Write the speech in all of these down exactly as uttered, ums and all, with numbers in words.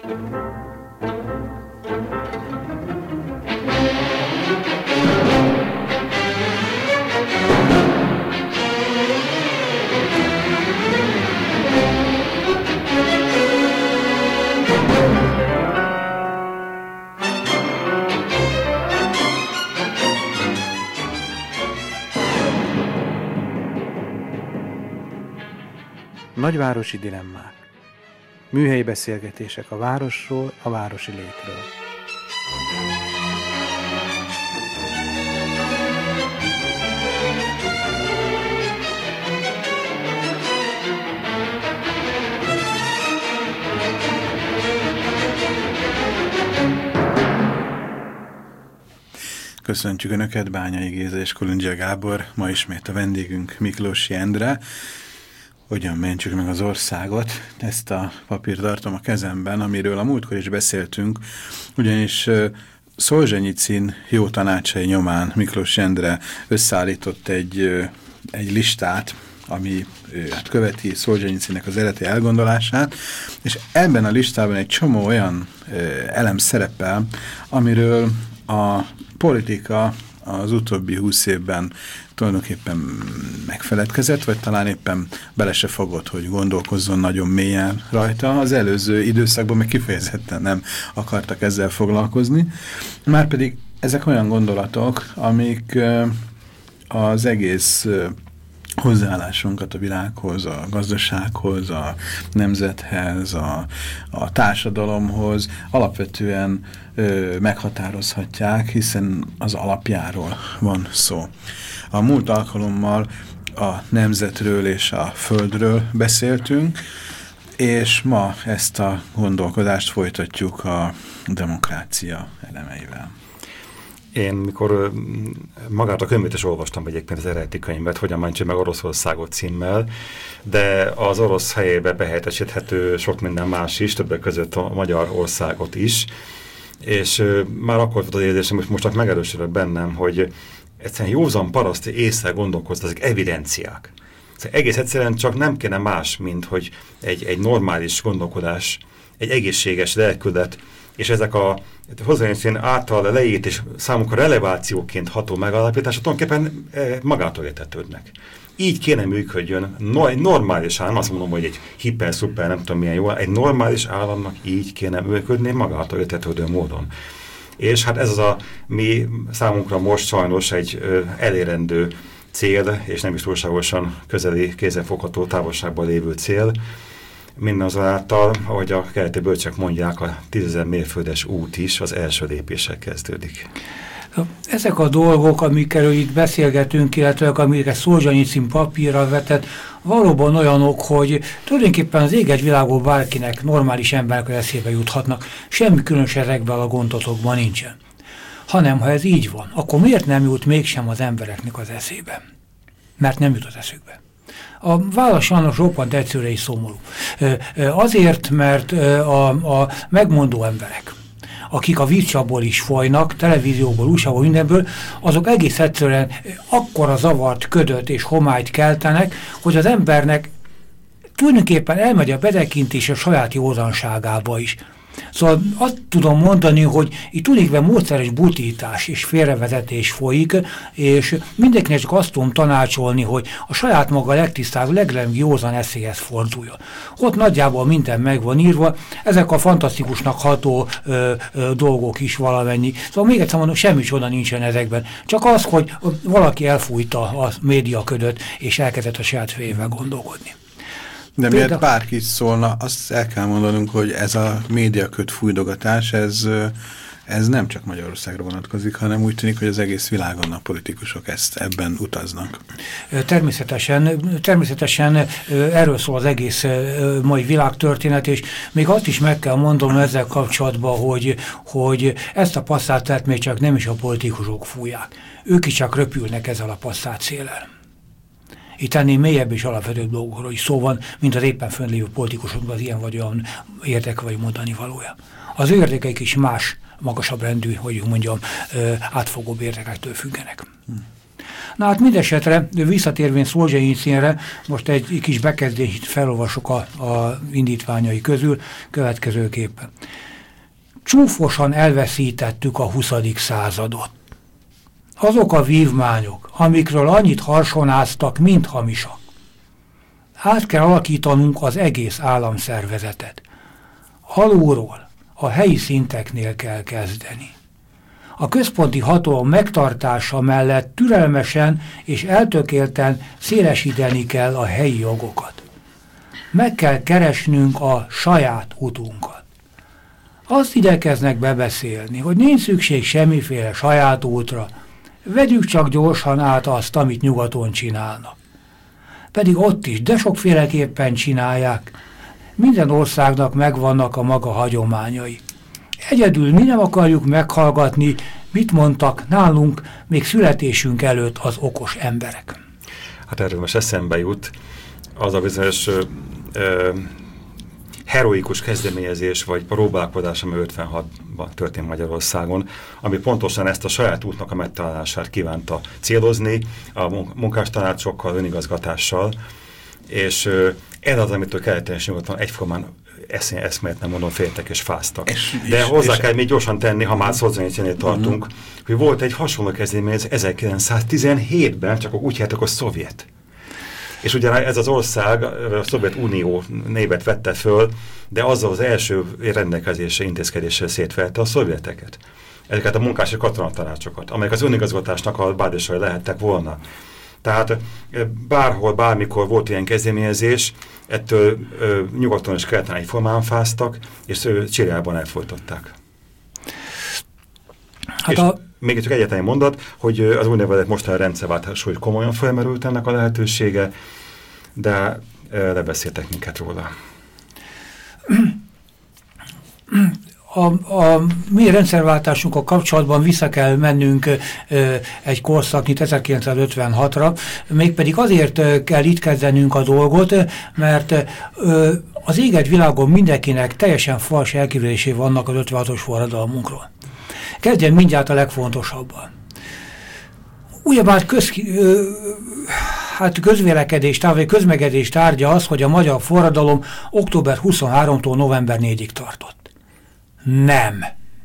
Nagyvárosi dilemmák. Műhelyi beszélgetések a városról, a városi létről. Köszöntjük Önöket, Bányai Géza és Kolundzsia Gábor, ma ismét a vendégünk Miklóssy Endre. Hogyan mentsük meg az országot? Ezt a papírt tartom a kezemben, amiről a múltkor is beszéltünk, ugyanis uh, Szolzsenyicin jó tanácsai nyomán Miklóssy Endre összeállított egy, uh, egy listát, ami uh, hát követi Szolzsenyicinek az eredeti elgondolását, és ebben a listában egy csomó olyan uh, elem szerepel, amiről a politika az utóbbi húsz évben tulajdonképpen megfeledkezett, vagy talán éppen bele se fogott, hogy gondolkozzon nagyon mélyen rajta. Az előző időszakban meg kifejezetten nem akartak ezzel foglalkozni. Márpedig ezek olyan gondolatok, amik az egész hozzáállásunkat a világhoz, a gazdasághoz, a nemzethez, a, a társadalomhoz alapvetően ö, meghatározhatják, hiszen az alapjáról van szó. A múlt alkalommal a nemzetről és a földről beszéltünk, és ma ezt a gondolkodást folytatjuk a demokrácia elemeivel. Én mikor magát a könyvet is olvastam egyébként az eredeti könyvet, Hogyan mentse meg Oroszországot címmel, de az orosz helyébe behelyettesíthető sok minden más is, többek között a Magyarországot is, és már akkor volt az érzésem, hogy most csak megerősödött bennem, hogy egyszerűen józan paraszti észre gondolkozni, ezek evidenciák. Szóval egész egyszerűen csak nem kéne más, mint hogy egy, egy normális gondolkodás, egy egészséges lelkület, és ezek a hozzájönszén által leírt és számukra relevációként ható megállapítások tulajdonképpen e, magától értetődnek. Így kéne működjön, no, egy normális állam, azt mondom, hogy egy hiper-szuper, nem tudom milyen jó, egy normális államnak így kéne működni magától értetődő módon. És hát ez az a mi számunkra most sajnos egy ö, elérendő cél, és nem is túlságosan közeli, kézzelfogható távolságban lévő cél. Mindazonáltal, ahogy a keleti bölcsek mondják, a tízezer mérföldes út is az első lépéssel kezdődik. Ezek a dolgok, amikről itt beszélgetünk, illetve amiket Szolzsenyicin papírra vetett, valóban olyanok, hogy tulajdonképpen az ég egy világból bárkinek, normális emberek eszébe juthatnak, semmi különös ezekben a gondolatokban nincsen. Hanem, ha ez így van, akkor miért nem jut mégsem az embereknek az eszébe? Mert nem jut az eszükbe. A válasz sajnos roppant egyszerűen is szomorú. Azért, mert a, a megmondó emberek, akik a vízcsapból is folynak, televízióból, újságból, mindenből, azok egész egyszerűen akkora zavart, ködöt és homályt keltenek, hogy az embernek tulajdonképpen elmegy a betekintés a saját józanságába is. Szóval azt tudom mondani, hogy itt tulajdonképpen módszeres butítás és félrevezetés folyik, és mindenkinek csak azt tudom tanácsolni, hogy a saját maga legtisztább, legrend józan eszéhez forduljon. Ott nagyjából minden meg van írva, ezek a fantasztikusnak ható ö, ö, dolgok is valamennyi. Szóval még egyszer mondom, semmi csoda nincsen ezekben. Csak az, hogy valaki elfújta a médiaködöt, és elkezdett a saját fejével gondolkodni. De miért bárki szólna, azt el kell mondanunk, hogy ez a médiaköd fújdogatás, ez, ez nem csak Magyarországra vonatkozik, hanem úgy tűnik, hogy az egész világon a politikusok ezt ebben utaznak. Természetesen, természetesen erről szól az egész mai világtörténet, és még azt is meg kell mondanom ezzel kapcsolatban, hogy, hogy ezt a passzátát még csak nem is a politikusok fújják. Ők is csak röpülnek ezzel a passzát széllel. Itt ennél mélyebb és alapvetőbb dolgokról is szó van, mint az éppen fönnlévő politikusokban az ilyen vagy olyan érdeke vagy mondani valója. Az ő érdekeik is más, magasabb rendű, hogy mondjam, átfogóbb érdekektől függenek. Hmm. Na hát mindesetre, visszatérvén Szolzsenyicinre, most egy kis bekezdést felolvasok a, a indítványai közül következőképpen. Csúfosan elveszítettük a huszadik századot. Azok a vívmányok, amikről annyit harsonáztak, mind hamisak. Át kell alakítanunk az egész államszervezetet. Alulról, a helyi szinteknél kell kezdeni. A központi hatalom megtartása mellett türelmesen és eltökélten szélesíteni kell a helyi jogokat. Meg kell keresnünk a saját utunkat. Azt igyekeznek bebeszélni, hogy nincs szükség semmiféle saját útra, vegyük csak gyorsan át azt, amit nyugaton csinálnak. Pedig ott is, de sokféleképpen csinálják. Minden országnak megvannak a maga hagyományai. Egyedül mi nem akarjuk meghallgatni, mit mondtak nálunk még születésünk előtt az okos emberek. Hát erről most eszembe jut az a bizonyos ö, ö, heroikus kezdeményezés vagy próbálkozás, ami ötvenhatban történt Magyarországon, ami pontosan ezt a saját útnak a megtalálását kívánta célozni a munkástanácsokkal, önigazgatással, és ö, ez az, amitől keleten és nyugaton egyformán eszmény, eszmélet nem mondom, féltek és fáztak. És, De és, hozzá és kell még gyorsan tenni, ha már Szolzsenyicynél tartunk, uh-huh. hogy volt egy hasonló kezdeményezés ezerkilencszáztizenhétben, csak úgy hívták, a szovjet. És ugye ez az ország, a Szovjetunió névet vette föl, de azzal az első rendelkezésre, intézkedéssel szétvelte a szovjeteket. Ezeket a munkás és katonatanácsokat, amelyek az önigazgatásnak a bázisai lehettek volna. Tehát bárhol, bármikor volt ilyen kezdeményezés, ettől ö, nyugaton és keleten egyformán fáztak, és Csiriában elfolytották. Hát és a... még csak egyetlen mondat, hogy az úgynevezett mostani rendszerváltás, hogy komolyan felmerült ennek a lehetősége, de ö, lebeszéltek minket róla. A, a mi rendszerváltásunkkal kapcsolatban vissza kell mennünk ö, egy korszaknyit ezerkilencszázötvenhatra, mégpedig azért ö, kell itt kezdenünk a dolgot, mert ö, az égett világon mindenkinek teljesen fals elképzelésé vannak az ötvenhatos forradalmunkról. Kezdjen mindjárt a legfontosabban. Ugyebár köz, ö, hát közvélekedés tárgya, vagy közmegedés tárgya az, hogy a magyar forradalom október huszonharmadikától november negyedikéig tartott. Nem.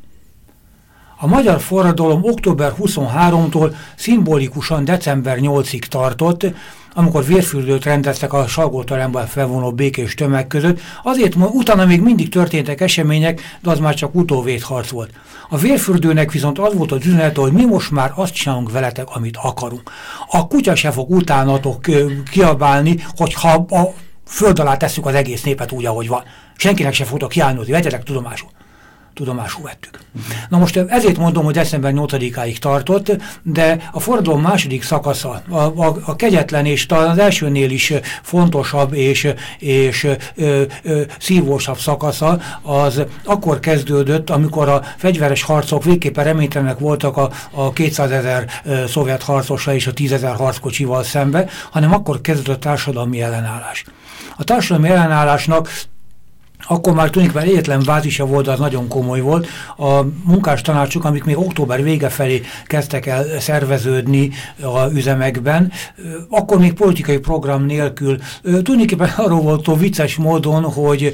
A magyar forradalom október huszonharmadikától szimbolikusan december nyolcadikáig tartott, amikor vérfürdőt rendeztek a Salgótarjánban felvonó békés tömeg között. Azért utána még mindig történtek események, de az már csak utóvédharc volt. A vérfürdőnek viszont az volt az üzenete, hogy mi most már azt csinálunk veletek, amit akarunk. A kutya se fog utánatok kiabálni, hogyha a föld alá tesszük az egész népet úgy, ahogy van. Senkinek se fogtok kiállni, vegyetek tudomásul. Tudomásul vettük. Na most ezért mondom, hogy december nyolcadikáig tartott, de a forradalom második szakasza, a, a, a kegyetlen és az elsőnél is fontosabb és, és ö, ö, szívósabb szakasza, az akkor kezdődött, amikor a fegyveres harcok végképpen reménytelenek voltak a, a kétszázezer szovjet harcosra és a tízezer harckocsival szembe, hanem akkor kezdődött a társadalmi ellenállás. A társadalmi ellenállásnak akkor már tulajdonképpen egyetlen bázisa volt, az nagyon komoly volt. A munkástanácsok, amik még október vége felé kezdtek el szerveződni az üzemekben, akkor még politikai program nélkül. Tulajdonképpen arról volt szó vicces módon, hogy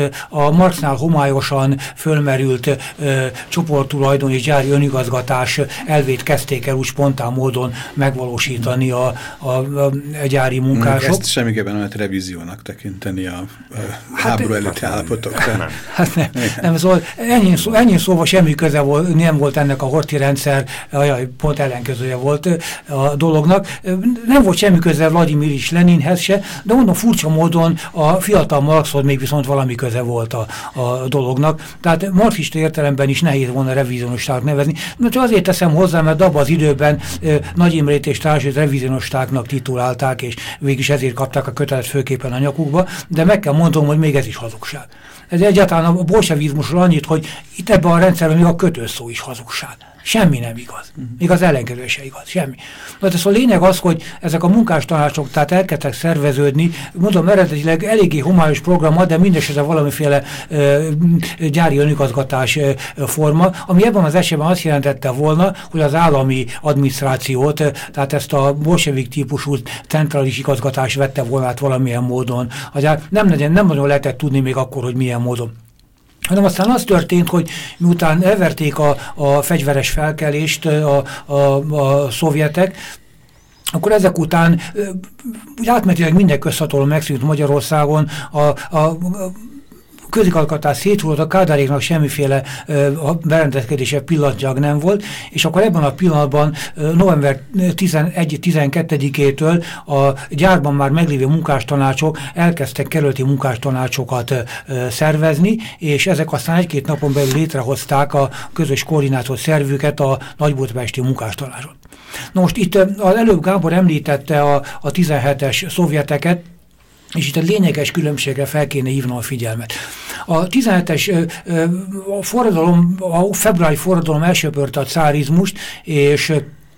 a Marxnál homályosan fölmerült csoporttulajdon és gyári önigazgatás elvét kezdték el úgy spontán módon megvalósítani a, a, a gyári munkások. Ezt semmiképpen nem lehet revíziónak tekinteni a, a háború előtti állapotokra. Hát nem, nem szóval ennyi, szó, ennyi szóval semmi köze volt, nem volt ennek a Horthy rendszer, ajaj, pont ellenkezője volt a dolognak. Nem volt semmi köze Vladimir Ilyich Leninhez se, de mondom, furcsa módon a fiatal Marxhoz még viszont valami köze volt a, a dolognak. Tehát marxista értelemben is nehéz volna revizionistának nevezni. Mert azért teszem hozzá, mert abban az időben eh, Nagy Imrét és társait revizionistáknak titulálták, és végig ezért kapták a kötelet főképpen a nyakukba, de meg kell mondom, hogy még ez is hazugság. Ez egyáltalán a bolsevizmusról annyit, hogy itt ebben a rendszerben még a kötőszó is hazugság. Semmi nem igaz. Még az ellenkező se igaz. Semmi. Na, de szóval a lényeg az, hogy ezek a munkástanácsok tehát elkezdtek szerveződni, mondom, eredetileg eléggé homályos program, de mindesetre valamiféle ö, gyári önigazgatás ö, forma, ami ebben az esetben azt jelentette volna, hogy az állami adminisztrációt, tehát ezt a bolsevik típusú centrális igazgatást vette volna át valamilyen módon. Nem, legyen, nem nagyon lehetett tudni még akkor, hogy milyen módon. hanem aztán az történt, hogy miután elverték a, a fegyveres felkelést a, a, a szovjetek, akkor ezek után átmetileg minden közhatalom megszűnt Magyarországon, a, a, a közigazgatás széthullott, a Kádáréknak semmiféle uh, berendezkedése pillanatnyilag nem volt, és akkor ebben a pillanatban uh, november tizenegy-tizenkettedikétől a gyárban már meglévő munkástanácsok elkezdtek kerületi munkástanácsokat uh, szervezni, és ezek aztán egy-két napon belül létrehozták a közös koordinátor szervüket, a Nagybudapesti munkástanácsot. Na most itt uh, az előbb Gábor említette a, a tizenhetes szovjeteket, és itt a lényeges különbségre fel kéne hívnom a figyelmet. A tizenhetes a forradalom, a februári forradalom elsöpörte a cárizmust, és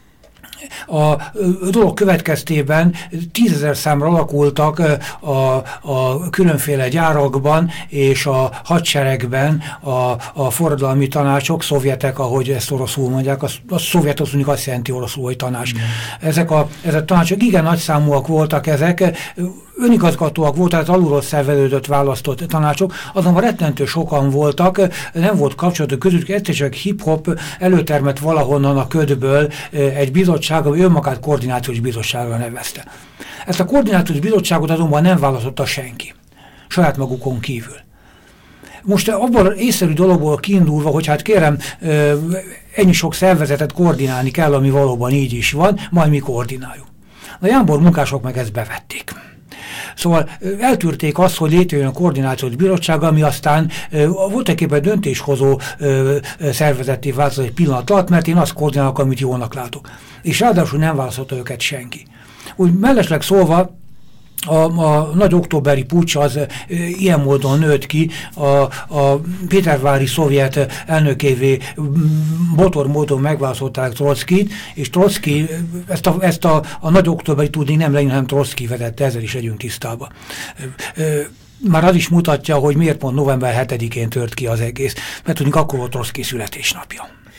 a dolog következtében tízezer számra alakultak a, a különféle gyárakban és a hadseregben a, a forradalmi tanácsok, szovjetek, ahogy ezt oroszul mondják, a, a szovjet az mondjuk azt jelenti oroszul, hogy tanács. Mm. Ezek a, ezek a tanácsok igen nagyszámúak voltak ezek, önigazgatóak voltak, tehát alulról szerveződött választott tanácsok, azonban rettentő sokan voltak, nem volt kapcsolatuk közük, egyszer csak hip-hop előtermett valahonnan a ködből egy bizottság, ami önmagát koordinációs bizottságra nevezte. Ezt a koordinációs bizottságot azonban nem választotta senki, saját magukon kívül. Most abból észszerű dologból kiindulva, hogy hát kérem, ennyi sok szervezetet koordinálni kell, ami valóban így is van, majd mi koordináljuk. A jámbor munkások meg ezt bevették. Szóval eltűrték azt, hogy létrejön a koordinációs bizottság, ami aztán voltaképpen döntéshozó szervezetté változott egy pillanat alatt, mert én azt koordinálok, amit jónak látok. És ráadásul nem választotta őket senki. Úgy mellesleg szólva, A, a nagy októberi puccs az e, ilyen módon nőtt ki, a, a pétervári szovjet elnökévé botor módon megválasztották Trockit, és Troczki ezt a, ezt a, a nagy októberi tudni nem legyen, hanem Troczki vezette, ezzel is legyünk tisztában. E, e, Már az is mutatja, hogy miért pont november hetedikén tört ki az egész, mert tudjuk, akkor volt Troczki születésnapja.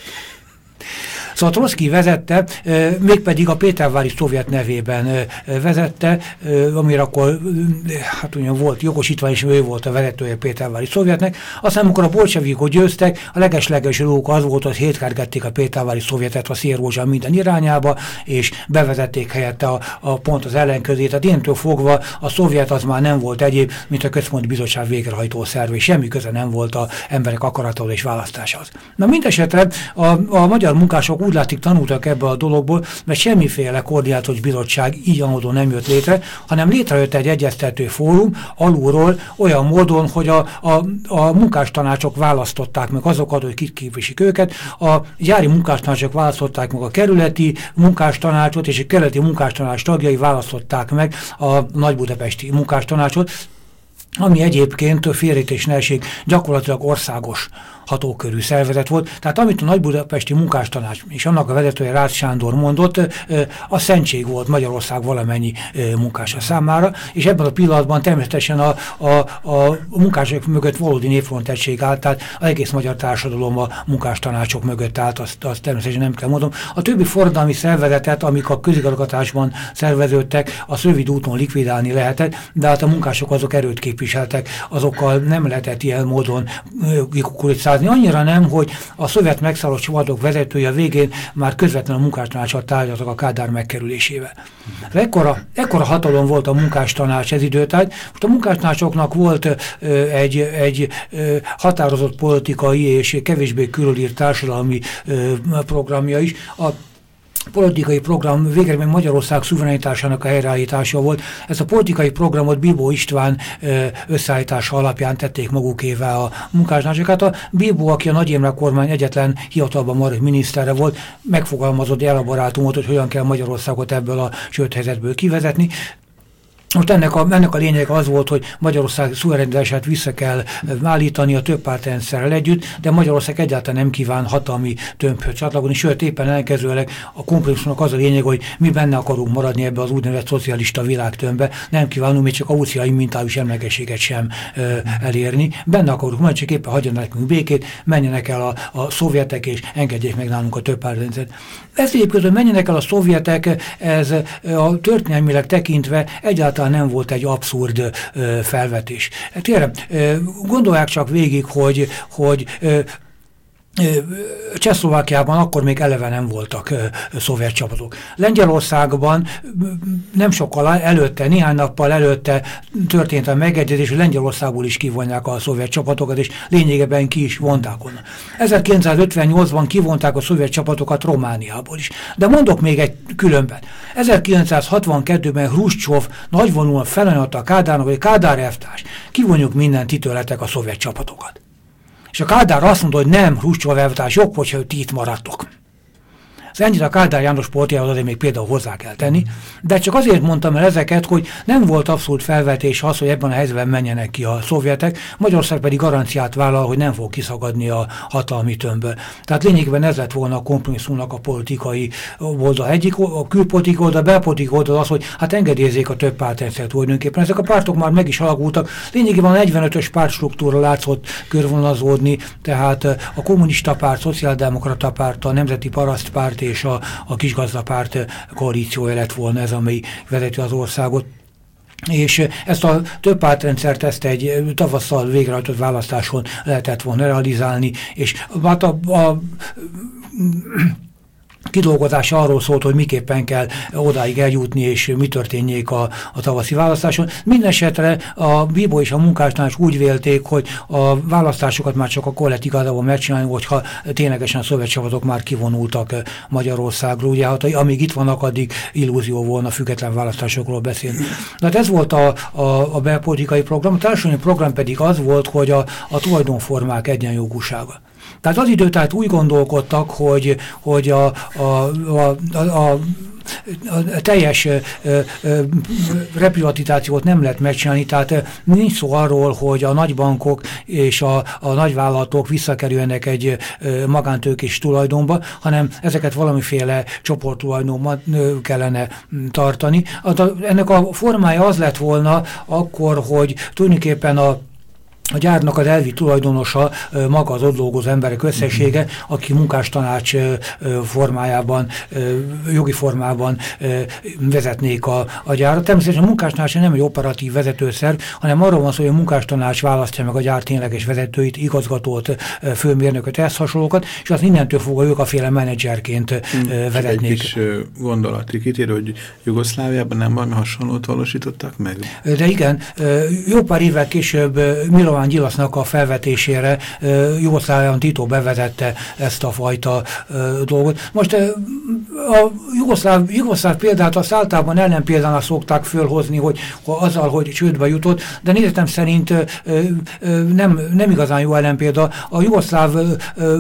Szóval Troczki vezette, mégpedig a pétervári szovjet nevében vezette, amire akkor hát ugyan volt jogosítvány, és ő volt a vezetője a pétervári szovjetnek. Aztán, amikor a bolsevikok győztek, a legesleges dolgok az volt, hogy hétkergették a pétervári szovjetet a Szélrózsán minden irányába, és bevezették helyette a, a pont az ellenkezőjét. Tehát ilyentől fogva a szovjet az már nem volt egyéb, mint a Központi Bizottság végrehajtó szerve, és semmi köze nem volt az emberek akaratával és választásához. Na mindesetre a, a magyar munkások úgy látszik tanultak ebbe a dologból, mert semmiféle koordinációs bizottság így a módon nem jött létre, hanem létrejött egy egyeztető fórum alulról olyan módon, hogy a, a, a munkástanácsok választották meg azokat, hogy kit képvisik őket, a gyári munkástanácsok választották meg a kerületi munkástanácsot, és a kerületi munkástanács tagjai választották meg a nagybudapesti munkástanácsot, ami egyébként félreértés ne essék, gyakorlatilag országos hatókörű szervezet volt. Tehát amit a Nagybudapesti Munkástanács és annak a vezetője Rácz Sándor mondott, a szentség volt Magyarország valamennyi munkása számára, és ebben a pillanatban természetesen a, a, a munkások mögött valódi népfrontegység állt, tehát az egész magyar társadalom a munkástanácsok mögött állt, azt, azt természetesen nem kell mondom. A többi forradalmi szervezetet, amik a közigazgatásban szerveződtek, azt rövid úton likvidálni lehetett, de hát a munkások azok erőt képviseltek, azokkal nem lehetett ilyen módon kukoricázni. Annyira nem, hogy a szovjet megszállott csapatok vezetője végén már közvetlenül a munkástanácsot tárgyaltak a Kádár megkerülésével. Ekkora, ekkora hatalom volt a munkástanács ez időtájt. Most a munkástanácsoknak volt ö, egy, egy ö, határozott politikai és kevésbé körülírt társadalmi ö, programja is. A politikai program végre meg Magyarország szuverenitásának a helyreállítása volt. Ezt a politikai programot Bíbó István összeállítása alapján tették magukével a munkástanácsok. Hát a Bíbó, aki a Nagy Imre kormány egyetlen hivatalban maradt minisztere volt, megfogalmazott elaborátumot, hogy hogyan kell Magyarországot ebből a sőt helyzetből kivezetni. Most ennek a, ennek a lényeg az volt, hogy Magyarország szuverenitását vissza kell állítani a többpártrendszerrel együtt, de Magyarország egyáltalán nem kíván hatalmi tömbhöz csatlakozni, sőt éppen ellenkezőleg a kompromisszumnak az a lényeg, hogy mi benne akarunk maradni ebbe az úgynevezett szocialista világtömbbe, nem kívánunk még csak ausztriai mintájú semlegességet sem ö, elérni, benne akarunk, majd csak éppen hagyjanak nekünk békét, menjenek el a, a szovjetek és engedjék meg nálunk a többpártrendszert. Ez egyébként, hogy menjenek el a szovjetek, ez a történelmileg tekintve egyáltalán egyáltalán nem volt egy abszurd ö, felvetés. Tényleg, gondolják csak végig, hogy, hogy ö, Csehszlovákiában akkor még eleve nem voltak ö, szovjet csapatok. Lengyelországban nem sokkal előtte, néhány nappal előtte történt a megegyezés, hogy Lengyelországból is kivonják a szovjet csapatokat, és lényegében ki is vonták onnan. ezerkilencszázötvennyolcban kivonták a szovjet csapatokat Romániából is. De mondok még egy különben. ezerkilencszázhatvankettőben Hruscsov nagyvonulóan felajánlotta a Kádárnak, hogy Kádár elvtárs, kivonjuk minden titőletek a szovjet csapatokat. És a Kádár azt mondta, hogy nem, Hruscsov elvtárs, jobb, hogyha ti itt maradtok. Az ennyire a Kádár János portjához azért még például hozzá kell tenni, de csak azért mondtam el ezeket, hogy nem volt abszolút felvetés az, hogy ebben a helyzetben menjenek ki a szovjetek, Magyarország pedig garanciát vállal, hogy nem fog kiszagadni a hatalmi tömbből. Tehát lényegében ez lett volna a kompromisszumnak a politikai oldal. Egyik a külpolitikai oldal, a belpolitikai oldal az, hogy hát engedélyezzék a több pártrendszert tulajdonképpen. Ezek a pártok már meg is alakultak, lényegében a negyvenötös pártstruktúra látszott körvonalazódni, tehát a kommunista párt, szociáldemokrata párt, a nemzeti parasztpárt és a, a kisgazdapárt koalíciója lett volna ez, amely vezeti az országot. És ezt a több pártrendszert, ezt egy tavasszal végrehajtott választáson lehetett volna realizálni, és hát a, a kidolgozás arról szólt, hogy miképpen kell odáig eljutni, és mi történjék a, a tavaszi választáson. Mindenesetre a Bíbó és a Munkástanács úgy vélték, hogy a választásokat már csak akkor lehet igazából megcsinálni, hogyha ténylegesen a szovjet csapatok már kivonultak Magyarországról. Ugye, hát amíg itt vannak, addig illúzió volna független választásokról beszélni. Hát ez volt a, a, a belpolitikai program. A társadalmi program pedig az volt, hogy a, a tulajdonformák egyenjogúsága. Tehát az időtájt úgy gondolkodtak, hogy, hogy a, a, a, a, a a teljes ö, ö, reprivatizációt nem lehet megcsinálni, tehát nincs szó arról, hogy a nagybankok és a, a nagyvállalatok visszakerülnek egy ö, magántőkés tulajdonba, hanem ezeket valamiféle csoporttulajdonban kellene tartani. Ennek a formája az lett volna akkor, hogy tulajdonképpen a A gyárnak az elvi tulajdonosa maga az ott dolgozó emberek összessége, aki munkástanács formájában, jogi formában vezetnék a, a gyárat. Természetesen a munkástanács nem egy operatív vezetőszerv, hanem arról van szó, hogy a munkástanács választja meg a gyár tényleges vezetőit, igazgatót, főmérnököt, ezt hasonlókat, és az innentől fogva ők a féle menedzserként vezetnék. Egy kis gondolati kitérő, hogy Jugoszláviában nem valami hasonlót valósítottak meg? De igen, jó pár évvel később Milovan Gyilasznak a felvetésére Jugoszláviában Tito bevezette ezt a fajta uh, dolgot. Most uh, a jugoszláv, jugoszláv példát azt általában ellenpéldának szokták fölhozni, hogy azzal, hogy csődbe jutott, de nézetem szerint uh, uh, nem, nem igazán jó ellenpélda. A jugoszláv uh, uh,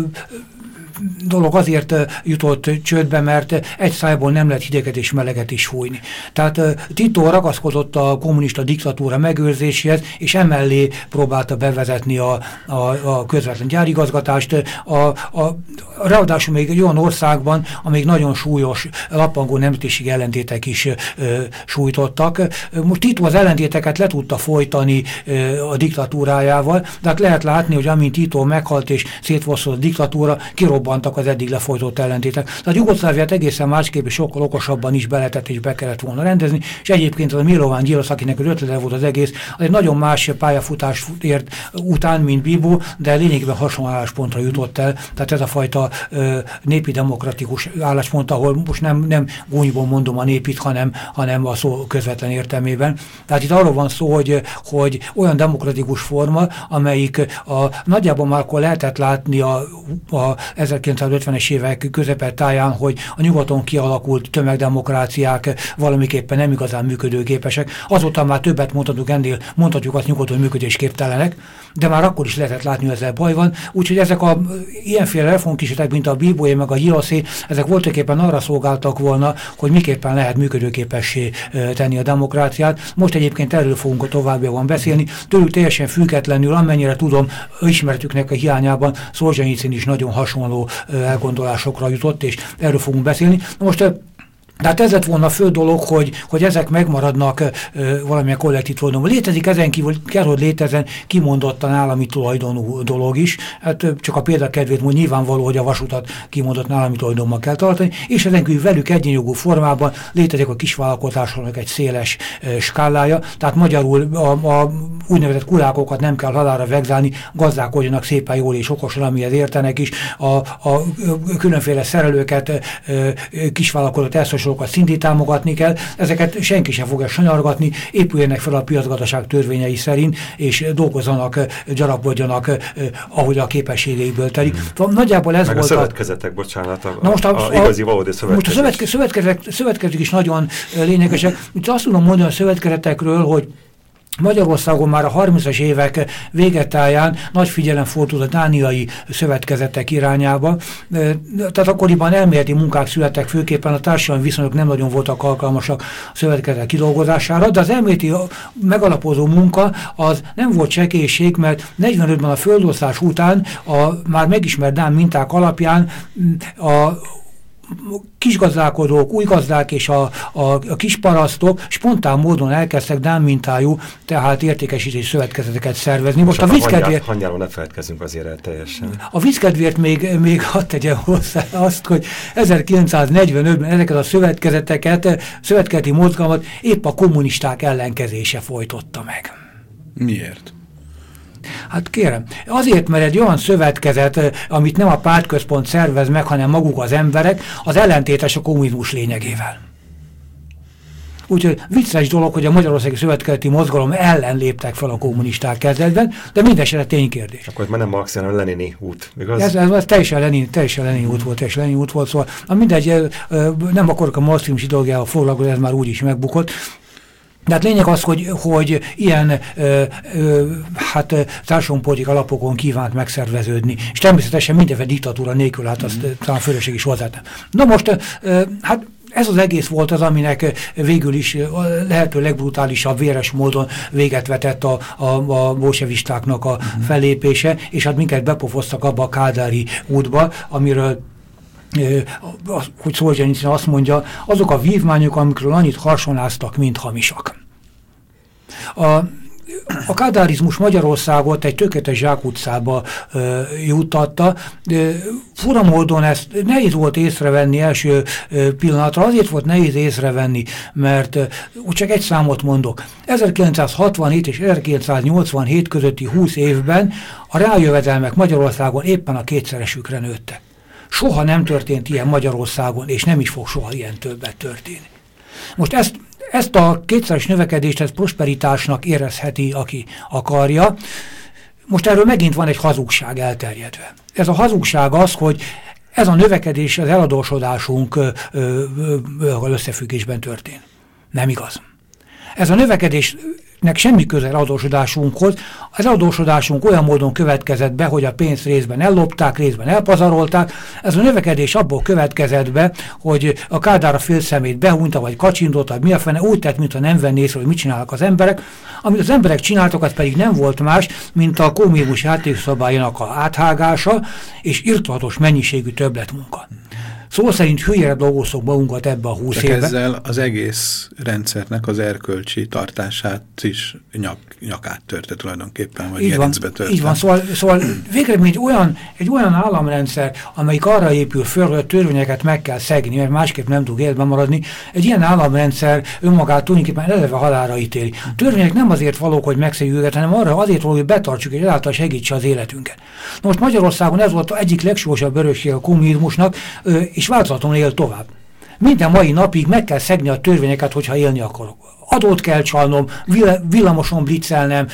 dolog azért uh, jutott csődbe, mert egy szájból nem lehet hideget és meleget is fújni. Tehát uh, Tito ragaszkodott a kommunista diktatúra megőrzéséhez, és emellé próbálta bevezetni a, a, a közvetlen gyárigazgatást. A, a, ráadásul még egy olyan országban, amíg nagyon súlyos, lappangó nemzetiségi ellentétek is uh, sújtottak. Most Tito az ellentéteket le tudta folytani uh, a diktatúrájával, de hát lehet látni, hogy amint Tito meghalt és szétfosztott a diktatúra, kirobbantak az eddig lefolytott ellentétek. Tehát Jugoszláviát egészen másképp és sokkal okosabban is be lehetett és be kellett volna rendezni, és egyébként az a Milovan Gyilasz, akinek az ötlete volt az egész, az egy nagyon más pályafutás ért után, mint Bíbó, de lényegében hasonló álláspontra jutott el. Tehát ez a fajta ö, népi demokratikus álláspont, ahol most nem, nem gúnyból mondom a népit, hanem, hanem a szó közvetlen értelmében. Tehát itt arról van szó, hogy, hogy olyan demokratikus forma, amelyik a, nagyjából már akkor lehetett látni a, a ezerkilencszázötvenes évek közepetáján, hogy a nyugaton kialakult tömegdemokráciák valamiképpen nem igazán működőképesek. Azóta már többet mondhatunk ennél, mondhatjuk azt nyugaton működésképtelenek, de már akkor is lehetett látni, hogy ezzel baj van. Úgyhogy ezek a ilyenféle reformkísérletek, mint a Bíbóé meg a Gyilaszé, ezek voltaképpen arra szolgáltak volna, hogy miképpen lehet működőképessé tenni a demokráciát. Most egyébként erről fogunk a továbbiakban beszélni. Tőlük teljesen függetlenül, amennyire tudom, ismeretüknek a hiányában Szolzsenyicin is nagyon hasonló elgondolásokra jutott, és erről fogunk beszélni. Most Tehát ez lett volna a fő dolog, hogy, hogy ezek megmaradnak ö, valamilyen kollektív tulajdonban. Létezik ezen kívül, kell, hogy létezzen kimondottan állami tulajdonú dolog is. Hát ö, csak a példakedvét mondja, nyilvánvaló, hogy a vasutat kimondottan állami tulajdonban kell tartani, és ezen kívül velük egyenjogú formában létezik a kisvállalkozásoknak egy széles ö, skálája. Tehát magyarul a, a úgynevezett kurákokat nem kell halálra vegzálni, gazdálkodjanak szépen jól és okosan, amihez értenek is. A, a különféle szerelőket, ö, kisvállalkozót elszos szintén támogatni kell, ezeket senki sem fogja sanyargatni, épüljenek fel a piacgazdaság törvényei szerint, és dolgozzanak, gyarapodjanak, ahogy a képességeikből telik. Mm. Nagyjából ez meg volt a szövetkezetek, a... bocsánat, a, Na most a, a, a igazi valódi szövetkezés. Most a szövetke, szövetkezetek, szövetkezetek is nagyon lényegesek. Itt azt tudom mondani a szövetkezetekről, hogy Magyarországon már a harmincas évek végetáján nagy figyelem fordult a dániai szövetkezetek irányába. Tehát akkoriban elméleti munkák születtek, főképpen a társadalmi viszonyok nem nagyon voltak alkalmasak a szövetkezetek kidolgozására, de az elméleti megalapozó munka az nem volt csekélység, mert negyvenötben a földoszlás után a már megismert dán minták alapján a kisgazdálkodók, új gazdák és a, a, a kisparasztok spontán módon elkezdtek dán mintájú, tehát értékesítési szövetkezeteket szervezni. Most, Most a, a vízkedvéért... Hangyáról ne feledkezzünk azért el teljesen. A vízkedvéért még, még hadd tegyen hozzá azt, hogy ezerkilencszáznegyvenötben ezeket a szövetkezeteket, szövetkezeti mozgalmat épp a kommunisták ellenkezése folytotta meg. Miért? Hát kérem, azért, mert egy olyan szövetkezet, amit nem a pártközpont szervez meg, hanem maguk az emberek, az ellentétes a kommunizmus lényegével. Úgyhogy vicces dolog, hogy a Magyarországi Szövetkezeti Mozgalom ellen léptek fel a kommunisták kezdetben, de mindesetre ténykérdés. Akkor ez már nem Marx, hanem Lenini út, igaz? Ez, ez, ez teljesen Lenin, teljesen Lenin út volt, teljesen Lenin út volt, szóval mindegy, nem akarok a marxizmus ideológiával foglalkozni, ez már úgyis megbukott. De hát lényeg az, hogy, hogy ilyen ö, ö, hát, társadalompolitikai alapokon kívánt megszerveződni, és természetesen mindenféle diktatúra nélkül, hát azt mm. talán fölösség is hozzátett. Na most, ö, hát ez az egész volt az, aminek végül is a lehető legbrutálisabb, véres módon véget vetett a, a, a bolsevistáknak a mm. fellépése, és hát minket bepofoztak abba a kádári útba, amiről hogy Szolzsenyicin azt mondja, azok a vívmányok, amikről annyit harsonáztak, mint hamisak. A, a kádárizmus Magyarországot egy tökéletes zsákutcába e, juttatta. Fura módon ezt nehéz volt észrevenni első e, pillanatra, azért volt nehéz észrevenni, mert e, csak egy számot mondok. ezerkilencszázhatvanhét és ezerkilencszáznyolcvanhét közötti húsz évben a reáljövedelmek Magyarországon éppen a kétszeresükre nőttek. Soha nem történt ilyen Magyarországon, és nem is fog soha ilyen többet történni. Most ezt, ezt a kétszeres növekedést, ezt prosperitásnak érezheti, aki akarja. Most erről megint van egy hazugság elterjedve. Ez a hazugság az, hogy ez a növekedés az eladósodásunk összefüggésben történt. Nem igaz. Ez a növekedés nek semmi köze adósodásunkhoz. Az adósodásunk olyan módon következett be, hogy a pénzt részben ellopták, részben elpazarolták. Ez a növekedés abból következett be, hogy a Kádár a félszemét behúnyta, vagy kacsintotta, vagy mi a fene, úgy tett, mintha nem venné észre, hogy mit csinálnak az emberek. Amit az emberek csináltak, az pedig nem volt más, mint a kommunizmus játékszabályának a áthágása, és irtózatos mennyiségű többletmunka. Szó szerint hülyére dolgoztok magunkat ebbe a húsz évben. Ezzel az egész rendszernek az erkölcsi tartását is nyak, nyakát törte tulajdonképpen, vagy gerincbe törte. Így van, szóval, szóval végre egy olyan, egy olyan államrendszer, amelyik arra épül föl, hogy a törvényeket meg kell szegni, mert másképp nem tud életben maradni, egy ilyen államrendszer önmagát tulajdonképpen eleve halálra ítéli. A törvények nem azért valók, hogy megszegjük őket, hanem arra azért való, hogy betartsuk, és ezáltal segítse az életünket. Na most Magyarországon ez volt egyik legsúlyosabb örökség a kommunizmusnak, és változatlanul él tovább. Minden mai napig meg kell szegni a törvényeket, hogyha élni akarok. Adót kell csalnom, villamoson blitzelnem,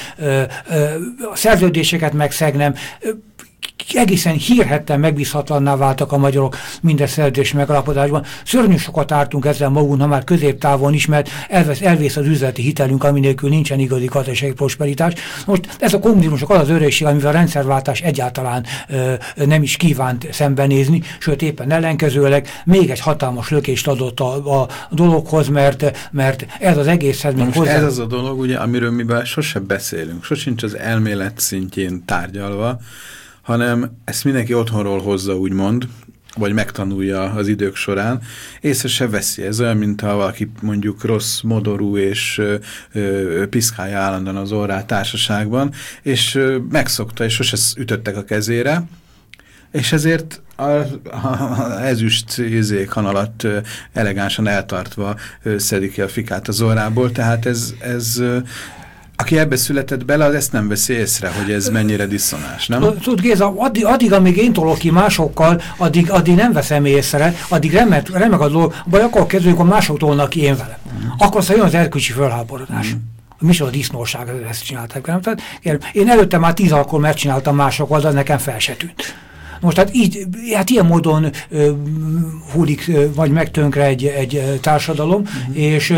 a szerződéseket megszegnem, egészen hírhetten megbízhatlanná váltak a magyarok minden szerződés megalapodásban. Szörnyű sokat ártunk ezzel magunknak már középtávon is, mert elvesz, elvész az üzleti hitelünk, ami nélkül nincsen igazi gazdasági prosperitás. Most ez a kommunizmusok az az örökség, amivel a rendszerváltás egyáltalán ö, nem is kívánt szembenézni, sőt éppen ellenkezőleg még egy hatalmas lökést adott a, a dologhoz, mert, mert ez az egészhez... Most hozzá... ez az a dolog, ugye, amiről mivel sose beszélünk, sosincs az elmélet szintjén tárgyalva, hanem ezt mindenki otthonról hozza, úgymond, vagy megtanulja az idők során, észre se veszi. Ez olyan, mint ha valaki mondjuk rossz, modorú és ö, ö, piszkálja állandóan az orrát társaságban, és ö, megszokta, és sose ütöttek a kezére, és ezért a, a ezüst izékan alatt ö, elegánsan eltartva ö, szedi ki a fikát az orrából, tehát ez, ez ö, aki ebbe született bele, az ezt nem veszi észre, hogy ez mennyire diszonás, nem? Tud Géza, addig, addig, amíg én tolok ki másokkal, addig, addig nem veszem észre, addig remek, remek a dolog, vagy akkor kezdődik, hogy mások tolnak ki én velem. Mm. Akkor aztán jön az erkölcsi fölháborodás. Mm. Micsoda disznóság, ezt csinálták velem. Tehát, én előtte már tíz alkalommal megcsináltam másokkal, de nekem fel se tűnt. Most hát így, hát ilyen módon ö, hullik, ö, vagy megtönkre egy, egy társadalom, mm. és,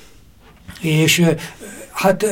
és hát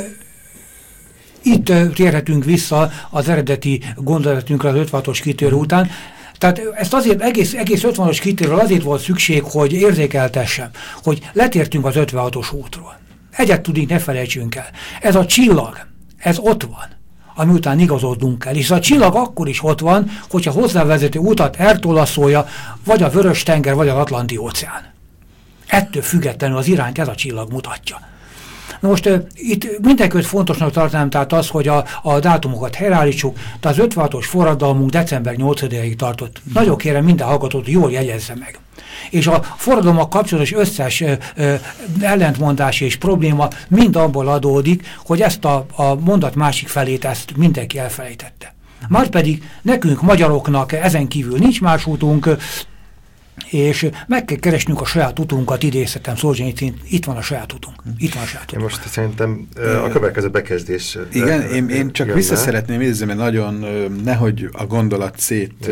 itt térhetünk vissza az eredeti gondolatunkra az ötvenhatos kitérő után. Tehát ezt azért egész, egész ötvenhatos kitérőről azért volt szükség, hogy érzékeltessem, hogy letértünk az ötvenhatos útról. Egyet tudunk, ne felejtsünk el. Ez a csillag, ez ott van, ami után igazodnunk kell. És a csillag akkor is ott van, hogyha hozzávezető utat eltolaszolja, vagy a Vörös-tenger, vagy az Atlanti-óceán. Ettől függetlenül az irányt ez a csillag mutatja. Na most uh, itt mindenkit fontosnak tartanám tehát az, hogy a, a dátumokat helyreállítsuk, de az ötvenhatos forradalmunk december nyolcadikáig tartott. Mm. Nagyon kérem minden hallgatót, jól jegyezze meg. És a forradalommal kapcsolatos összes uh, uh, ellentmondás és probléma mind abból adódik, hogy ezt a, a mondat másik felét ezt mindenki elfelejtette. Márpedig nekünk magyaroknak ezen kívül nincs más útunk, és meg kell keresnünk a saját utunkat, idézhetem Szolzsenyicynt, itt van a saját utunk. Itt van a saját utunk. Én most szerintem a következő bekezdés. Igen, én, én csak jönne. Vissza szeretném idézni, mert nagyon nehogy a gondolat szét,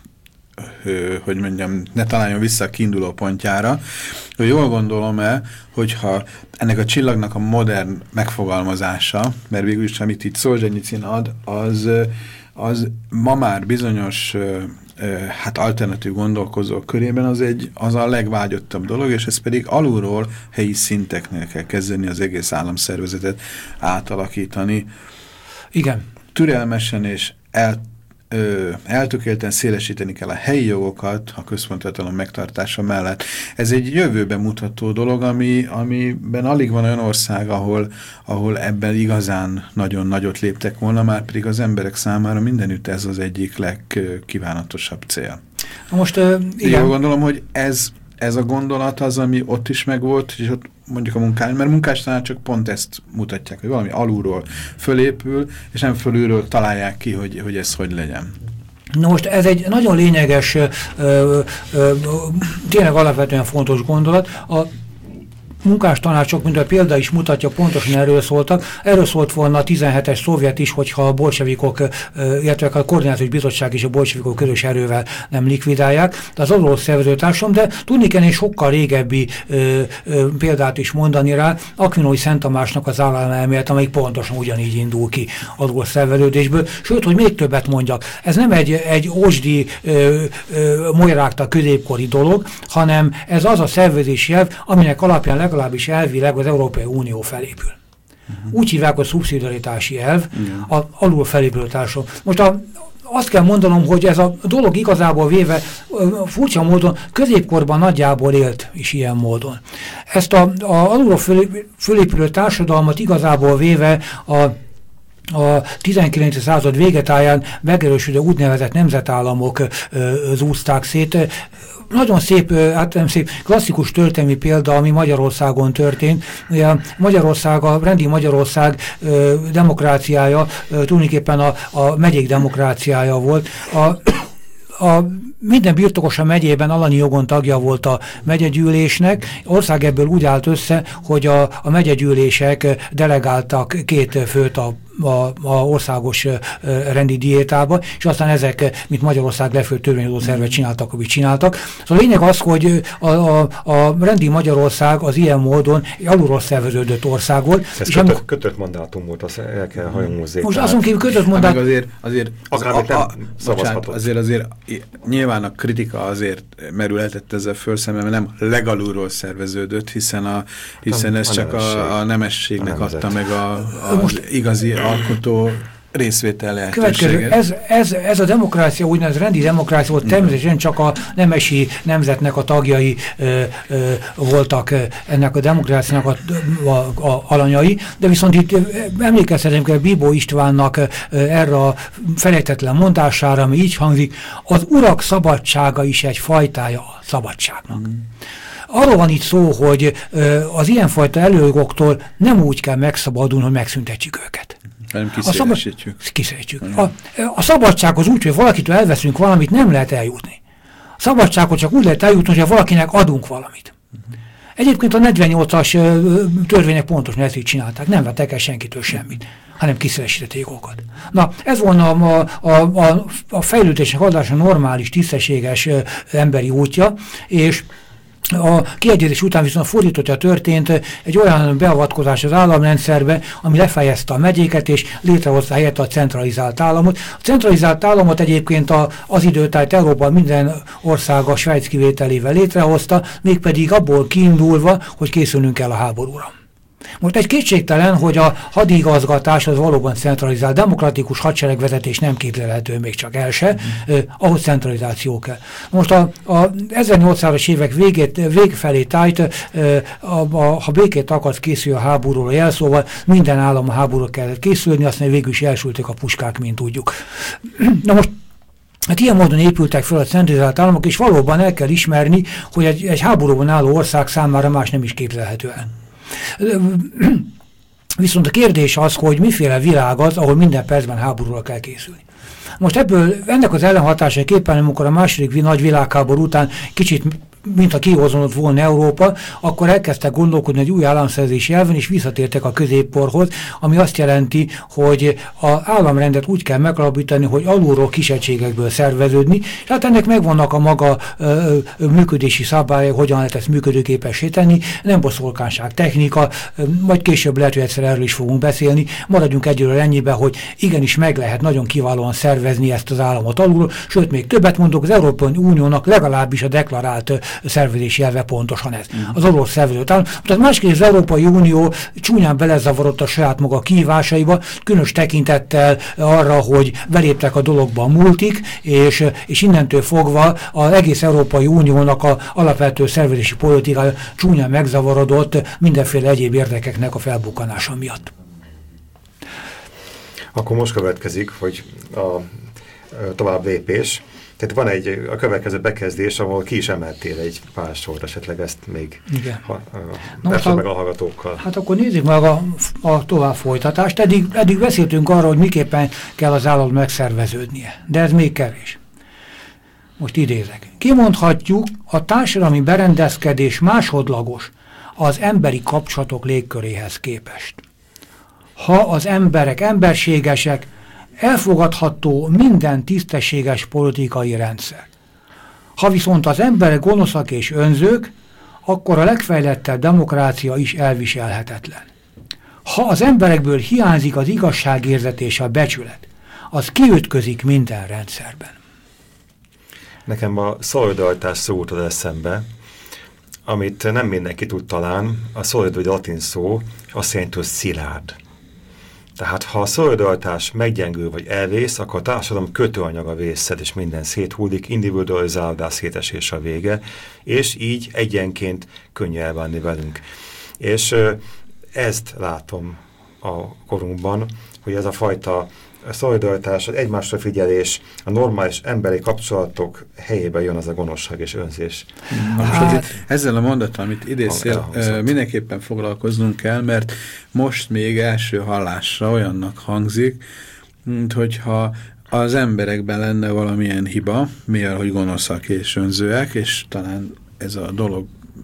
hogy mondjam, ne találjon vissza a kiinduló pontjára, hogy jól gondolom-e, hogyha ennek a csillagnak a modern megfogalmazása, mert végülis, amit itt Szolzsenyicyn ad, az, az ma már bizonyos hát alternatív gondolkozók körében az, egy, az a legvágyottabb dolog, és ez pedig alulról helyi szinteknél kell kezdeni az egész államszervezetet átalakítani. Igen. Türelmesen és el, ö, eltökélten szélesíteni kell a helyi jogokat a központihatalom megtartása mellett. Ez egy jövőbe mutató dolog, ami, amiben alig van olyan ország, ahol, ahol ebben igazán nagyon nagyot léptek volna, már pedig az emberek számára mindenütt ez az egyik legkívánatosabb cél. Most, uh, igen. Jól gondolom, hogy ez, ez a gondolat az, ami ott is megvolt, és ott mondjuk a munkás, mert munkásnál csak pont ezt mutatják, hogy valami alulról fölépül, és nem fölülről találják ki, hogy, hogy ez hogy legyen. Na most ez egy nagyon lényeges, ö, ö, ö, tényleg alapvetően fontos gondolat. A munkástanácsok, mint a példa is mutatja, pontosan erről szóltak. Erről szólt volna a tizenhetes szovjet is, hogyha a bolsevikok, illetve a koordinációs bizottság és a bolsevikok közös erővel nem likvidálják. De az orosz szervezőtársam, de tudni kell egy sokkal régebbi ö, ö, példát is mondani rá, Akvinói Szent Tamásnak az államelmélet, amelyik pontosan ugyanígy indul ki az orosz szerveződésből. Sőt, hogy még többet mondjak, ez nem egy, egy ósdi molyrákta középkori dolog, hanem ez az a szervezési elv, aminek alapján legalábbis elvileg az Európai Unió felépül. Uh-huh. Úgy hívják, hogy szubszidiaritási elv, uh-huh. a alul felépülő társadalom. Most a, azt kell mondanom, hogy ez a dolog igazából véve furcsa módon középkorban nagyjából élt is ilyen módon. Ezt a, a alulról fölépülő társadalmat igazából véve a a tizenkilencedik század végetáján megerősödő úgynevezett nemzetállamok ö, zúzták szét. Nagyon szép, hát nem szép, klasszikus történelmi példa, ami Magyarországon történt. Ugye Magyarország, a rendi Magyarország ö, demokráciája ö, tulajdonképpen a, a megyék demokráciája volt. A, a minden birtokos a megyében alanyi jogon tagja volt a megyegyűlésnek. Ország ebből úgy állt össze, hogy a, a megyegyűlések delegáltak két főt a A, a országos uh, rendi diétába, és aztán ezek, mint Magyarország legfőbb törvényhozó szervet csináltak, amit csináltak. Szóval a lényeg az, hogy a, a, a rendi Magyarország az ilyen módon egy alulról szerveződött ország volt. Ez és kötött, kötött mandátum volt, azt el kell hajomozzék. Most azon kívül kötött mandátum. Azért, azért, az, a, a, a, bocsánat, azért, azért nyilván a kritika azért merülhetett ezzel fölszemben, mert nem legalulról szerveződött, hiszen, a, hiszen ez a csak nemesség. a, a nemességnek a adta meg a, a most, igazi alkotó részvétel lehetőséget. Ez, ez, ez a demokrácia, úgynevezett rendi demokrácia volt, természetesen csak a nemesi nemzetnek a tagjai ö, ö, voltak ennek a demokráciának a, a, a alanyai, de viszont itt emlékeztetem kell Bíbó Istvánnak ö, erre a felejtetlen mondására, ami így hangzik, az urak szabadsága is egy fajtája a szabadságnak. Mm. Arról van itt szó, hogy ö, az ilyenfajta előjogoktól nem úgy kell megszabadulni, hogy megszüntetjük őket. Nem kiszélesítjük. Kiszélesítjük. A, a szabadsághoz úgy, hogy valakitől elveszünk valamit, nem lehet eljutni. A szabadsághoz csak úgy lehet eljutni, hogyha valakinek adunk valamit. Uh-huh. Egyébként a negyvennyolcas törvények pontosan ezt így csinálták. Nem vettek el senkitől semmit, hanem kiszélesítették jogokat. Na, ez volna a, a, a, a fejlődésnek adása normális, tisztességes emberi útja, és a kiegyezés után viszont fordítottja történt egy olyan beavatkozás az államrendszerbe, ami lefejezte a megyéket, és létrehozta helyett a centralizált államot. A centralizált államot egyébként a, az időtájt Európa minden országa Svájc kivételével létrehozta, mégpedig abból kiindulva, hogy készülnünk kell a háborúra. Most egy kétségtelen, hogy a hadigazgatás az valóban centralizált, demokratikus hadseregvezetés nem képzelhető még csak el se, mm. eh, ahhoz centralizáció kell. Most a, a ezernyolcszázas évek végét, végfelé tájt, eh, a, a, ha békét akarsz készül a háborúra jelszóval, minden állam a háborúra kellett készülni, aztán végül is elsülték a puskák, mint tudjuk. Na most hát ilyen módon épültek fel a centralizált államok, és valóban el kell ismerni, hogy egy, egy háborúban álló ország számára más nem is képzelhető el. Viszont a kérdés az, hogy miféle világ az, ahol minden percben háborúra kell készülni. Most ebből ennek az ellenhatásaképpen, amikor a második nagy világháború után kicsit mintha kihozonott volna Európa, akkor elkezdtek gondolkodni egy új államszerzési elven, és visszatértek a középporhoz, ami azt jelenti, hogy az államrendet úgy kell megalapítani, hogy alulról kisegységekből szerveződni, és hát ennek megvannak a maga ö, ö, működési szabályai, hogyan lehet ezt működőképessé tenni, nem boszorkánság technika, ö, majd később lehet, hogy egyszer erről is fogunk beszélni, maradjunk egyről ennyiben, hogy igenis meg lehet nagyon kiválóan szervezni ezt az államot alulról, sőt, még többet mondok, az Európai Uniónak legalábbis a deklarált szervezési elve pontosan ez. Uh-huh. Az orosz szerveződött állam. Tehát másképp az Európai Unió csúnyán belezavarodott a saját maga kihívásaiba, különös tekintettel arra, hogy beléptek a dologba a multik, és, és innentől fogva az egész Európai Uniónak a alapvető szervezési politikája csúnyán megzavarodott mindenféle egyéb érdekeknek a felbukkanása miatt. Akkor most következik, hogy a, a tovább lépés. Tehát van egy, a következő bekezdés, ahol ki is emeltél egy pár sort, esetleg ezt még beszél meg a hallgatókkal. Hát akkor nézzük meg a, a tovább folytatást. Eddig, eddig beszéltünk arról, hogy miképpen kell az állam megszerveződnie, de ez még kevés. Most idézek. Kimondhatjuk, a társadalmi berendezkedés másodlagos az emberi kapcsolatok légköréhez képest. Ha az emberek emberségesek, elfogadható minden tisztességes politikai rendszer. Ha viszont az emberek gonoszak és önzők, akkor a legfejlettebb demokrácia is elviselhetetlen. Ha az emberekből hiányzik az igazságérzet és a becsület, az kiütközik minden rendszerben. Nekem a szolidaritás szó jut az eszembe, amit nem mindenki tud talán. A szolidaritás vagy latin szó azt jelenti, hogy szilárd. Tehát ha a szolidaritás meggyengül vagy elvész, akkor a társadalom kötőanyaga vészed, és minden széthullik, individualizálódás, szétesés a vége, és így egyenként könnyű elbánni velünk. És ezt látom a korunkban, hogy ez a fajta szolidaritás, az egymásra figyelés, a normális emberi kapcsolatok helyébe jön az a gonoszság és önzés. Hát, itt, ezzel a mondattal, amit idéztél, mindenképpen foglalkoznunk kell, mert most még első hallásra olyannak hangzik, mint hogyha az emberekben lenne valamilyen hiba, mivel hogy gonoszak és önzőek, és talán ez a dolog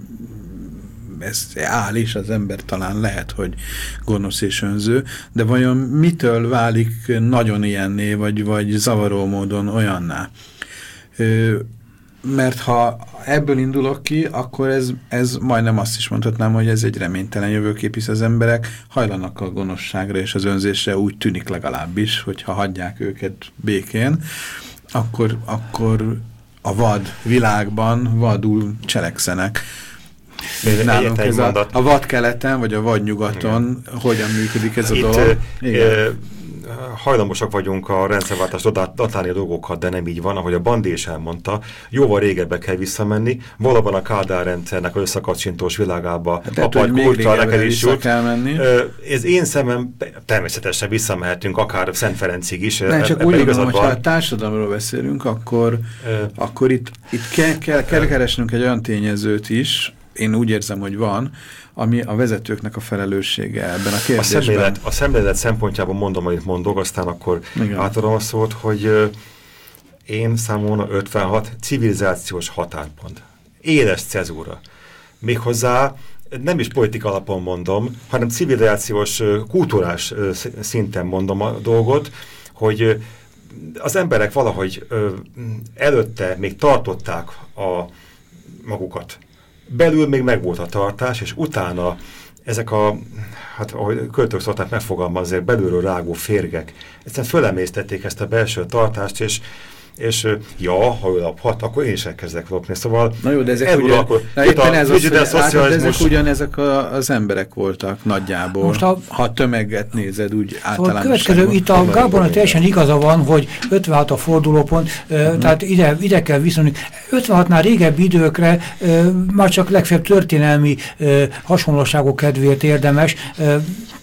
ez áll is, az ember talán lehet, hogy gonosz és önző, de vajon mitől válik nagyon ilyenné, vagy, vagy zavaró módon olyanná? Ö, mert ha ebből indulok ki, akkor ez, ez majdnem azt is mondhatnám, hogy ez egy reménytelen jövőkép, hisz az emberek hajlanak a gonoszságra és az önzésre, úgy tűnik legalábbis, hogyha hagyják őket békén, akkor, akkor a vad világban vadul cselekszenek. Nálunk ez a, a vad keleten, vagy a vad nyugaton, igen. Hogyan működik ez a Itt, dolog? Igen. hajlamosak vagyunk a rendszerváltás datálni a dolgokat, de nem így van, ahogy a Bandi is elmondta, jóval régebbe kell visszamenni, valóban a Kádár rendszernek az összekacsintós világába hát apaj kultra neked is jut. Kell menni. Ez én szemem természetesen visszamehetünk, akár Szent Ferencig is. Nem, csak úgy gondolom, hogy ha a társadalomról beszélünk, akkor, e, akkor itt, itt kell, kell, kell keresnünk egy olyan tényezőt is, én úgy érzem, hogy van, ami a vezetőknek a felelőssége ebben a kérdésben. A szemlélet, a szemlélet szempontjában mondom, amit mondok, aztán akkor igen. átadom a szót, hogy uh, én számomra ötvenhat civilizációs határpont. Éles cezúra. Méghozzá nem is politika alapon mondom, hanem civilizációs, kultúrás szinten mondom a dolgot, hogy az emberek valahogy előtte még tartották a magukat. Belül még megvolt a tartás, és utána ezek a, hát ahogy költők szokták megfogalmazni, belülről rágó férgek, egyszerűen fölemésztették ezt a belső tartást, és és ja, ha ő laphat, akkor én is elkezdek lopni. Szóval na jó, de ezek, ugyan, akkor, na éppen ez az, hogy át, ezek ugyanezek a, az emberek voltak nagyjából, most a, ha tömeget nézed úgy általánosan. Következő, itt a Gábornak teljesen igaza van, hogy ötvenhat a fordulópont, uh -huh. tehát ide, ide kell viszonyulni. ötvenhatnál régebbi időkre uh, már csak legfeljebb történelmi uh, hasonlóságok kedvéért érdemes, uh,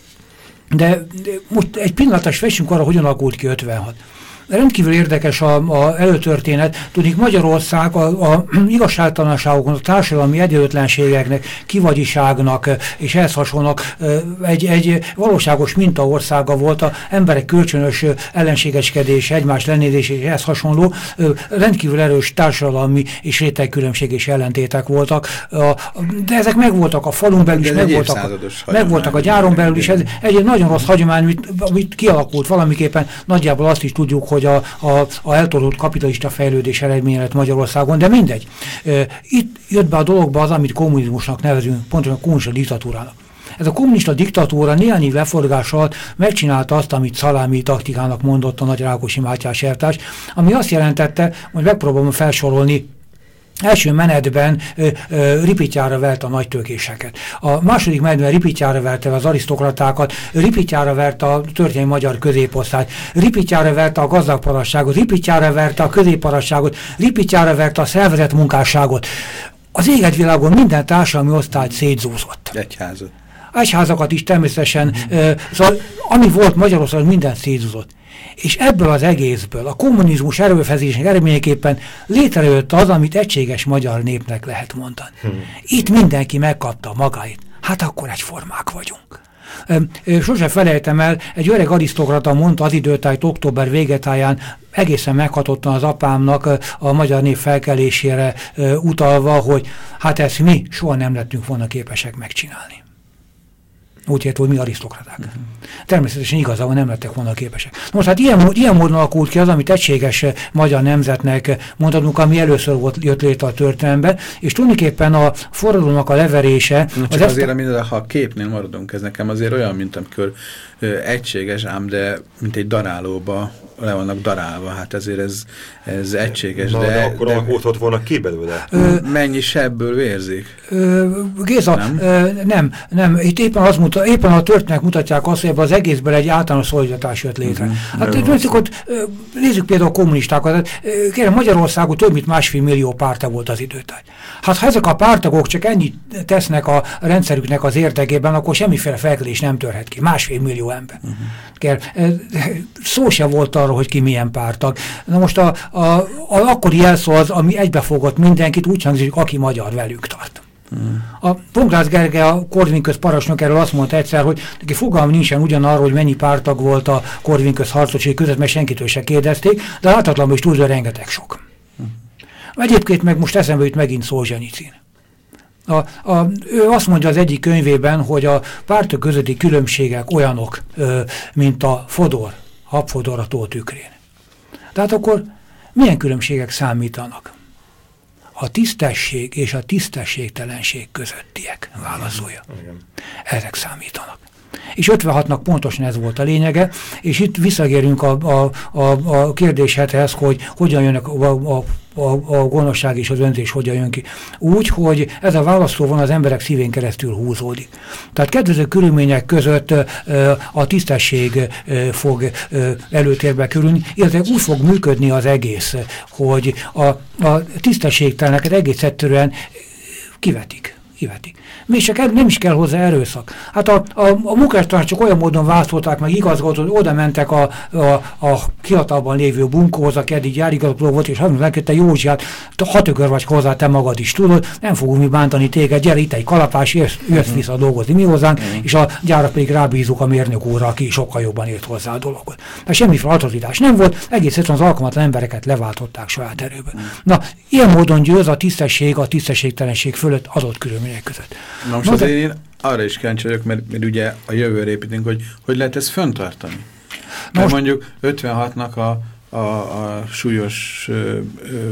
de, de most egy pillanatos vessünk arra, hogyan alakult ki ötvenhat. Rendkívül érdekes az előtörténet. Tudjuk, Magyarország a, a igazságtalanságokon, a társadalmi egyenlőtlenségeknek, kivagyiságnak és ehhez hasonlóak egy, egy valóságos mintaországa volt, a emberek kölcsönös ellenségeskedés, egymás lenézés és ehhez hasonló rendkívül erős társadalmi és rétegkülönbség és ellentétek voltak. De ezek megvoltak a falun belül is, megvoltak, megvoltak a gyáron belül is. Ez egy nagyon rossz hagyomány, amit, amit kialakult valamiképpen. Nagyjából azt is tudjuk, hogy a, a, a eltorult kapitalista fejlődés eredménye lett Magyarországon, de mindegy. Itt jött be a dologba az, amit kommunizmusnak nevezünk, pontosan a kommunista diktatúrának. Ez a kommunista diktatúra néhány év leforgás alatt megcsinálta azt, amit szalámi taktikának mondott a nagy Rákosi Mátyás elvtárs, ami azt jelentette, hogy megpróbálom felsorolni. Első menetben ö, ö, ripityára vert a nagytőkéseket. A második menetben ripityára verte az arisztokratákat, ripityára verte a történelmi magyar középosztályt, ripityára verte a gazdagparasságot, ripityára verte a középparasságot, ripityára verte a szervezett munkásságot. Az égetvilágon minden társadalmi osztályt szétzúzott. Egyházat. Egyházakat is természetesen, ö, szóval ami volt Magyarországon, minden szétzúzott. És ebből az egészből, a kommunizmus erőfeszítésnek eredményeképpen létrejött az, amit egységes magyar népnek lehet mondani. Hmm. Itt mindenki megkapta magáit. Hát akkor egyformák vagyunk. Sose felejtem el, egy öreg arisztokrata mondta az időtájt október végetáján, egészen meghatottan az apámnak a magyar nép felkelésére utalva, hogy hát ezt mi soha nem lettünk volna képesek megcsinálni. Úgy értve, hogy mi arisztokraták. Uh-huh. Természetesen igazából nem lettek volna képesek. Most hát ilyen, ilyen módon alakult ki az, amit egységes magyar nemzetnek mondhatunk, ami először volt, jött létre a történelemben, és tulajdonképpen a forradalomnak a leverése... Na, csak az azért, a... amit, ha a képnél maradunk, ez nekem azért olyan, mint amikor ö, egységes, ám de mint egy darálóba le vannak darálva, hát ezért ez, ez egységes. Na, de, de akkor de, alakultott volna ki belőle? Ö, mennyi sebből vérzik? Ö, Géza, nem? Ö, nem, nem. Itt éppen, az muta, éppen a történetek mutatják azt, hogy ebben az egészben egy általános szolidaritás jött létre. Uh-huh. Hát nézzük, ott, nézzük például a kommunistákat. Kérem, Magyarországon több mint másfél millió párta volt az időtáj. Hát ha ezek a pártagok csak ennyit tesznek a rendszerüknek az érdekében, akkor semmiféle felkelés nem törhet ki. Másfél millió ember. Uh-huh. Kér, szó se volt arról, hogy ki milyen pártag. Na most a, a, a akkori jelszó az, ami egybefogott mindenkit, úgy hangzik, hogy aki magyar, velünk tart. Hmm. A Pongrácz Gergely, a Korvinköz parancsnok erről azt mondta egyszer, hogy neki fogalma nincsen ugyanarról, hogy mennyi pártag volt a Korvinköz harcosai között, mert senkitől se kérdezték, de láthatatlanul is túlzó rengeteg sok. Hmm. Egyébként meg most eszembe jut megint Szolzsenyicin. A, a, ő azt mondja az egyik könyvében, hogy a pártok közötti különbségek olyanok, ö, mint a fodor, habfodor a tó tükrén. Tehát akkor milyen különbségek számítanak? A tisztesség és a tisztességtelenség közöttiek, válaszolja. Igen. Ezek számítanak. És ötvenhatnak pontosan ez volt a lényege, és itt visszagérünk a, a, a, a kérdéshez, hogy hogyan jönnek a, a a, a gonoszság és az öntés hogyan jön ki. Úgy, hogy ez a választóvonal az emberek szívén keresztül húzódik. Tehát kedvező körülmények között a tisztesség fog előtérbe kerülni, illetve úgy fog működni az egész, hogy a, a tisztességteleneket egész egyszerűen kivetik. kivetik. Még csak nem is kell hozzá erőszak. Hát a, a, a munkástalanok olyan módon választották meg igazgatót, hogy oda mentek a, a, a hivatalban lévő bunkóhoz, aki eddig gyárigazgató volt, és azt mondták, te Józsiát, hat ökör vagy hozzá, te magad is tudod, nem fogunk mi bántani téged, gyere itt egy kalapás, jössz, jössz uh-huh. vissza dolgozni mi hozzánk, uh-huh. és a gyára pedig rábízunk a mérnök úrra, aki sokkal jobban ért hozzá a dolgot. De semmiféle atrocitás nem volt, egész egyszerűen az alkalmatlan embereket leváltották saját erőben. Uh-huh. Na, ilyen módon győz a tisztesség a tisztességtelenség fölött adott körülmények között. Na most no, azért de... én arra is kíváncsi vagyok, mert, mert ugye a jövőre építünk, hogy hogy lehet ezt fenntartani. Mert most... mondjuk ötvenhatnak a, a, a súlyos ö, ö,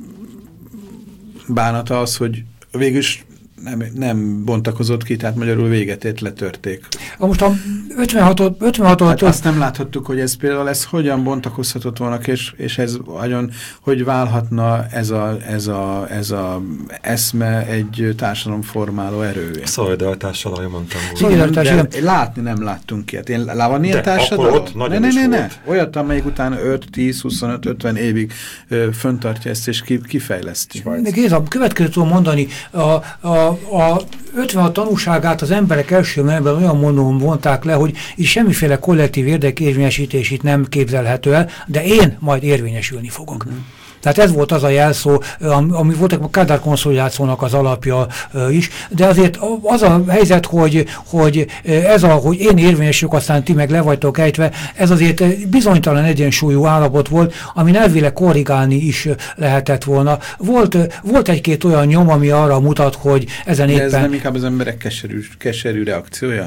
bánata az, hogy végülis nem, nem bontakozott ki, tehát magyarul véget ért, letörték. Most a ötvenhatot... ötvenhatot hát azt nem láthattuk, hogy ez például ez hogyan bontakozhatott volna, és, és ez nagyon, hogy válhatna ez a, ez a, ez a eszme egy társadalomformáló erővé. Szolidaritással, ahogy mondtam. Szolidaritással. Látni nem láttunk ilyet. Én van ilyen társadalom? Ne, ne, ne, ne. Olyat, amelyik után öt, tíz, huszonöt, ötven évig ö, föntartja ezt, és ki, kifejleszti. Géza, következő tudom mondani, a, a A ötvenhat tanúságát az emberek első menetben olyan módon vonták le, hogy itt semmiféle kollektív érdekérvényesítés itt nem képzelhető el, de én majd érvényesülni fogok. Uh-huh. Tehát ez volt az a jelszó, ami volt a Kádár konszolidációnak az alapja is, de azért az a helyzet, hogy, hogy ez a, hogy én érvényesülök, aztán ti meg le vagytok ejtve, ez azért bizonytalan egyensúlyú állapot volt, amin elvileg korrigálni is lehetett volna. Volt, volt egy-két olyan nyom, ami arra mutat, hogy ezen de éppen... ez nem inkább az emberek keserű, keserű reakciója?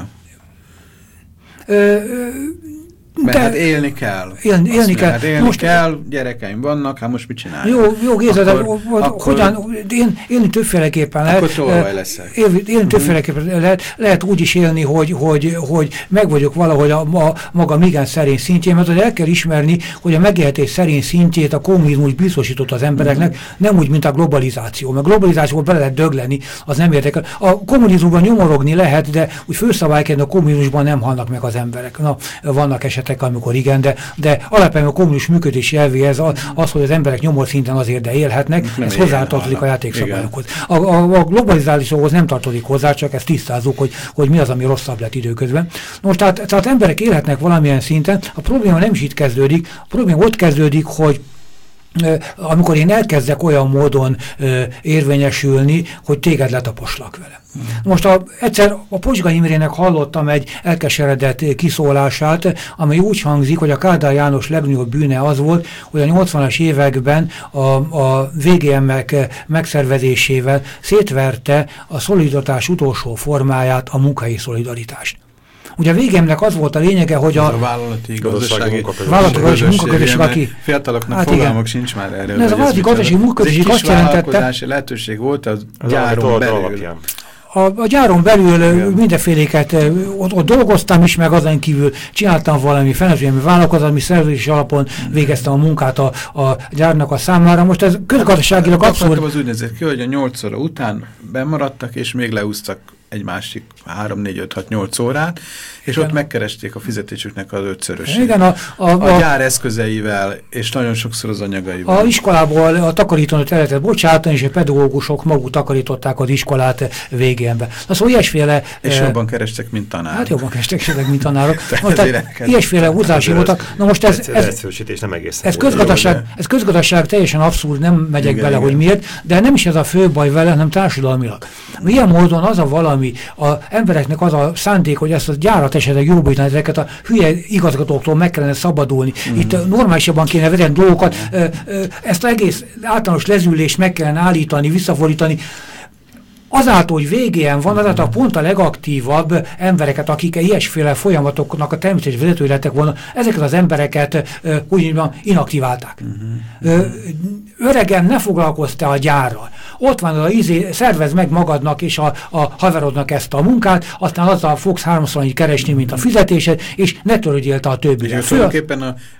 Ö, Mert de hát élni kell. Élni, élni kell. Hát élni most kell, gyerekeim vannak, hát most mit csinálják? Jó, jó Géza, de akkor, hogyan, én, élni többféleképpen lehet. Akkor tolvaj leszek. Élni, élni uh-huh. többféleképpen lehet, lehet úgy is élni, hogy, hogy, hogy meg vagyok valahogy a, a maga igen szerény szintjén, mert el kell ismerni, hogy a megélhetés szerény szintjét a kommunizmus biztosított az embereknek, uh-huh. nem úgy, mint a globalizáció. Mert globalizációból bele lehet dögleni, az nem érdekel. A kommunizmusban nyomorogni lehet, de úgy főszabályként a kommunizmusban nem halnak meg az emberek. Na, vannak esetek, amikor igen, de, de alapvetően a kommunizmus működési elvéhez az, az, hogy az emberek nyomor szinten azért de élhetnek, nem ez hozzátartozik a játékszabályokhoz. A, a, a globalizációhoz nem tartozik hozzá, csak ezt tisztázzuk, hogy, hogy mi az, ami rosszabb lett időközben. Most tehát, tehát emberek élhetnek valamilyen szinten, a probléma nem is itt kezdődik, a probléma ott kezdődik, hogy amikor én elkezdek olyan módon ö, érvényesülni, hogy téged letaposlak vele. Mm. Most a, egyszer a Pozsga Imrének hallottam egy elkeseredett kiszólását, amely úgy hangzik, hogy a Kádár János legnagyobb bűne az volt, hogy a nyolcvanas években a, a vé gé em-ek megszervezésével szétverte a szolidaritás utolsó formáját, a munkahelyi szolidaritást. Ugye a vé gé em-nek az volt a lényege, hogy a, a vállalati gazdasági munkaközösség, aki... Fiataloknak hát fogalmak sincs már erről. Ez a vállalati gazdasági munkaközösség azt jelentette... lehetőség volt az, az gyáron belül. A, a gyáron belül igen. mindenféléket ott, ott dolgoztam is, meg azon kívül csináltam valami fenezőjelmi vállalkozalmi szerződés alapon végeztem a munkát a, a gyárnak a számára. Most ez közgazdaságilag abszolút... Az úgynevezett ki, hogy a nyolc óra után bemaradtak, és még leúztak egy másik három, négy, öt, hat, nyolc órát, és igen. ott megkeresték a fizetésüknek az ötszörösét. Igen, a, a, a, a gyár eszközeivel, és nagyon sokszor az anyagaival. A iskolából a takarítónőt el lehetett bocsátani, és a pedagógusok maguk takarították az iskolát végénbe. Szóval ilyesféle... És e, jobban kerestek, mint tanárok. Hát jobban kerestek, mint tanárok. Tehát ilyesféle húzási voltak. Na most ez, ez, ez, nem ez, közgazdaság, ez közgazdaság teljesen abszurd, nem megyek igen, bele, igen. hogy miért, de nem is ez a fő baj vele, hanem társadalmilag. Ilyen módon az a valami, az embereknek az a szándék, hogy ezt a gyárat esetleg jobbítani, ezeket a hülye igazgatóktól meg kellene szabadulni. Mm-hmm. Itt normálisabban kéne vezetni dolgokat, ezt az egész általános lezülést meg kellene állítani, visszafordítani. Azáltal, hogy vé gé em van, azáltal pont a legaktívabb embereket, akik ilyesféle folyamatoknak a természetes vezetői lettek volna, ezeket az embereket úgy mondjam, inaktiválták. Uh-huh. Öregen, ne foglalkozz te a gyárral. Ott van az izé, szervezd meg magadnak és a, a haverodnak ezt a munkát, aztán azzal fogsz háromszor annyit keresni, mint a fizetésed, és ne törődjél te a többire. Tulajdonképpen a,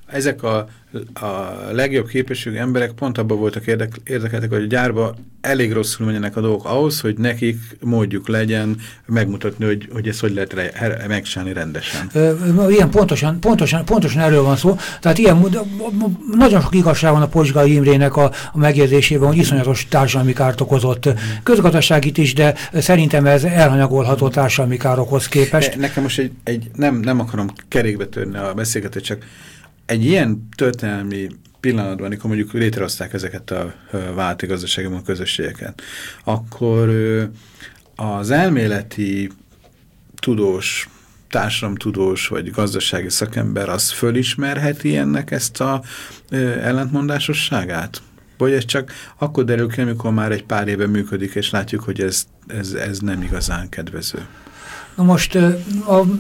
ezek a, a legjobb képességű emberek pont abban voltak érdek, érdekeltek, hogy a gyárba elég rosszul menjenek a dolgok ahhoz, hogy nekik módjuk legyen megmutatni, hogy, hogy ezt hogy lehet re, megcsinálni rendesen. Ilyen pontosan, pontosan, pontosan erről van szó. Tehát ilyen, nagyon sok igazság van a Pozsgai Imrének a, a megjegyzésében, hogy iszonyatos társadalmi kárt okozott közgazdaságit is, de szerintem ez elhanyagolható társadalmi károkhoz képest. De nekem most egy, egy nem, nem akarom kerékbe törni a beszélgetést, csak egy ilyen történelmi pillanatban, amikor mondjuk létrehozták ezeket a válti gazdasági közösségeket, akkor az elméleti tudós, társadalomtudós vagy gazdasági szakember az fölismerheti ennek ezt a ellentmondásosságát? Vagy ez csak akkor derül ki, amikor már egy pár éve működik, és látjuk, hogy ez, ez, ez nem igazán kedvező? Na most a, a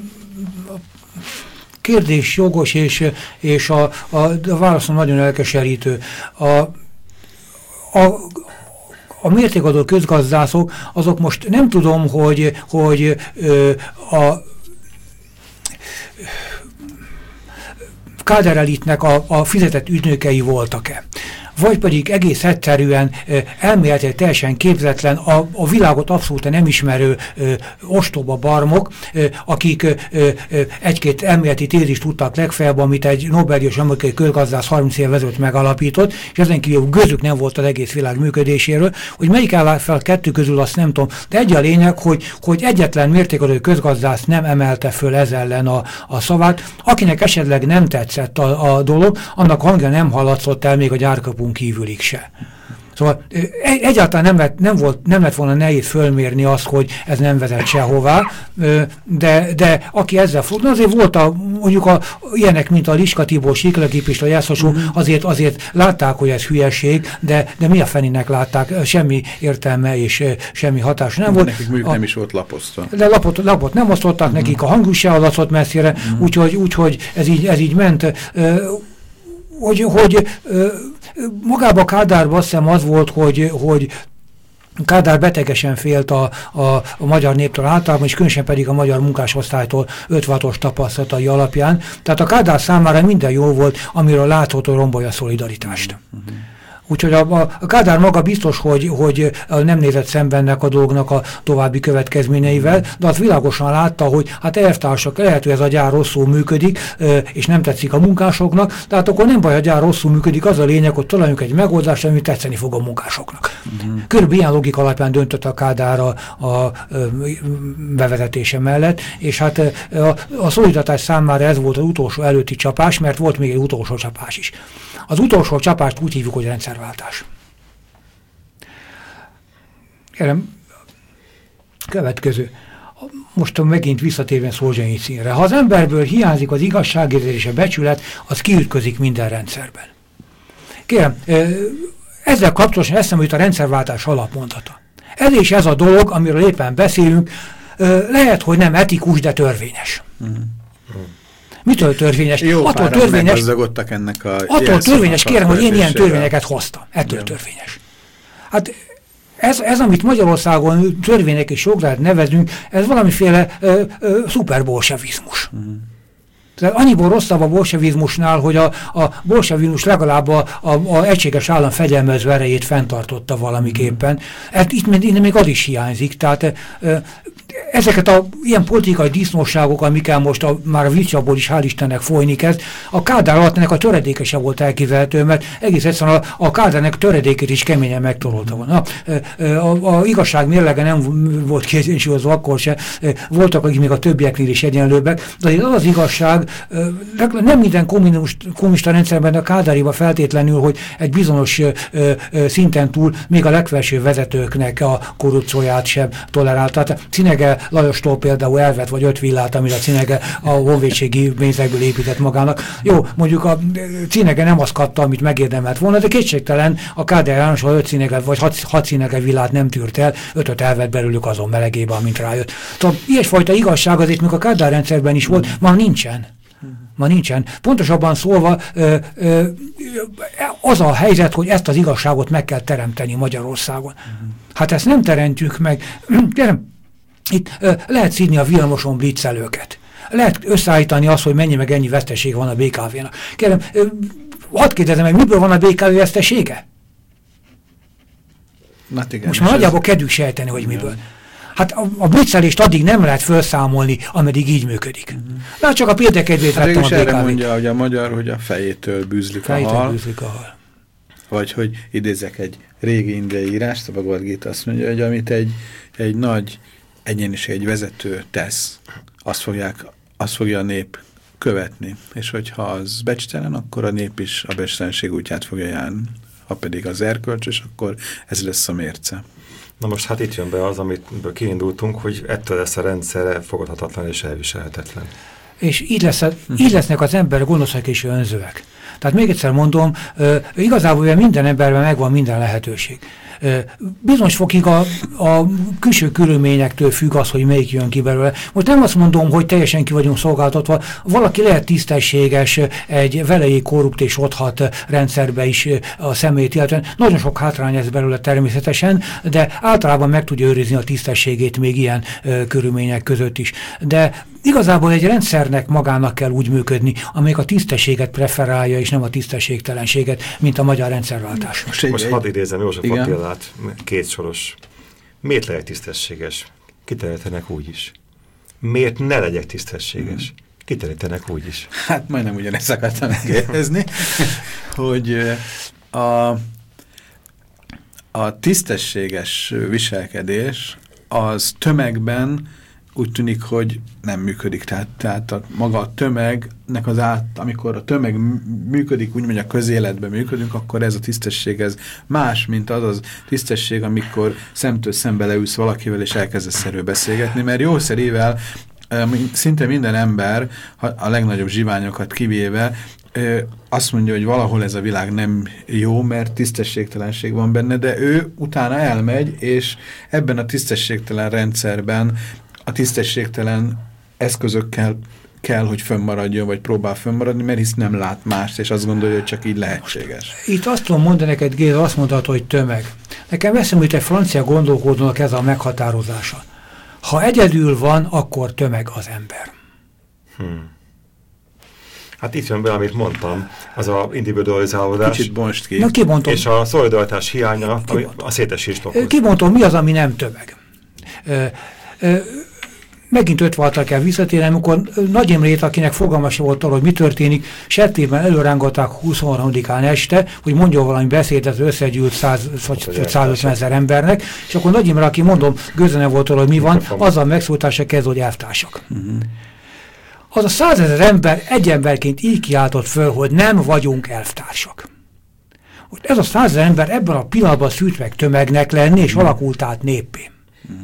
kérdés jogos, és, és a, a, a válaszom nagyon elkeserítő. A, a, a mértékadó közgazdászok, azok most nem tudom, hogy, hogy ö, a Kádár elitnek a, a fizetett ügynökei voltak-e. Vagy pedig egész egyszerűen elméletileg teljesen képzetlen, a, a világot abszolút nem ismerő ö, ostoba barmok, ö, akik egy-két elméleti tézist tudtak legfeljebb, amit egy Nobel-díjas amerikai közgazdász harminc év ezelőtt megalapított, és ezen kívül gözük nem volt az egész világ működéséről, hogy melyik áll fel kettő közül, azt nem tudom. De egy a lényeg, hogy, hogy egyetlen mértékadó közgazdász nem emelte föl ez ellen a, a szavát. Akinek esetleg nem tetszett a, a dolog, annak hangja nem hallatszott el még a gyárkapun kívülig se. Szóval egyáltalán nem lett, nem, volt, nem lett volna nehéz fölmérni azt, hogy ez nem vezet sehová, de, de aki ezzel fog, azért volt a, mondjuk a, ilyenek, mint a Liska Tibor, Siklaki Pista, Jászosó, azért, azért látták, hogy ez hülyeség, de, de mi a fenének látták, semmi értelme és semmi hatás nem volt. Nekik mondjuk a, nem is volt lapozva. De lapot, lapot nem osztottak, uh-huh. nekik a hangjuk se hallatszott messzire, uh-huh. úgyhogy, úgyhogy ez, így, ez így ment. Hogy, hogy magában Kádárban azt hiszem az volt, hogy, hogy Kádár betegesen félt a, a, a magyar néptől általában, és különösen pedig a magyar munkásosztálytól ötvenhatos tapasztalatai alapján. Tehát a Kádár számára minden jó volt, amiről látható, hogy rombolja a szolidaritást. Uh-huh. Úgyhogy a, a Kádár maga biztos, hogy, hogy nem nézett szembennek a dolgnak a további következményeivel, de az világosan látta, hogy hát elvtársak, lehet, hogy ez a gyár rosszul működik, és nem tetszik a munkásoknak, tehát akkor nem baj, a gyár rosszul működik, az a lényeg, hogy találjunk egy megoldást, ami tetszeni fog a munkásoknak. Uh-huh. Körülbelül ilyen logika alapján döntött a Kádár a, a bevezetése mellett, és hát a, a szolidaritás számára ez volt az utolsó előtti csapás, mert volt még egy utolsó csapás is. Az utolsó csapást úgy hívjuk, hogy rendszerváltás. Kérem, következő. Most megint visszatérve Szolzsenyicinre. Ha az emberből hiányzik az igazságérzés és a becsület, az kiütközik minden rendszerben. Kérem, ezzel kapcsolatosan eszembe jut a rendszerváltás alapmondata. Ez és ez a dolog, amiről éppen beszélünk, lehet, hogy nem etikus, de törvényes. Mm. Mitől törvényes? Jó, attól törvényes, ennek a attól törvényes, kérem, hogy én ilyen törvényeket hoztam. Ettől Jó. törvényes. Hát ez, ez, amit Magyarországon törvények és jográt nevezünk, ez valamiféle ö, ö, szuperbolsevizmus. Uh-huh. Tehát annyiból rosszabb a bolsevizmusnál, hogy a, a bolsevizmus legalább a, a, a egységes állam fegyelmező erejét fenntartotta valamiképpen. Hát itt, itt még az is hiányzik. Tehát ö, ezeket a ilyen politikai disznóságok, amikkel most a, már a viccabból is hál' Istennek folyni kezd, a Kádár alatt ennek a töredéke sem volt elképzelhető, mert egész egyszerűen a, a Kádárnek töredékét is keményen megtorolta volna. A, a, a igazság mérlege nem volt kiegyensúlyozva akkor se, voltak, akik még a többieknél is egyenlőbbek, de az az igazság, nem minden kommunista rendszerben, a Kádáriban feltétlenül, hogy egy bizonyos szinten túl még a legfelső vezetőknek a korrupcióját sem tolerálta. Tehát Cinege Lajostól például elvett vagy öt villát, amire a Cinege a honvédségi pénzekből épített magának. Jó, mondjuk a Cinege nem azt kapta, amit megérdemelt volna, de kétségtelen a Kádár János a öt Cinege vagy hat, hat Cinege villát nem tűrt el, ötöt elvett belőlük azon melegébe, amint rájött. Szóval ilyesfajta igazság azért még a Kádár rendszerben is volt, ma nincsen. Ma nincsen. Pontosabban szólva ö, ö, az a helyzet, hogy ezt az igazságot meg kell teremteni Magyarországon. Hát ezt nem teremtjük meg. Itt ö, lehet szídni a villamoson blitzelőket. lehet összeállítani azt, hogy mennyi meg ennyi veszteség van a bé ká vé-nak. Kérem, hadd kérdezem meg, miből van a bé ká vé vesztesége? Igen, most már nagyjából kedvük sejteni, hogy miből. Hát a, a blitzelést addig nem lehet felszámolni, ameddig így működik. Uh-huh. Na, csak a példakedvét hát vettem a bé ká vét. Erre mondja, hogy a magyar, hogy a fejétől bűzlik fejétől a hal. bűzlik a hal. Vagy hogy idézek egy régi indiai írást, a Bhagavad Gita azt mondja, hogy amit egy, egy nagy egyéniség, egy vezető tesz, azt, fogják, azt fogja a nép követni. És hogyha az becstelen, akkor a nép is a becstelenség útját fogja járni. Ha pedig az erkölcsös, akkor ez lesz a mérce. Na most hát itt jön be az, amit kiindultunk, hogy ettől lesz a rendszer fogadhatatlan és elviselhetetlen. És így, lesz a, így lesznek az emberek gonoszak és önzőek. Tehát még egyszer mondom, igazából minden emberben megvan minden lehetőség. Bizonyos fokig a, a külső körülményektől függ az, hogy melyik jön ki belőle. Most nem azt mondom, hogy teljesen ki vagyunk szolgáltatva, valaki lehet tisztességes, egy velejéig korrupt és otthat rendszerbe is a személyt, illetve nagyon sok hátrány ez belőle természetesen, de általában meg tudja őrizni a tisztességét még ilyen ö, körülmények között is. De igazából egy rendszernek magának kell úgy működni, amelyik a tisztességet preferálja, és nem a tisztességtelenséget, mint a magyar rendszerváltás. Most, egy, Most hadd idézem József Attilát, két soros. Miért lehet tisztességes? Kiterültenek úgy is. Miért ne legyek tisztességes? Mm. Kiterültenek úgy is. Hát majdnem ugyanezt akartam kérdezni, hogy a, a tisztességes viselkedés az tömegben úgy tűnik, hogy nem működik. Tehát, tehát a, maga a tömegnek az át, amikor a tömeg működik, úgy mondja, a közéletben működünk, akkor ez a tisztesség, ez más, mint az az tisztesség, amikor szemtől szembe leülsz valakivel, és elkezdesz erről beszélgetni, mert jószerével szinte minden ember, a legnagyobb zsiványokat kivéve, azt mondja, hogy valahol ez a világ nem jó, mert tisztességtelenség van benne, de ő utána elmegy, és ebben a tisztességtelen rendszerben a tisztességtelen eszközökkel kell, hogy fönnmaradjon, vagy próbál fönnmaradni, mert hisz nem lát mást, és azt gondolja, hogy csak így lehetséges. Itt azt tudom mondani neked, Géza, azt mondhatod, hogy tömeg. Nekem eszembe jut egy francia gondolkodónak ez a meghatározása. Ha egyedül van, akkor tömeg az ember. Hmm. Hát itt jön be, amit mondtam, az a individualizálódás. Kicsit bonst ki. Na, kibontom. És a szolidaritás hiánya, ami a szétesést okoz. Kibontom, mi az, ami nem tömeg. Ö, ö, megint öt voltak el visszatérni, amikor Nagy Imrét, akinek fogalmas volt arról, hogy mi történik, Settében előrángatták huszonharmadikán este, hogy mondjon valami beszédet összegyűlt száz vagy százötven ezer embernek, és akkor Nagy Imre, aki mondom, gőzene volt arról, hogy mi van, azzal megszólítása kezd, hogy elvtársak. Uh-huh. Az a százezer ember egy emberként így kiáltott föl, hogy nem vagyunk elvtársak. Ez a százezer ember ebben a pillanatban szűrt meg tömegnek lenni, és alakult át néppé. Uh-huh.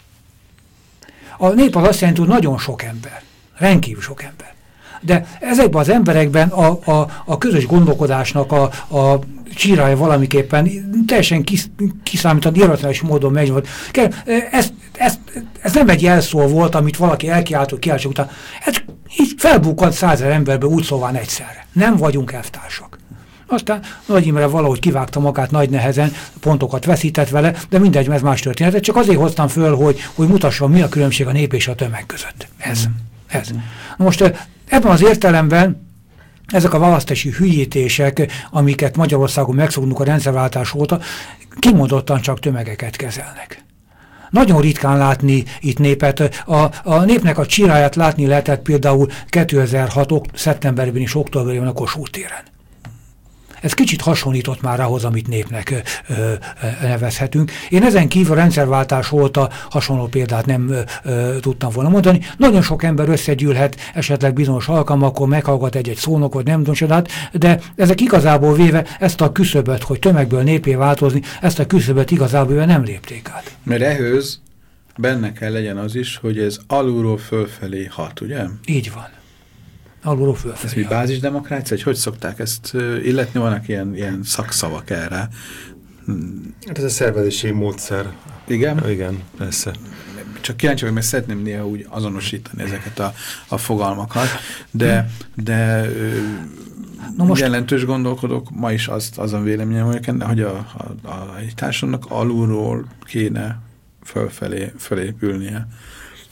A nép az azt jelenti, hogy nagyon sok ember, rendkívül sok ember. De ezekben az emberekben a, a, a közös gondolkodásnak a, a csírája valamiképpen teljesen kis, kiszámított, irracionális módon megy volt. Ez, ez, ez nem egy jelszó volt, amit valaki elkiáltott, kiáltsa után. Ez így felbukkant százezer emberbe úgy szóval egyszerre. Nem vagyunk elvtársak. Aztán Nagy Imre valahogy kivágta magát nagy nehezen, pontokat veszített vele, de mindegy, ez más történet. Csak azért hoztam föl, hogy, hogy mutassam, mi a különbség a nép és a tömeg között. Ez. ez. Most ebben az értelemben ezek a választási hülyítések, amiket Magyarországon megszoktunk a rendszerváltás óta, kimondottan csak tömegeket kezelnek. Nagyon ritkán látni itt népet. A, a népnek a csiráját látni lehetett például kétezer-hat szeptemberben és októberben a Kossuth téren. Ez kicsit hasonlított már ahhoz, amit népnek ö, ö, nevezhetünk. Én ezen kívül a rendszerváltás óta hasonló példát nem ö, ö, tudtam volna mondani. Nagyon sok ember összegyűlhet, esetleg bizonyos alkalmakkor meghallgat egy-egy szónokot, nem tudom csodát, de ezek igazából véve ezt a küszöböt, hogy tömegből népé változni, ezt a küszöböt igazából véve nem lépték át. Mert ehhez benne kell legyen az is, hogy ez alulról fölfelé hat, ugye? Így van. Alulról fölfelé. Ez mi bázisdemokrácia? Hogy szokták ezt illetni? Vannak ilyen, ilyen szakszavak erre? Hát ez a szervezési módszer. Igen? Igen, persze. Csak kíváncsi vagy, mert szeretném néha úgy azonosítani ezeket a, a fogalmakat, de, de no most jelentős gondolkodók ma is azt, azon véleményem, hogy a, a, a, egy társadalomnak alulról kéne fölfelé, fölépülnie.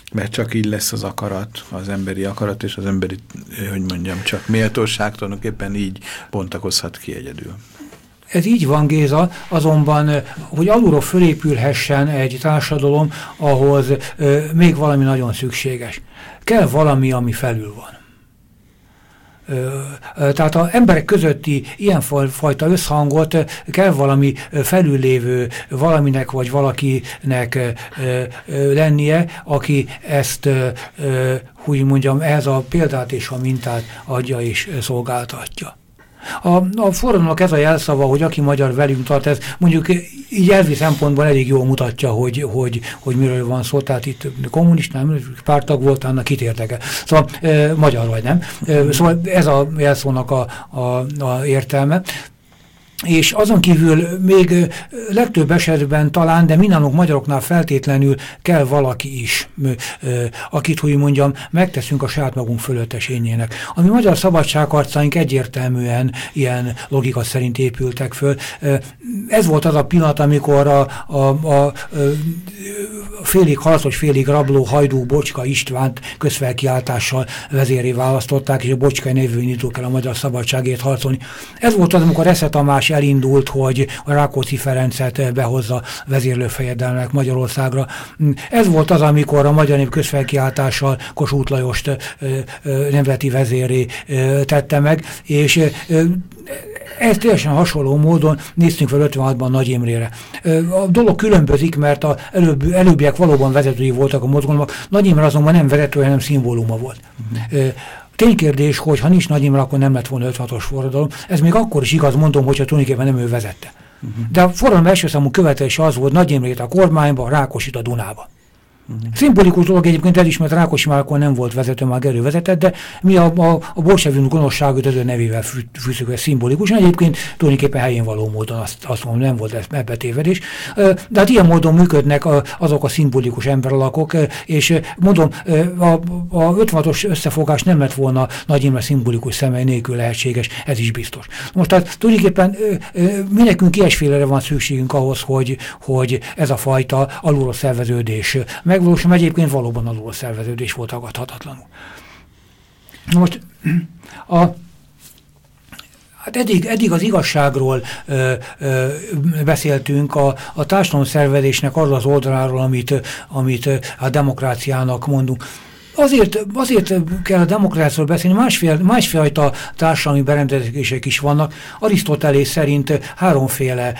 mert csak így lesz az akarat, az emberi akarat, és az emberi, hogy mondjam, csak méltóság tulajdonképpen így bontakozhat ki egyedül. Ez így van, Géza, azonban, hogy alulról fölépülhessen egy társadalom, ahhoz ö, még valami nagyon szükséges. Kell valami, ami felül van. Tehát az emberek közötti ilyen fajta összhangot kell valami felüllévő valaminek vagy valakinek lennie, aki ezt, hogy mondjam, ez a példát és a mintát adja és szolgáltatja. A, a forradalomnak ez a jelszava, hogy aki magyar velünk tart, ez mondjuk így elvi szempontból elég jól mutatja, hogy, hogy, hogy miről van szó, tehát itt kommunista, nem, pártag volt, annak kit érdeke. Szóval e, magyar vagy nem. E, szóval ez a jelszónak a, a, a értelme. És azon kívül még legtöbb esetben talán, de mindannyiunk magyaroknál feltétlenül kell valaki is, akit, hogy mondjam, megteszünk a saját magunk fölöttesényének. A mi magyar szabadságharcaink egyértelműen ilyen logika szerint épültek föl. Ez volt az a pillanat, amikor a, a, a, a félig harcos, félig rabló hajdú Bocska Istvánt közfelkiáltással vezéré választották, és a Bocskai nevű indítók el a magyar szabadságért harcolni. Ez volt az, amikor Esze Tamás elindult, hogy a Rákóczi Ferencet behozza vezérlőfejedelmek Magyarországra. Ez volt az, amikor a magyar nép közfelkiáltással Kossuth Lajost nemzeti vezéré tette meg, és ez teljesen hasonló módon néztünk fel ötvenhatban Nagy Imrére. A dolog különbözik, mert az előbb, előbbiek valóban vezetői voltak a mozgalomnak, Nagy Imre azonban nem vezető, hanem szimbóluma volt. Uh-huh. Ténykérdés, hogy ha nincs Nagy Imre, akkor nem lett volna ötvenhatos forradalom. Ez még akkor is igaz, mondom, hogyha tulajdonképpen nem ő vezette. Uh-huh. De a forradalom első számú követelése az volt, Nagy Imrét a kormányba, Rákosit a Dunába. Uh-huh. Szimbolikus dolog egyébként elismert, Rákosi már akkor nem volt vezető, már Gerő vezetett, de mi a, a, a bolsevin gonoszságot az ő nevével fű, fűszük, ez szimbolikus. Egyébként tulajdonképpen helyén való módon azt, azt mondom, nem volt ebbe tévedés. De hát ilyen módon működnek a, azok a szimbolikus emberalakok, és mondom, a, a ötvenhatos összefogás nem lett volna Nagy Imre szimbolikus szemely nélkül lehetséges, ez is biztos. Most tehát tulajdonképpen mi nekünk ilyesfélere van szükségünk ahhoz, hogy, hogy ez a fajta alulról szerveződés megvalósul, egyébként valóban alulról szerveződés volt tagadhatatlanul. Most a, hát eddig, eddig az igazságról ö, ö, beszéltünk, a, a társadalomszervezésnek arról az oldaláról, amit, amit a demokráciának mondunk. Azért, azért kell a demokráciáról beszélni, másfél, másfajta társadalmi berendezések is vannak. Arisztotelész szerint háromféle...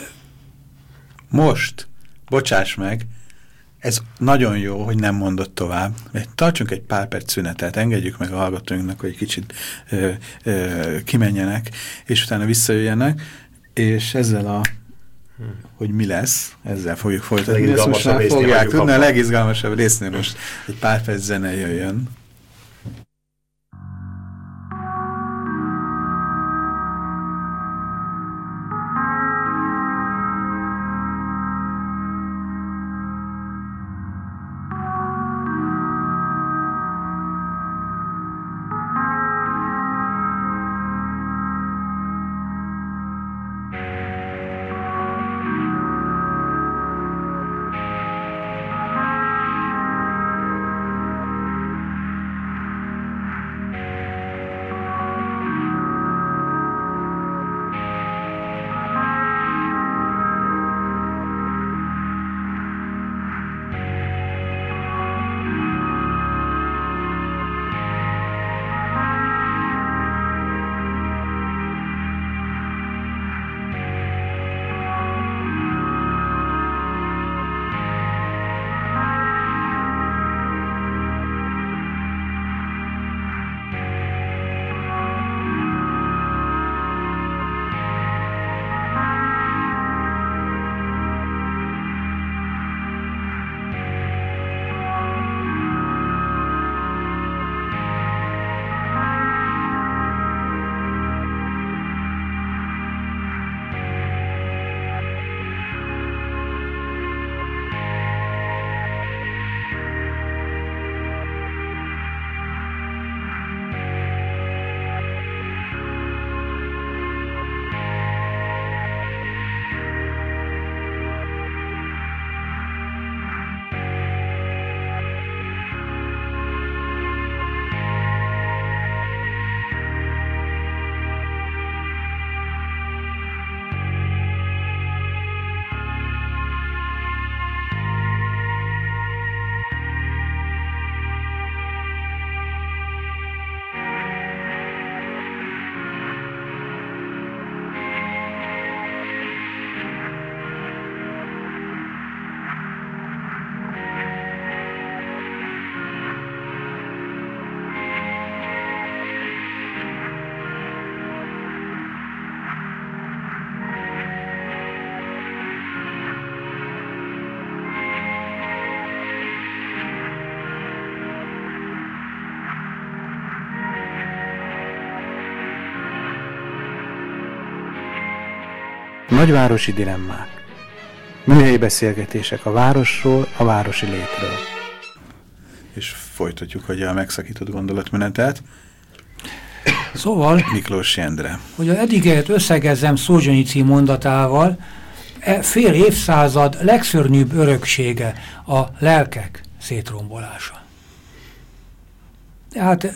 Most, bocsáss meg, ez nagyon jó, hogy nem mondott tovább. Tartsunk egy pár perc szünetet, engedjük meg a hallgatóinknak, hogy egy kicsit ö, ö, kimenjenek, és utána visszajöjjenek, és ezzel a, hogy mi lesz, ezzel fogjuk folytatni. Ezt most már fogják tudni, a legizgalmasabb résznél most egy pár perc zene jöjjön. Nagyvárosi dilemmák. Műhelyi beszélgetések a városról, a városi létről. És folytatjuk, hogy a megszakított gondolatmenetet. Szóval, Miklós Endre. hogy az eddiget összegezzem Szolzsenyici mondatával, e fél évszázad legszörnyűbb öröksége a lelkek szétrombolása. Tehát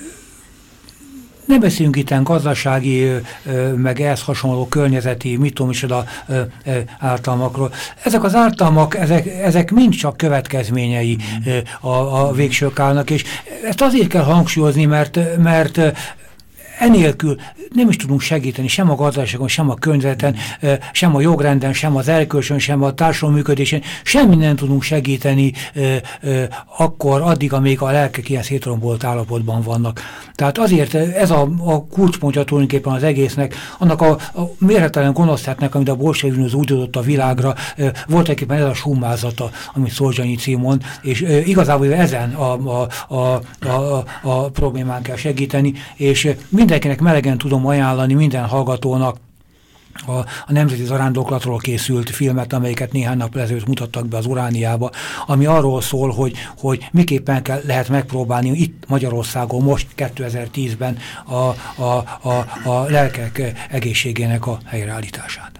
nem beszélünk itt gazdasági, meg ehhez hasonló környezeti, mit tudom is oda ártalmakról. Ezek az ártalmak, ezek, ezek mind csak következményei a, a végső kárnak, és ezt azért kell hangsúlyozni, mert, mert enélkül nem is tudunk segíteni sem a gazdaságon, sem a környezeten, sem a jogrenden, sem az erkölcsön, sem a társadalom működésén, semmi nem tudunk segíteni akkor, addig, amíg a lelkek ilyen szétrombolt állapotban vannak. Tehát azért ez a, a kulcspontja tulajdonképpen az egésznek, annak a, a mérhetetlen gonoszságnak, amit a bolsevizmus úgy adott a világra, voltaképpen ez a summázata, amit Szolzsenyici mond, és igazából ezen a, a, a, a, a problémán kell segíteni, és mindenkinek melegen tudom ajánlani, minden hallgatónak a, a Nemzeti Zarándoklatról készült filmet, amelyiket néhány nap ezelőtt mutattak be az Urániába, ami arról szól, hogy, hogy miképpen kell, lehet megpróbálni itt Magyarországon most kétezer-tízben a, a, a, a lelkek egészségének a helyreállítását.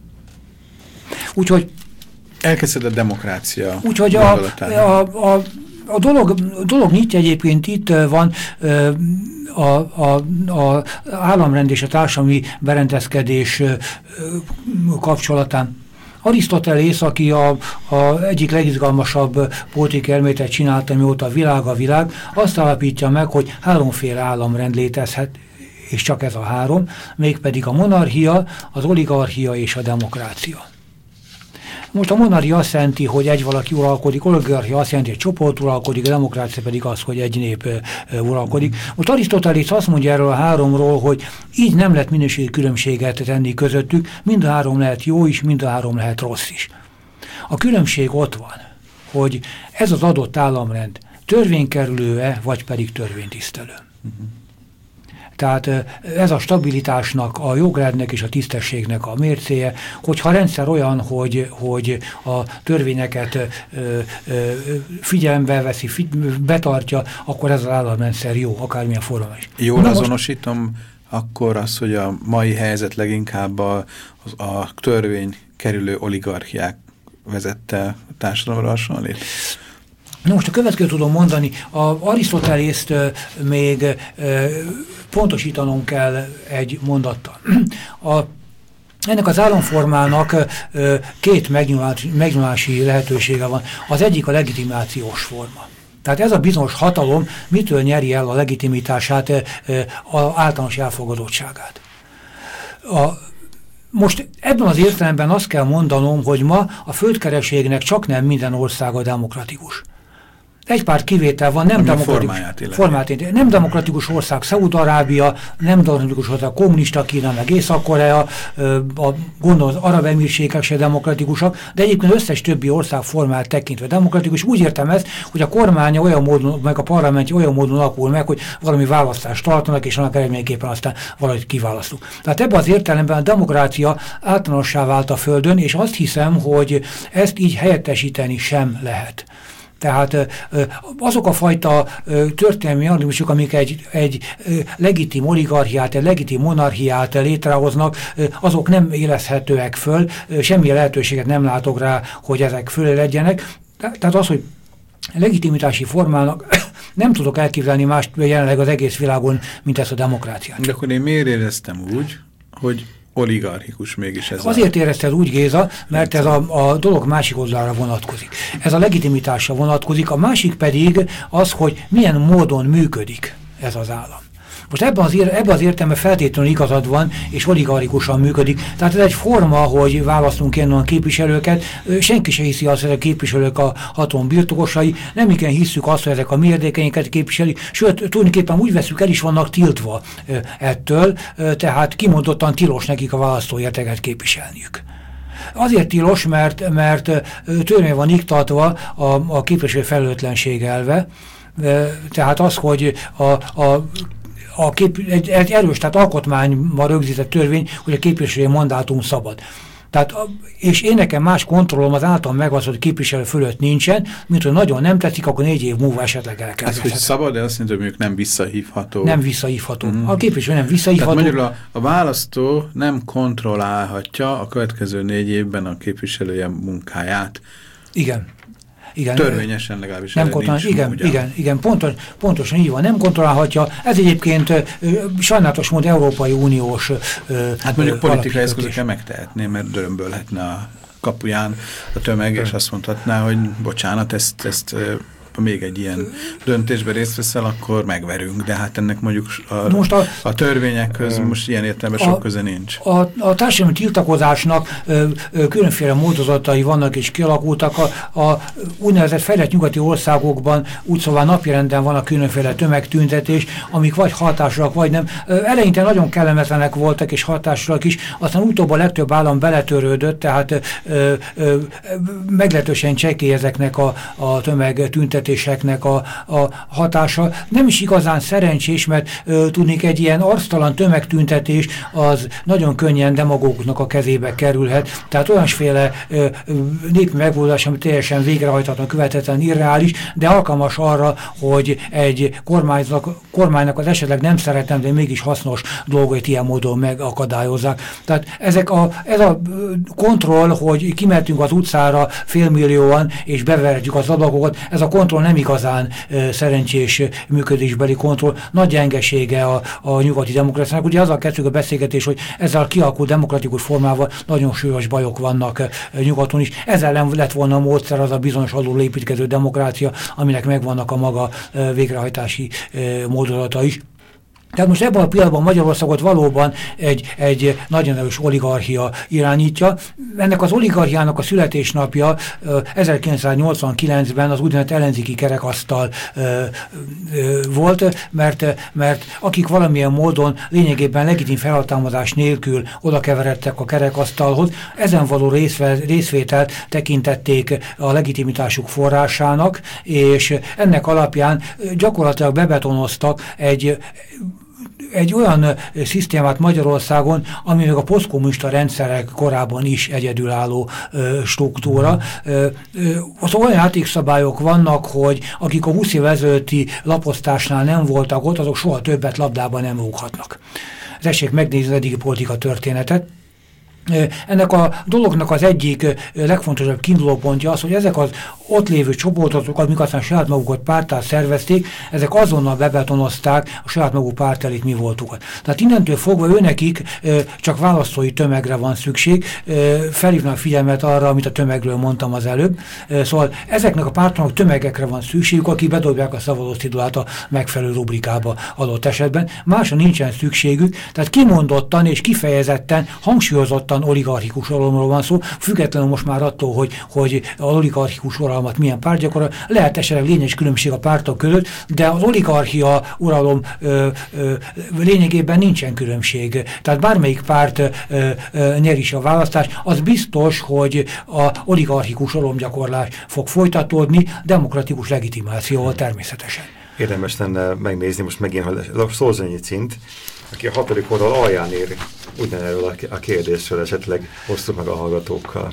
Úgyhogy elkezded a demokrácia. Úgyhogy a, a, a A dolog, a dolog nyitja egyébként itt van a, a, a államrend és a társadalmi berendezkedés kapcsolatán. Arisztotelész, aki a, a egyik legizgalmasabb politikai elméletet csinálta, mióta a világ a világ, azt állapítja meg, hogy háromféle államrend létezhet, és csak ez a három, mégpedig a monarchia, az oligarchia és a demokrácia. Most a monarchia azt jelenti, hogy egy valaki uralkodik, oligarchia azt jelenti, hogy egy csoport uralkodik, a demokrácia pedig az, hogy egy nép uralkodik. Most Arisztotelész azt mondja erről a háromról, hogy így nem lehet minőségi különbséget tenni közöttük, mind a három lehet jó is, mind a három lehet rossz is. A különbség ott van, hogy ez az adott államrend törvénykerülő-e, vagy pedig törvénytisztelő. Uh-huh. Tehát ez a stabilitásnak, a jogrendnek és a tisztességnek a mércéje, hogyha a rendszer olyan, hogy, hogy a törvényeket ö, ö, figyelembe veszi, figy betartja, akkor ez az államrendszer jó, akármilyen formában is. Jól azonosítom most... akkor az, hogy a mai helyzet leginkább a, a törvény kerülő oligarchiák vezette a társadalomra hasonlít? Na most a következő tudom mondani, a Arisztotelészt még pontosítanom kell egy mondattal. A, ennek az államformának két megnyilvánulási, megnyilvánulási lehetősége van. Az egyik a legitimációs forma. Tehát ez a bizonyos hatalom mitől nyeri el a legitimitását, az általános elfogadottságát. A, Most ebben az értelemben azt kell mondanom, hogy ma a földkereségnek csak nem minden országa demokratikus. Egy pár kivétel van, nem demokratikus, formát, nem demokratikus ország Szaúd-Arábia, nem demokratikus ország kommunista Kína, meg Észak-Korea, a gondolom az arab emírségek se demokratikusak, de egyébként összes többi ország formát tekintve demokratikus. Úgy értem ezt, hogy a kormánya olyan módon, meg a parlamentje olyan módon alakul meg, hogy valami választást tartanak, és annak eredményeképpen aztán valahogy kiválasztunk. Tehát ebben az értelemben a demokrácia általánossá vált a Földön, és azt hiszem, hogy ezt így helyettesíteni sem lehet. Tehát azok a fajta történelmi analizmusok, amik egy, egy legitim oligarchiát, egy legitim monarchiát létrehoznak, azok nem élezhetőek föl, semmi lehetőséget nem látok rá, hogy ezek fölé legyenek. Tehát az, hogy legitimitási formának nem tudok elképzelni más jelenleg az egész világon, mint ezt a demokráciát. De akkor én miért éreztem úgy, hogy oligarchikus mégis ez. Azért érezted úgy, Géza, mert ez a, a dolog másik oldalra vonatkozik. Ez a legitimitásra vonatkozik, a másik pedig az, hogy milyen módon működik ez az állam. Most ebben az, ebben az értelemben feltétlenül igazad van, és oligarchikusan működik. Tehát ez egy forma, hogy választunk ilyen a képviselőket. Senki se hiszi azt, hogy a képviselők a hatalom birtokosai. Nem igen hisszük azt, hogy ezek a mi érdekeinket képviselik. Sőt, tulajdonképpen úgy veszük, el is vannak tiltva ettől, tehát kimondottan tilos nekik a választóérteket képviselniük. Azért tilos, mert, mert törvény van iktatva a, a képviselő felelőtlenség elve. Tehát az, hogy a, a A kép, egy, egy erős, tehát alkotmányban rögzített törvény, hogy a képviselői mandátum szabad. Tehát, és én nekem más kontrollom az által megválasztott képviselő fölött nincsen, mint hogy nagyon nem tetszik, akkor négy év múlva esetleg elkezdhetem. Ez, hogy szabad, de azt mondja, hogy mondjuk nem visszahívható. Nem visszahívható. Mm. A képviselő nem Tehát visszahívható. magyarul a, a választó nem kontrollálhatja a következő négy évben a képviselője munkáját. Igen. Igen, törvényesen legalábbis nem kontrollál, igen, ugyan. igen, igen, pontos, pontosan így van, nem kontrollálhatja. Ez egyébként ö, sajnálatos mód Európai Uniós ö, Hát mondjuk politikai eszközökkel megtehetné, mert dörömbölhetne a kapuján a tömeg, és azt mondhatná, hogy bocsánat, ezt, ezt ha még egy ilyen döntésben részt veszel, akkor megverünk, de hát ennek mondjuk a, most a, a törvények köz most ilyen értelemben sok köze nincs. A, a társadalmi tiltakozásnak ö, ö, különféle módozatai vannak és kialakultak. A, a úgynevezett fejlett nyugati országokban úgy szóval napirenden van a különféle tömegtüntetés, amik vagy hatásosak, vagy nem. Ö, eleinte nagyon kellemetlenek voltak és hatásosak is, aztán utóbb a legtöbb állam beletörődött, tehát ö, ö, meglehetősen csekély ezeknek a, a tömegtüntetéseknek a, a hatása. Nem is igazán szerencsés, mert ö, tudnék, egy ilyen arctalan tömegtüntetés az nagyon könnyen demagógusnak a kezébe kerülhet. Tehát olyasféle ö, népi megoldás, ami teljesen végrehajthatatlan, követhetetlen, irreális, de alkalmas arra, hogy egy kormánynak, kormánynak az esetleg nem szeretem, de mégis hasznos dolgait ilyen módon megakadályozzák. Tehát ezek a, ez a kontroll, hogy kimentünk az utcára félmillióan, és beverjük az adagokat, ez a kontroll nem igazán e, szerencsés működésbeli kontroll, nagy gyengesége a, a nyugati demokráciának. Ugye azzal kezdjük a beszélgetés, hogy ezzel a kialakult demokratikus formával nagyon súlyos bajok vannak e, nyugaton is. Ezzel nem lett volna a módszer az a bizonyos alul építkező demokrácia, aminek megvannak a maga e, végrehajtási e, módozata is. Tehát most ebben a pillanatban Magyarországot valóban egy, egy nagyon erős oligarchia irányítja. Ennek az oligarchiának a születésnapja ezerkilencszáznyolcvankilencben az úgynevezett ellenzéki kerekasztal ö, ö, volt, mert, mert akik valamilyen módon lényegében legitim felhatalmazás nélkül oda keveredtek a kerekasztalhoz, ezen való részvételt tekintették a legitimitásuk forrásának, és ennek alapján gyakorlatilag bebetonoztak egy egy olyan szisztémát Magyarországon, ami még a posztkommunista rendszerek korában is egyedülálló ö, struktúra. Ö, ö, az olyan játékszabályok vannak, hogy akik a húsz év ezelőtti laposztásnál nem voltak ott, azok soha többet labdában nem rúghatnak. Tessék megnézni az eddigi politika történetet. Ennek a dolognak az egyik legfontosabb kiindulópontja az, hogy ezek az ott lévő csoportok, amik aztán saját magukat párttá szervezték, ezek azonnal bebetonozták a saját maguk pártelit mi voltukat. Tehát innentől fogva őnekik csak választói tömegre van szükség, felhívnak figyelmet arra, amit a tömegről mondtam az előbb. Szóval ezeknek a pártoknak tömegekre van szükségük, akik bedobják a szavazószidulát a megfelelő rubrikába adott esetben. Másra nincsen szükségük, tehát kimondottan és kifejezetten, hangsúlyozottan oligarchikus uralomról van szó, függetlenül most már attól, hogy, hogy az oligarchikus uralmat milyen párt gyakorol, lehet esetleg lényeges különbség a pártok között, de az oligarchia uralom ö, ö, lényegében nincsen különbség. Tehát bármelyik párt ö, ö, nyer is a választást, az biztos, hogy a oligarchikus uralomgyakorlás fog folytatódni, demokratikus legitimációval természetesen. Érdemes lenne megnézni most megint, hogy Solzhenitsyn, aki a hatodik oldal alján ér ugyanerről a kérdésről, esetleg osztuk meg a hallgatókkal.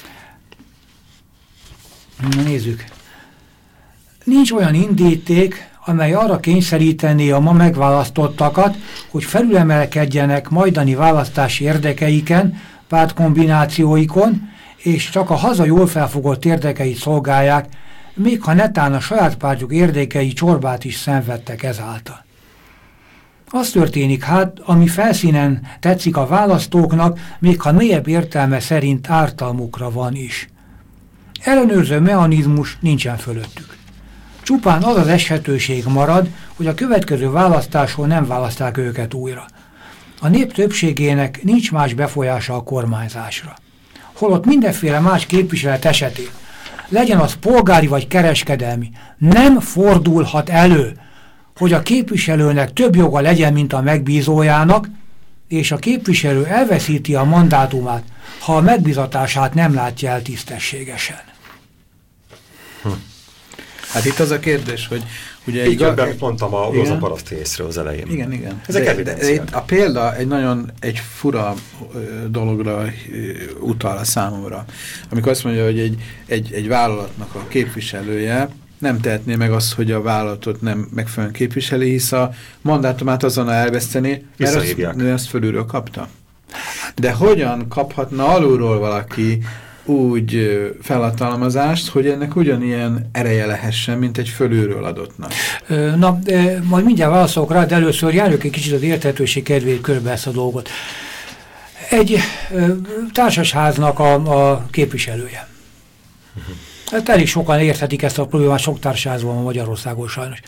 Na nézzük. Nincs olyan indíték, amely arra kényszeríteni a ma megválasztottakat, hogy felülemelkedjenek majdani választási érdekeiken, pártkombinációikon, és csak a haza jól felfogott érdekeit szolgálják, még ha netán a saját pártjuk érdekei csorbát is szenvedtek ezáltal. Az történik hát, ami felszínen tetszik a választóknak, még ha mélyebb értelme szerint ártalmukra van is. Ellenőrző mechanizmus nincsen fölöttük. Csupán az az eshetőség marad, hogy a következő választáson nem választák őket újra. A nép többségének nincs más befolyása a kormányzásra. Holott mindenféle más képviselet esetén, legyen az polgári vagy kereskedelmi, nem fordulhat elő, hogy a képviselőnek több joga legyen, mint a megbízójának, és a képviselő elveszíti a mandátumát, ha a megbízatását nem látja el tisztességesen. Hm. Hát itt az a kérdés, hogy ugye... Így jön, amit mondtam a Rosa paraszti észről az elején. Igen, igen. Ezek de, de a példa egy nagyon egy fura dologra utal a számomra. Amikor azt mondja, hogy egy, egy, egy vállalatnak a képviselője nem tehetné meg azt, hogy a vállalatot nem megfelelően képviseli, hisz a mandátumát azonnal elveszteni, mert azt, azt fölülről kapta. De hogyan kaphatna alulról valaki úgy felhatalmazást, hogy ennek ugyanilyen ereje lehessen, mint egy fölülről adottnak? Na, majd mindjárt válaszolok rá, de először járjuk egy kicsit az érthetőség kedvéért körbe ezt a dolgot. Egy társasháznak a, a képviselője. Hát elég sokan érthetik ezt a problémát, sok társasházban van Magyarországon sajnos.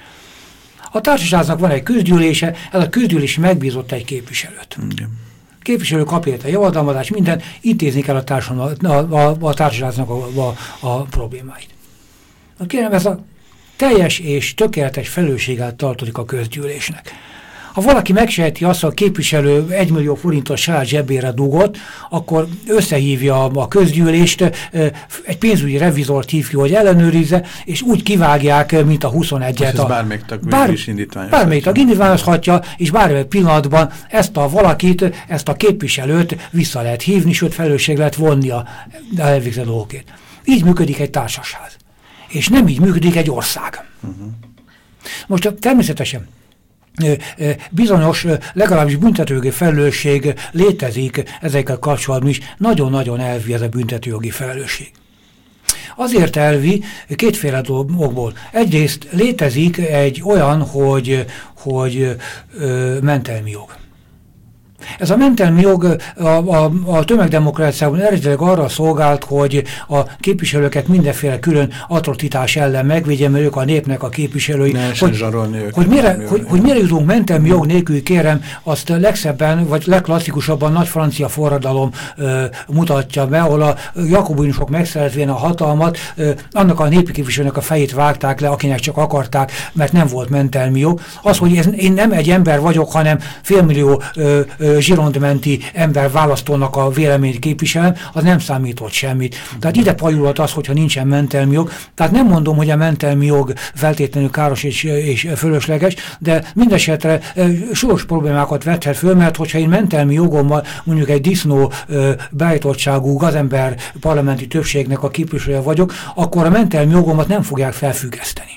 A társasháznak van egy közgyűlése, ez a közgyűlés megbízott egy képviselőt. Igen. Képviselő kapja a javadalmazást, minden, intézni kell a, a, a, a társasháznak a, a, a problémáit. Kérem, ez a teljes és tökéletes felelősséggel tartozik a közgyűlésnek. Ha valaki megsejti azt, hogy a képviselő egymillió forintos saját zsebére dugott, akkor összehívja a közgyűlést, egy pénzügyi revizort hívja, hogy ellenőrizze, és úgy kivágják, mint a huszonegyet. Ez bármelyik tag bár, is indítványozhatja. Bármelyik tag indítványozhatja, és bármelyik pillanatban ezt a valakit, ezt a képviselőt vissza lehet hívni, sőt felelősség lehet vonni a elvégzett dolgokért. Így működik egy társasház. És nem így működik egy ország. Uh-huh. Most természetesen bizonyos, legalábbis büntetőjogi felelősség létezik ezekkel kapcsolatban is, nagyon-nagyon elvi ez a büntetőjogi felelősség. Azért elvi kétféle dolgokból. Egyrészt létezik egy olyan, hogy, hogy ö, mentelmi jog. Ez a mentelmi jog a, a, a tömegdemokráciában eredetileg arra szolgált, hogy a képviselőket mindenféle külön atrocitás ellen megvédje, mert ők a népnek a képviselői. Hogy, hogy, mire, hogy, hogy mire jutunk mentelmi jog nélkül, kérem, azt legszebben, vagy legklasszikusabban nagy francia forradalom ö, mutatja be, ahol a jakobinusok megszerezvén a hatalmat, ö, annak a népi képviselőnek a fejét vágták le, akinek csak akarták, mert nem volt mentelmi jog. Az, hogy ez, én nem egy ember vagyok, hanem félmillió ö, zsirondmenti ember választónak a véleményt képviselem, az nem számított semmit. Tehát ide pajulhat az, hogyha nincsen mentelmi jog. Tehát nem mondom, hogy a mentelmi jog feltétlenül káros és, és fölösleges, de mindesetre súlyos problémákat vethet föl, mert hogyha én mentelmi jogommal mondjuk egy disznó beállítottságú gazember parlamenti többségnek a képviselője vagyok, akkor a mentelmi jogomat nem fogják felfüggeszteni.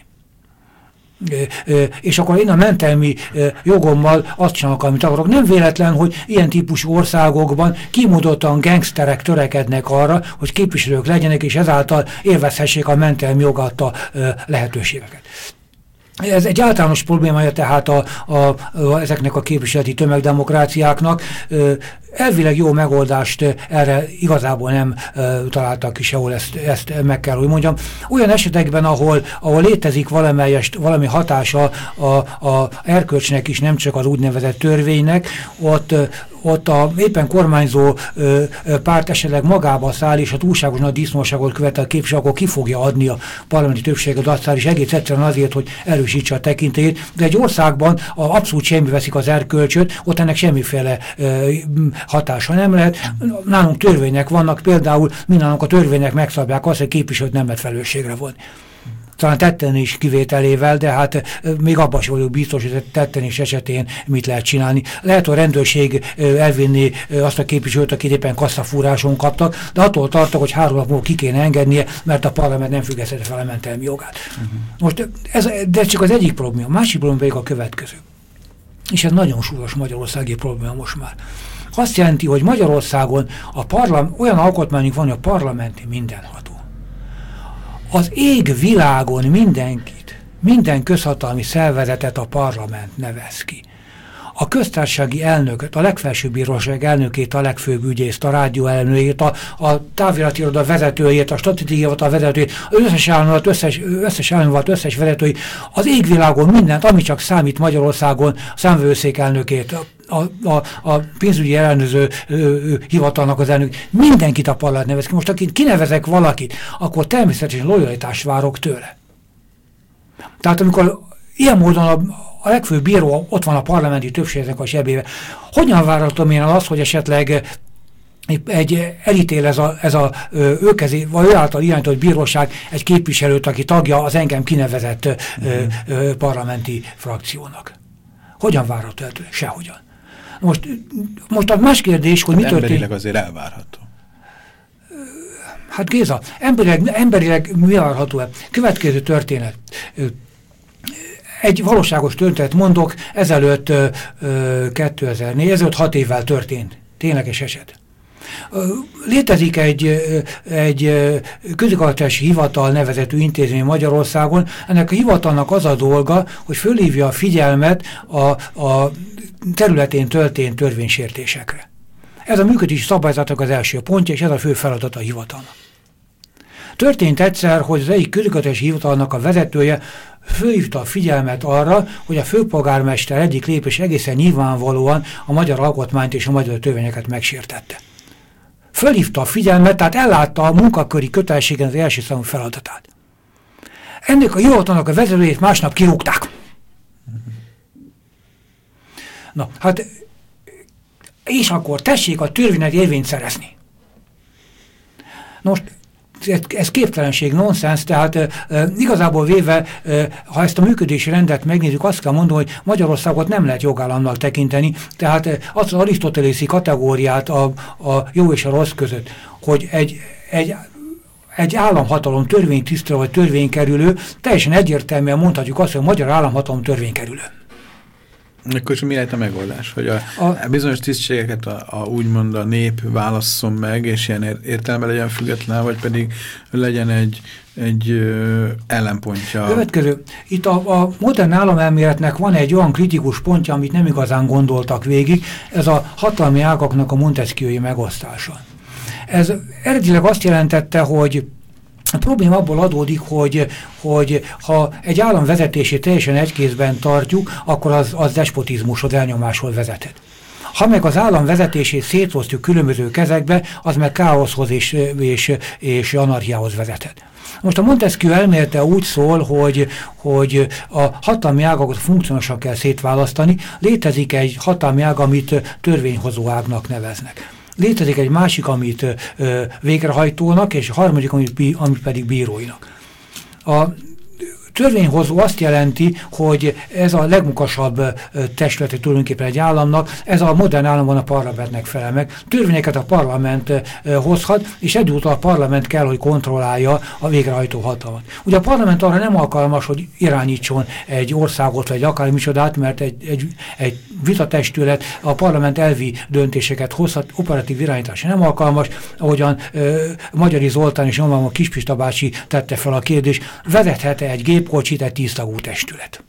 És akkor én a mentelmi jogommal azt csinálok, amit akarok. Nem véletlen, hogy ilyen típusú országokban kimondottan gangsterek törekednek arra, hogy képviselők legyenek, és ezáltal élvezhessék a mentelmi jogatta lehetőségeket. Ez egy általános problémája tehát a, a, a, ezeknek a képviseleti tömegdemokráciáknak. Elvileg jó megoldást erre igazából nem uh, találtak ki sehol, ezt, ezt meg kell, hogy mondjam. Olyan esetekben, ahol, ahol létezik valamelyest, valami hatása a, a erkölcsnek is, nem csak az úgynevezett törvénynek, ott, ott a éppen kormányzó ö, párt esetleg magába száll, és a túlságos nagy disznóságot követel a képviselő, akkor ki fogja adni a parlamenti többséget dacára, és egész egyszerűen azért, hogy erősítse a tekintélyét. De egy országban a abszolút semmi veszik az erkölcsöt, ott ennek semmiféle ö, hatása nem lehet. Nálunk törvények vannak, például mindannyiunk a törvények megszabják azt, hogy képviselőt nem lehet felelősségre vonni. Talán tetten is kivételével, de hát még abban sem vagyok biztos, hogy tetten is esetén mit lehet csinálni. Lehet, hogy a rendőrség elvinni azt a képviselőt, akit éppen kasszafúráson kaptak, de attól tartok, hogy három nap múlva ki kéne engednie, mert a parlament nem függesztette fel a mentelmi jogát. Uh-huh. Most ez, de csak az egyik probléma. A másik probléma pedig a következő. És ez nagyon súlyos magyarországi probléma most már. Azt jelenti, hogy Magyarországon a parlam, olyan alkotmányunk van, hogy a parlamenti mindenható. Az ég világon mindenkit, minden közhatalmi szervezetet a parlament nevez ki. A köztársasági elnököt, a legfelsőbb bíróság elnökét, a legfőbb ügyészt, a rádió elnökét, a, a távirati iroda vezetőjét, a statisztikai hivatal vezetőjét, az összes államot, összes, összes államot, összes vezetőjét, az égvilágon mindent, ami csak számít Magyarországon, a számvevőszék elnökét, a, a, a pénzügyi ellenőrző hivatalnak az elnök, mindenkit a parlament nevez ki. Most, akit kinevezek valakit, akkor természetesen lojalitást várok tőle. Tehát amikor ilyen módon a, a legfőbb bíró ott van a parlamenti többségnek a zsebébe, hogyan várhatom én azt, hogy esetleg egy elítél ez a, ez a ő, kezé, vagy ő által irányított bíróság egy képviselőt, aki tagja az engem kinevezett uh-huh. ö, ö, parlamenti frakciónak. Hogyan várható el? Sehogyan. Most, most a más kérdés, hogy mi történik. Emberileg azért elvárható. Hát Géza, emberileg, emberileg mi várható el? Következő történet. Egy valóságos történet mondok, ezelőtt kétezer-négy, ezelőtt hat évvel történt. Tényleges eset. Létezik egy, egy közigazgatási hivatal nevezetű intézmény Magyarországon. Ennek a hivatalnak az a dolga, hogy fölhívja a figyelmet a, a területén történt törvénysértésekre. Ez a működési szabályzatnak az első pontja, és ez a fő feladat a hivatalnak. Történt egyszer, hogy az egyik közigazgatási hivatalnak a vezetője fölhívta a figyelmet arra, hogy a főpolgármester egyik lépés egészen nyilvánvalóan a magyar alkotmányt és a magyar törvényeket megsértette. Fölhívta a figyelmet, tehát ellátta a munkaköri kötelességen az első számú feladatát. Ennek a hivatalnak a vezetőjét másnap kirúgták. Na, hát, és akkor tessék a törvénynek érvényt szerezni. Most, ez, ez képtelenség, nonsens, tehát e, e, igazából véve, e, ha ezt a működési rendet megnézzük, azt kell mondani, hogy Magyarországot nem lehet jogállamnak tekinteni, tehát e, az arisztotelészi kategóriát a, a jó és a rossz között, hogy egy, egy egy államhatalom törvénytisztelő vagy törvénykerülő, teljesen egyértelműen mondhatjuk azt, hogy a magyar államhatalom törvénykerülő. Akkor mi lehet a megoldás? Hogy a, a bizonyos tisztségeket a, a, úgymond a nép válasszon meg, és ilyen értelemben legyen független, vagy pedig legyen egy, egy ö, ellenpontja. Következő. Itt a, a modern államelméletnek van egy olyan kritikus pontja, amit nem igazán gondoltak végig, ez a hatalmi ágaknak a Montesquieu-i megosztása. Ez eredetileg azt jelentette, hogy a probléma abból adódik, hogy, hogy ha egy állam vezetését teljesen egy kézben tartjuk, akkor az, az despotizmushoz, elnyomáshoz vezethet. Ha meg az állam vezetését szétosztjuk különböző kezekbe, az meg káoszhoz és, és, és anarchiához vezethet. Most a Montesquieu elmélete úgy szól, hogy, hogy a hatalmi ágakat funkcionálisan kell szétválasztani. Létezik egy hatalmi ág, amit törvényhozó ágnak neveznek. Létezik egy másik, amit ö, végrehajtónak, és a harmadik, amit, amit pedig bíróinak. A törvényhozó azt jelenti, hogy ez a legmunkasabb testülete tulajdonképpen egy államnak, ez a modern államban a parlamentnek felel meg. Törvényeket a parlament hozhat, és egyúttal a parlament kell, hogy kontrollálja a végrehajtó hatalmat. Ugye a parlament arra nem alkalmas, hogy irányítson egy országot, vagy akármicsodát, mert egy, egy, egy vitatestület a parlament elvi döntéseket hozhat, operatív irányításra nem alkalmas, ahogyan ö, Magyari Zoltán és nyomában a Kispista bácsi tette fel a kérdést, vezethet-e egy gépkocsit egy tíztagú testület?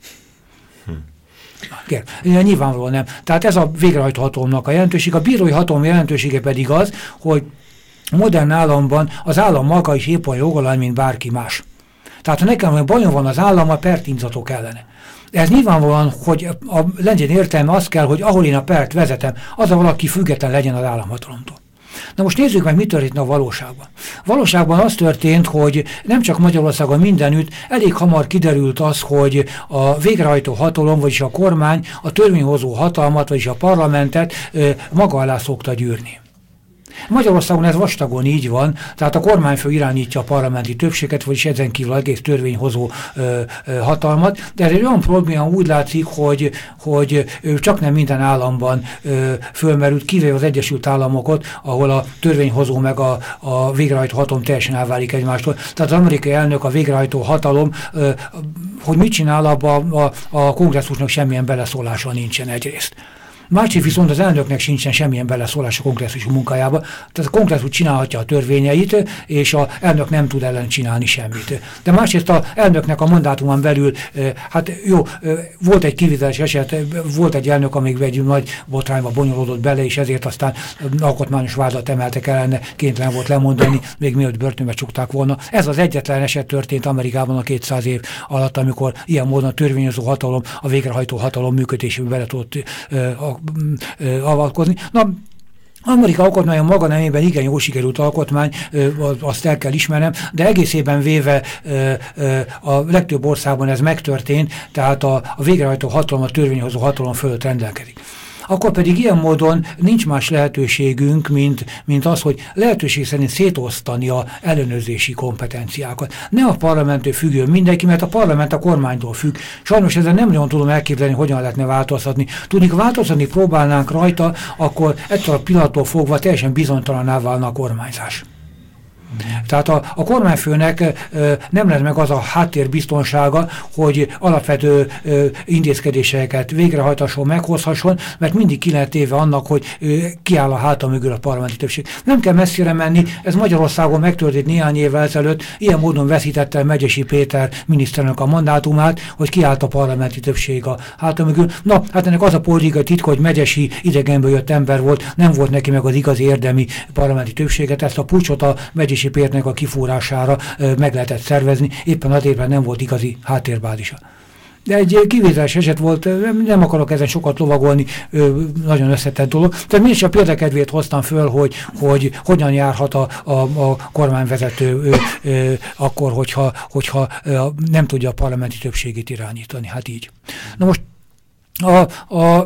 Hm. Nyilvánvalóan nem. Tehát ez a végrehajtó hatalomnak a jelentőség. A bírói hatalom jelentősége pedig az, hogy modern államban az állam maga is épp olyan jogalany, mint bárki más. Tehát ha nekem hogy bajom van az állam, a pert indzatok ellene. Ez nyilvánvalóan, hogy a legyen értelme az kell, hogy ahol én a pert vezetem, az a valaki független legyen az államhatalomtól. Na most nézzük meg, mi történt a valóságban. Valóságban az történt, hogy nem csak Magyarországon mindenütt, elég hamar kiderült az, hogy a végrehajtó hatalom, vagyis a kormány a törvényhozó hatalmat, vagyis a parlamentet maga alá szokta gyűrni. Magyarországon ez vastagon így van, tehát a kormányfő irányítja a parlamenti többséget, vagyis ezen kívül egész törvényhozó ö, ö, hatalmat, de ez egy olyan probléma úgy látszik, hogy, hogy csak nem minden államban ö, fölmerült, kivéve az Egyesült Államokat, ahol a törvényhozó meg a, a végrehajtó hatalom teljesen elválik egymástól. Tehát az amerikai elnök, a végrehajtó hatalom, ö, hogy mit csinál abban, a, a kongresszusnak semmilyen beleszólása nincsen egyrészt. Másrészt viszont az elnöknek sincsen semmilyen beleszólás a kongresszus munkájába. Tehát a kongresszus csinálhatja a törvényeit, és az elnök nem tud ellen csinálni semmit. De másrészt az elnöknek a mandátumon belül, hát jó, volt egy kivételes eset, volt egy elnök, amíg egy nagy botrányba bonyolódott bele, és ezért aztán alkotmányos vádat emeltek ellene, kénytelen volt lemondani, még mielőtt börtönbe csukták volna. Ez az egyetlen eset történt Amerikában a kétszáz év alatt, amikor ilyen módon a törvényhozó hatalom, a végrehajtó hatalom működésébe bele tudott avatkozni. Na, Amerika alkotmánya maga nemében igen jó sikerült alkotmány, azt el kell ismernem, de egészében véve a legtöbb országban ez megtörtént, tehát a, a végrehajtó hatalom, a törvényhozó hatalom fölött rendelkezik. akkor pedig ilyen módon nincs más lehetőségünk, mint, mint az, hogy lehetőség szerint szétosztani a ellenőrzési kompetenciákat. Ne a parlamenttől függő mindenki, mert a parlament a kormánytól függ. Sajnos ezzel nem nagyon tudom elképzelni, hogyan lehetne változtatni. Tudnik, változtatni próbálnánk rajta, akkor ettől a pillanattól fogva teljesen bizonytalanná válna a kormányzás. Tehát a, a kormányfőnek ö, nem lesz meg az a háttérbiztonsága, hogy alapvető ö, intézkedéseket végrehajtasson, meghozhasson, mert mindig ki lehet téve annak, hogy ö, kiáll a háta mögül a parlamenti többség. Nem kell messzire menni, ez Magyarországon megtörtént néhány évvel ezelőtt, ilyen módon veszítette el Megyesi Péter miniszterelnök a mandátumát, hogy kiállt a parlamenti többség a háta mögül. Na, hát ennek az a politikai titka, hogy Megyesi idegenből jött ember volt, nem volt neki meg az igazi érdemi parlamenti többséget, ezt a puccsot a Megyesi Péternek a kifúrására ö, meg lehetett szervezni, éppen azért, mert nem volt igazi háttérbázisa. De egy kivételes eset volt, nem akarok ezen sokat lovagolni, ö, nagyon összetett dolog. Tehát mégis a példakedvét hoztam föl, hogy, hogy hogyan járhat a, a, a kormányvezető ö, ö, akkor, hogyha, hogyha ö, nem tudja a parlamenti többségét irányítani. Hát így. Na most a, a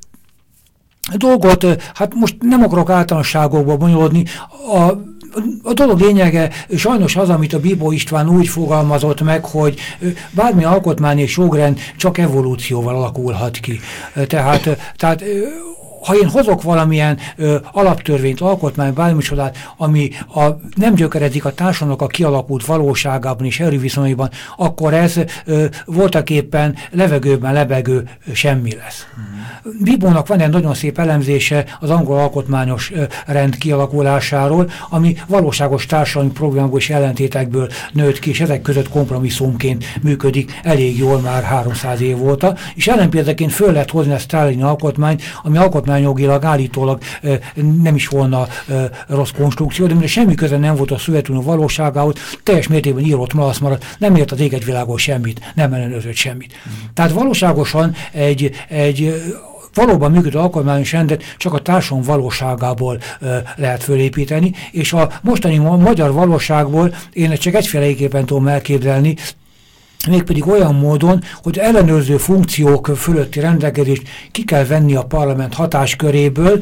dolgot, hát most nem akarok általánosságokba bonyolódni, a A dolog lényege sajnos az, amit a Bibó István úgy fogalmazott meg, hogy bármi alkotmány és jogrend csak evolúcióval alakulhat ki. Tehát, tehát ha én hozok valamilyen ö, alaptörvényt, alkotmány, bármicsodát, ami a, nem gyökerezik a társadalomnak a kialakult valóságában és erőviszonyban, akkor ez ö, voltaképpen levegőben lebegő semmi lesz. Hmm. Bibónak van egy nagyon szép elemzése az angol alkotmányos ö, rend kialakulásáról, ami valóságos társadalmi problémákból és ellentétekből nőtt ki, és ezek között kompromisszumként működik elég jól már háromszáz év óta, és ellenpéldaként föl lehet hozni a sztálini alkotmányt, ami alkotmány jogilag állítólag e, nem is volna e, rossz konstrukció, de mire semmi köze nem volt a Szovjetunió valóságához, teljes mértékben írott malasz maradt, nem ért az égegyvilágon semmit, nem ellenőrzött semmit. Mm. Tehát valóságosan egy, egy valóban működő alkotmányos rendet csak a társadalom valóságából e, lehet fölépíteni, és a mostani ma magyar valóságból én csak egyféleképpen tudom elképzelni, mégpedig olyan módon, hogy ellenőrző funkciók fölötti rendelkezést ki kell venni a parlament hatásköréből,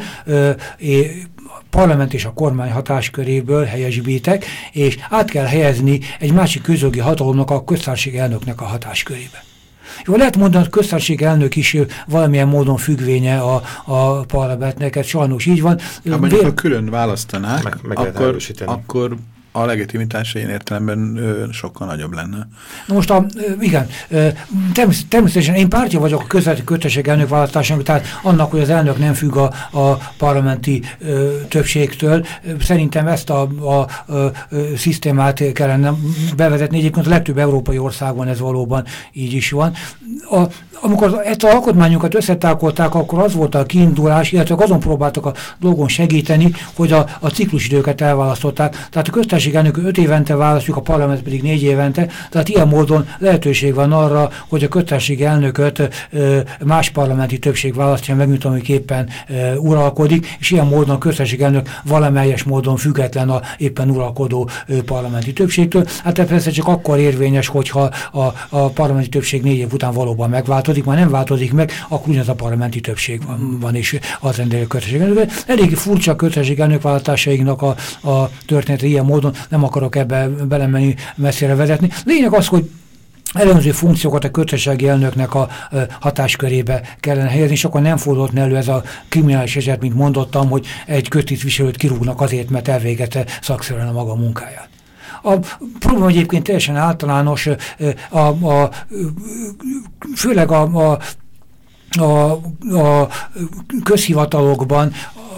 parlament és a kormány hatásköréből helyesbítek, és át kell helyezni egy másik közjogi hatalomnak, a köztársasági elnöknek a hatáskörébe. Jó, lehet mondani, hogy köztársasági elnök is valamilyen módon függvénye a, a parlamentnek, ez sajnos így van. Ha mondjuk, ha külön választanák, meg, meg akkor, akkor a legitimitása ilyen értelemben ö, sokkal nagyobb lenne. Na most, a, igen, természetesen, természetesen én pártja vagyok a közvetlen kötelesség elnök választásának, tehát annak, hogy az elnök nem függ a, a parlamenti ö, többségtől. Szerintem ezt a, a, a, a szisztémát kellene bevezetni. Egyébként a legtöbb európai országban ez valóban így is van. A, amikor ezt az alkotmányunkat összetákolták, akkor az volt a kiindulás, illetve azon próbáltak a dolgon segíteni, hogy a, a ciklusidőket elválasztották. Tehát a köztársasági elnök öt évente választjuk, a parlament pedig négy évente. Tehát ilyen módon lehetőség van arra, hogy a köztársasági elnököt ö, más parlamenti többség választja meg, mint amiképpen ö, uralkodik, és ilyen módon a köztársasági elnök valamelyes módon független a éppen uralkodó ö, parlamenti többségtől. Hát ez persze csak akkor érvényes, hogyha a, a parlamenti többség négy év után valóban megváltozik, már nem változik meg, akkor ugyanaz a parlamenti többség van, van és az rendelő köztársasági elnök. Elég furcsa a köztársasági elnök választásainknak a, a története ilyen módon, nem akarok ebbe belemenni, messzire vezetni. Lényeg az, hogy ellenőrző funkciókat a köztársasági elnöknek a ö, hatáskörébe kellene helyezni, és akkor nem fordult elő ez a kriminális eset, mint mondottam, hogy egy köztisztviselőt kirúgnak azért, mert elvégezte szakszerűen a maga munkáját. A probléma egyébként teljesen általános, a, a, főleg a, a, a, a közhivatalokban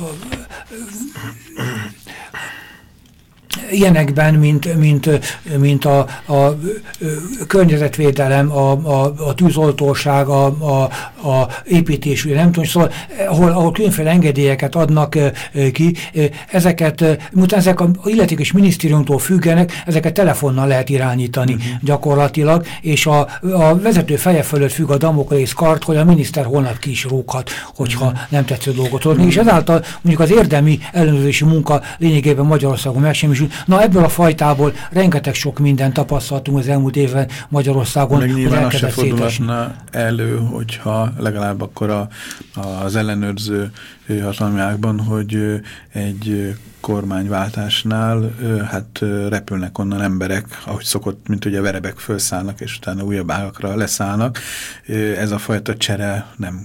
ilyenekben, mint, mint, mint a, a környezetvédelem, a, a, a tűzoltóság, a, a, a építés, nem tudom, szóval, ahol, ahol különféle engedélyeket adnak ki, ezeket, miután ezek a illetékes minisztériumtól függenek, ezeket telefonnal lehet irányítani uh-huh. gyakorlatilag, és a, a vezető feje fölött függ a Damoklész kard, hogy a miniszter holnap ki is rúghat, hogyha uh-huh. nem tetsző dolgot hozni, uh-huh. és ezáltal mondjuk az érdemi ellenőrzési munka lényegében Magyarországon megsemmisül, Na ebből a fajtából rengeteg sok mindent tapasztaltunk az elmúlt évben Magyarországon. Meg nyilván az se fordulhatna elő, hogyha legalább akkor a, az ellenőrző hatalmiákban, hogy egy kormányváltásnál hát repülnek onnan emberek, ahogy szokott, mint ugye verebek felszállnak, és utána újabb ágakra leszállnak. Ez a fajta csere nem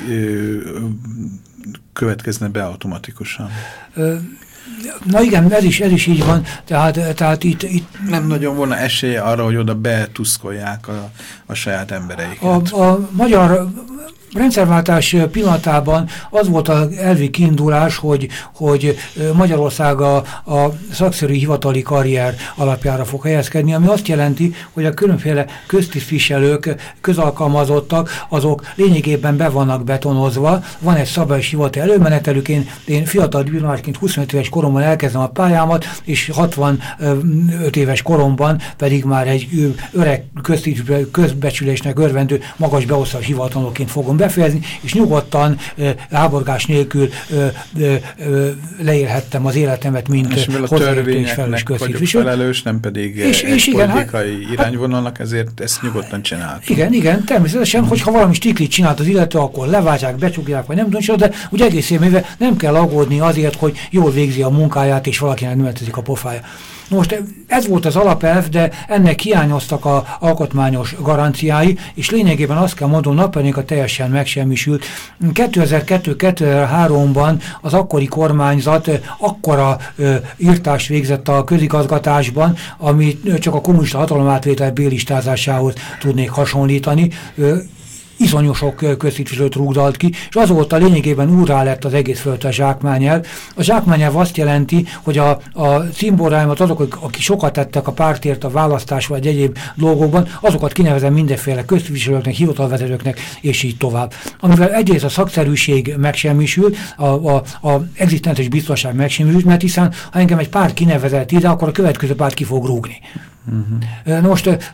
következne be automatikusan. Na igen, ez is, ez is így van, tehát, tehát itt, itt... Nem nagyon volna esélye arra, hogy oda betuszkolják a, a saját embereiket. A, a magyar rendszerváltás pillanatában az volt az elvi kiindulás, hogy, hogy Magyarország a, a szakszerű hivatali karrier alapjára fog helyezkedni, ami azt jelenti, hogy a különféle köztisztviselők, közalkalmazottak, azok lényegében be vannak betonozva, van egy szabályos hivatali előmenetelük, én, én fiatal diplomásként huszonöt éves koromban elkezdem a pályámat, és hatvanöt éves koromban pedig már egy öreg közbecsülésnek örvendő magas beosztás hivatalnoként fogom befejezni, és nyugodtan, háborgás nélkül ö, ö, ö, leélhettem az életemet, mint hozzáértő és felelős köztisztviselő. Felelős, nem pedig és, egy és politikai igen, irányvonalnak, ezért ezt nyugodtan csináltuk. Igen, igen, természetesen, mm. hogyha valami stiklit csinált az illető, akkor leváltják, becsukják, vagy nem tudom, de úgy egész évben nem kell aggódni azért, hogy jól végzi a munkáját, és valakinek nem ötezik a pofája. Most ez volt az alapelv, de ennek hiányoztak az alkotmányos garanciái, és lényegében azt kell mondom, napelnék a teljesen megsemmisült. kétezer-kettő kétezer-háromban az akkori kormányzat akkora ö, írtást végzett a közigazgatásban, ami csak a kommunista hatalomátvétel bélistázásához tudnék hasonlítani. Ö, iszonyú sok köztisztviselőt rúgdalt ki, és azóta lényegében úrrá lett az egész fölött a zsákmányelv. A zsákmányelv azt jelenti, hogy a, a cimboráimat azok, akik sokat tettek a pártért a választás vagy egyéb dolgokban, azokat kinevezem mindenféle köztisztviselőknek, hivatalvezetőknek, és így tovább. Amivel egyrészt a szakszerűség megsemmisül, a, a, a egzisztenciális biztonság megsemmisült, mert hiszen ha engem egy párt kinevezett ide, akkor a következő párt ki fog rúgni. Uh-huh. Most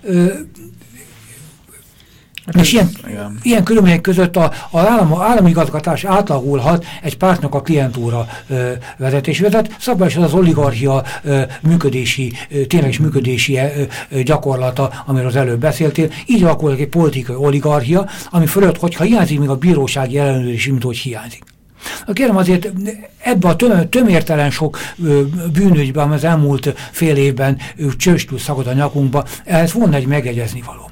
és ilyen, ilyen körülmények között a, a állam, állami igazgatás átlagulhat egy pártnak a klientúra ö, vezetésével. Tehát szabályosan az oligarchia ö, működési, ö, tényleges működési ö, ö, gyakorlata, amiről az előbb beszéltél. Így alakul egy politikai oligarchia, ami fölött, hogyha hiányzik, még a bírósági ellenőrzés, mint hogy hiányzik. Kérem azért ebbe a töm, tömértelen sok ö, bűnügyben, ami az elmúlt fél évben csőstül szagod a nyakunkba, ehhez volna egy megegyezni való.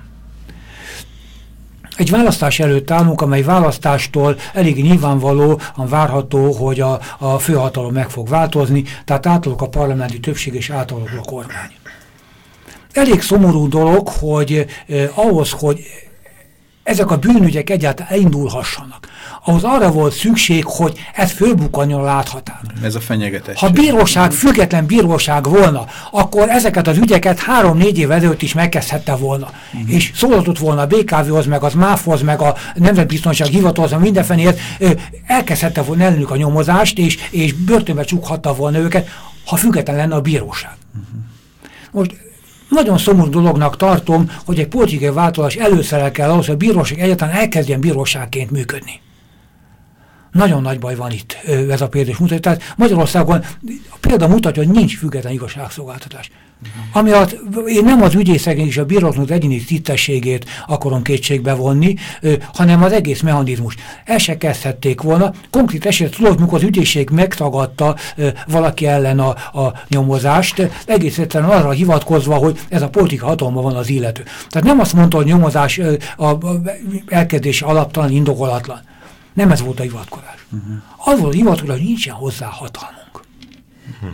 Egy választás előtt állunk, amely választástól elég nyilvánvalóan várható, hogy a, a főhatalom meg fog változni, tehát átalakul a parlamenti többség és átalakul a kormány. Elég szomorú dolog, hogy eh, ahhoz, hogy ezek a bűnügyek egyáltalán elindulhassanak, ahhoz arra volt szükség, hogy ez fölbukkanjon a láthatára. Ez a fenyegetés. Ha bíróság, független bíróság volna, akkor ezeket az ügyeket három-négy év előtt is megkezdhette volna. Uh-huh. És szólhatott volna a bé ká vé-hoz, meg az máfhoz, meg a Nemzetbiztonság Hivatalhoz, meg mindenfenéért, elkezdhette volna ellenük a nyomozást, és, és börtönbe csukhatta volna őket, ha független lenne a bíróság. Uh-huh. Most nagyon szomorú dolognak tartom, hogy egy politikai változás előszerel kell ahhoz, hogy a bíróság egyáltalán elkezdjen bíróságként működni. Nagyon nagy baj van itt ez a példa is mutatja. Tehát Magyarországon a példa mutatja, hogy nincs független igazságszolgáltatás. Uh-huh. Ami a, én nem az ügyészek és a bíróknak egyéni tisztességét akarom kétségbe vonni, ö, hanem az egész mechanizmus. El se kezdhették volna. Konkrét eset tudod, mikor az ügyészség megtagadta ö, valaki ellen a, a nyomozást, egész egyszerűen arra hivatkozva, hogy ez a politika hatalma van az illető. Tehát nem azt mondta, hogy nyomozás ö, a, a elkezdése alaptalan, indokolatlan. Nem ez volt a hivatkozás. Uh-huh. Az volt a hivatkozás, hogy nincsen hozzá hatalmunk. Uh-huh.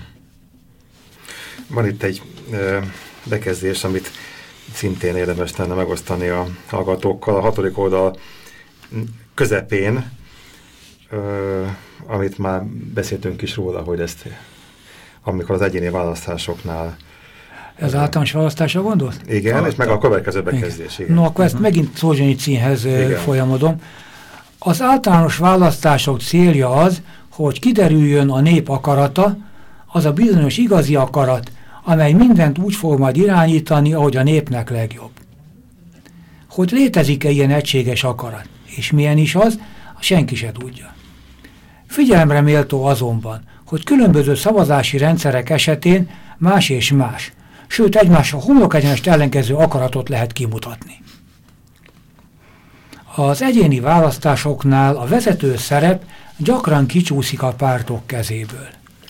Van itt egy ö, bekezdés, amit szintén érdemes lenne megosztani a hallgatókkal. A hatodik oldal közepén, ö, amit már beszéltünk is róla, hogy ezt, amikor az egyéni választásoknál... Ez ö, általános választásra gondolsz? Igen, a, és meg a következő bekezdés. Igen. Igen. No, akkor ezt uh-huh. megint Szolzsenyicinhez folyamodom. Az általános választások célja az, hogy kiderüljön a nép akarata, az a bizonyos igazi akarat, amely mindent úgy fog majd irányítani, ahogy a népnek legjobb. Hogy létezik-e ilyen egységes akarat, és milyen is az, senki se tudja. Figyelemre méltó azonban, hogy különböző szavazási rendszerek esetén más és más. Sőt, egymással homlokegyenest ellenkező akaratot lehet kimutatni. Az egyéni választásoknál a vezető szerep gyakran kicsúszik a pártok kezéből.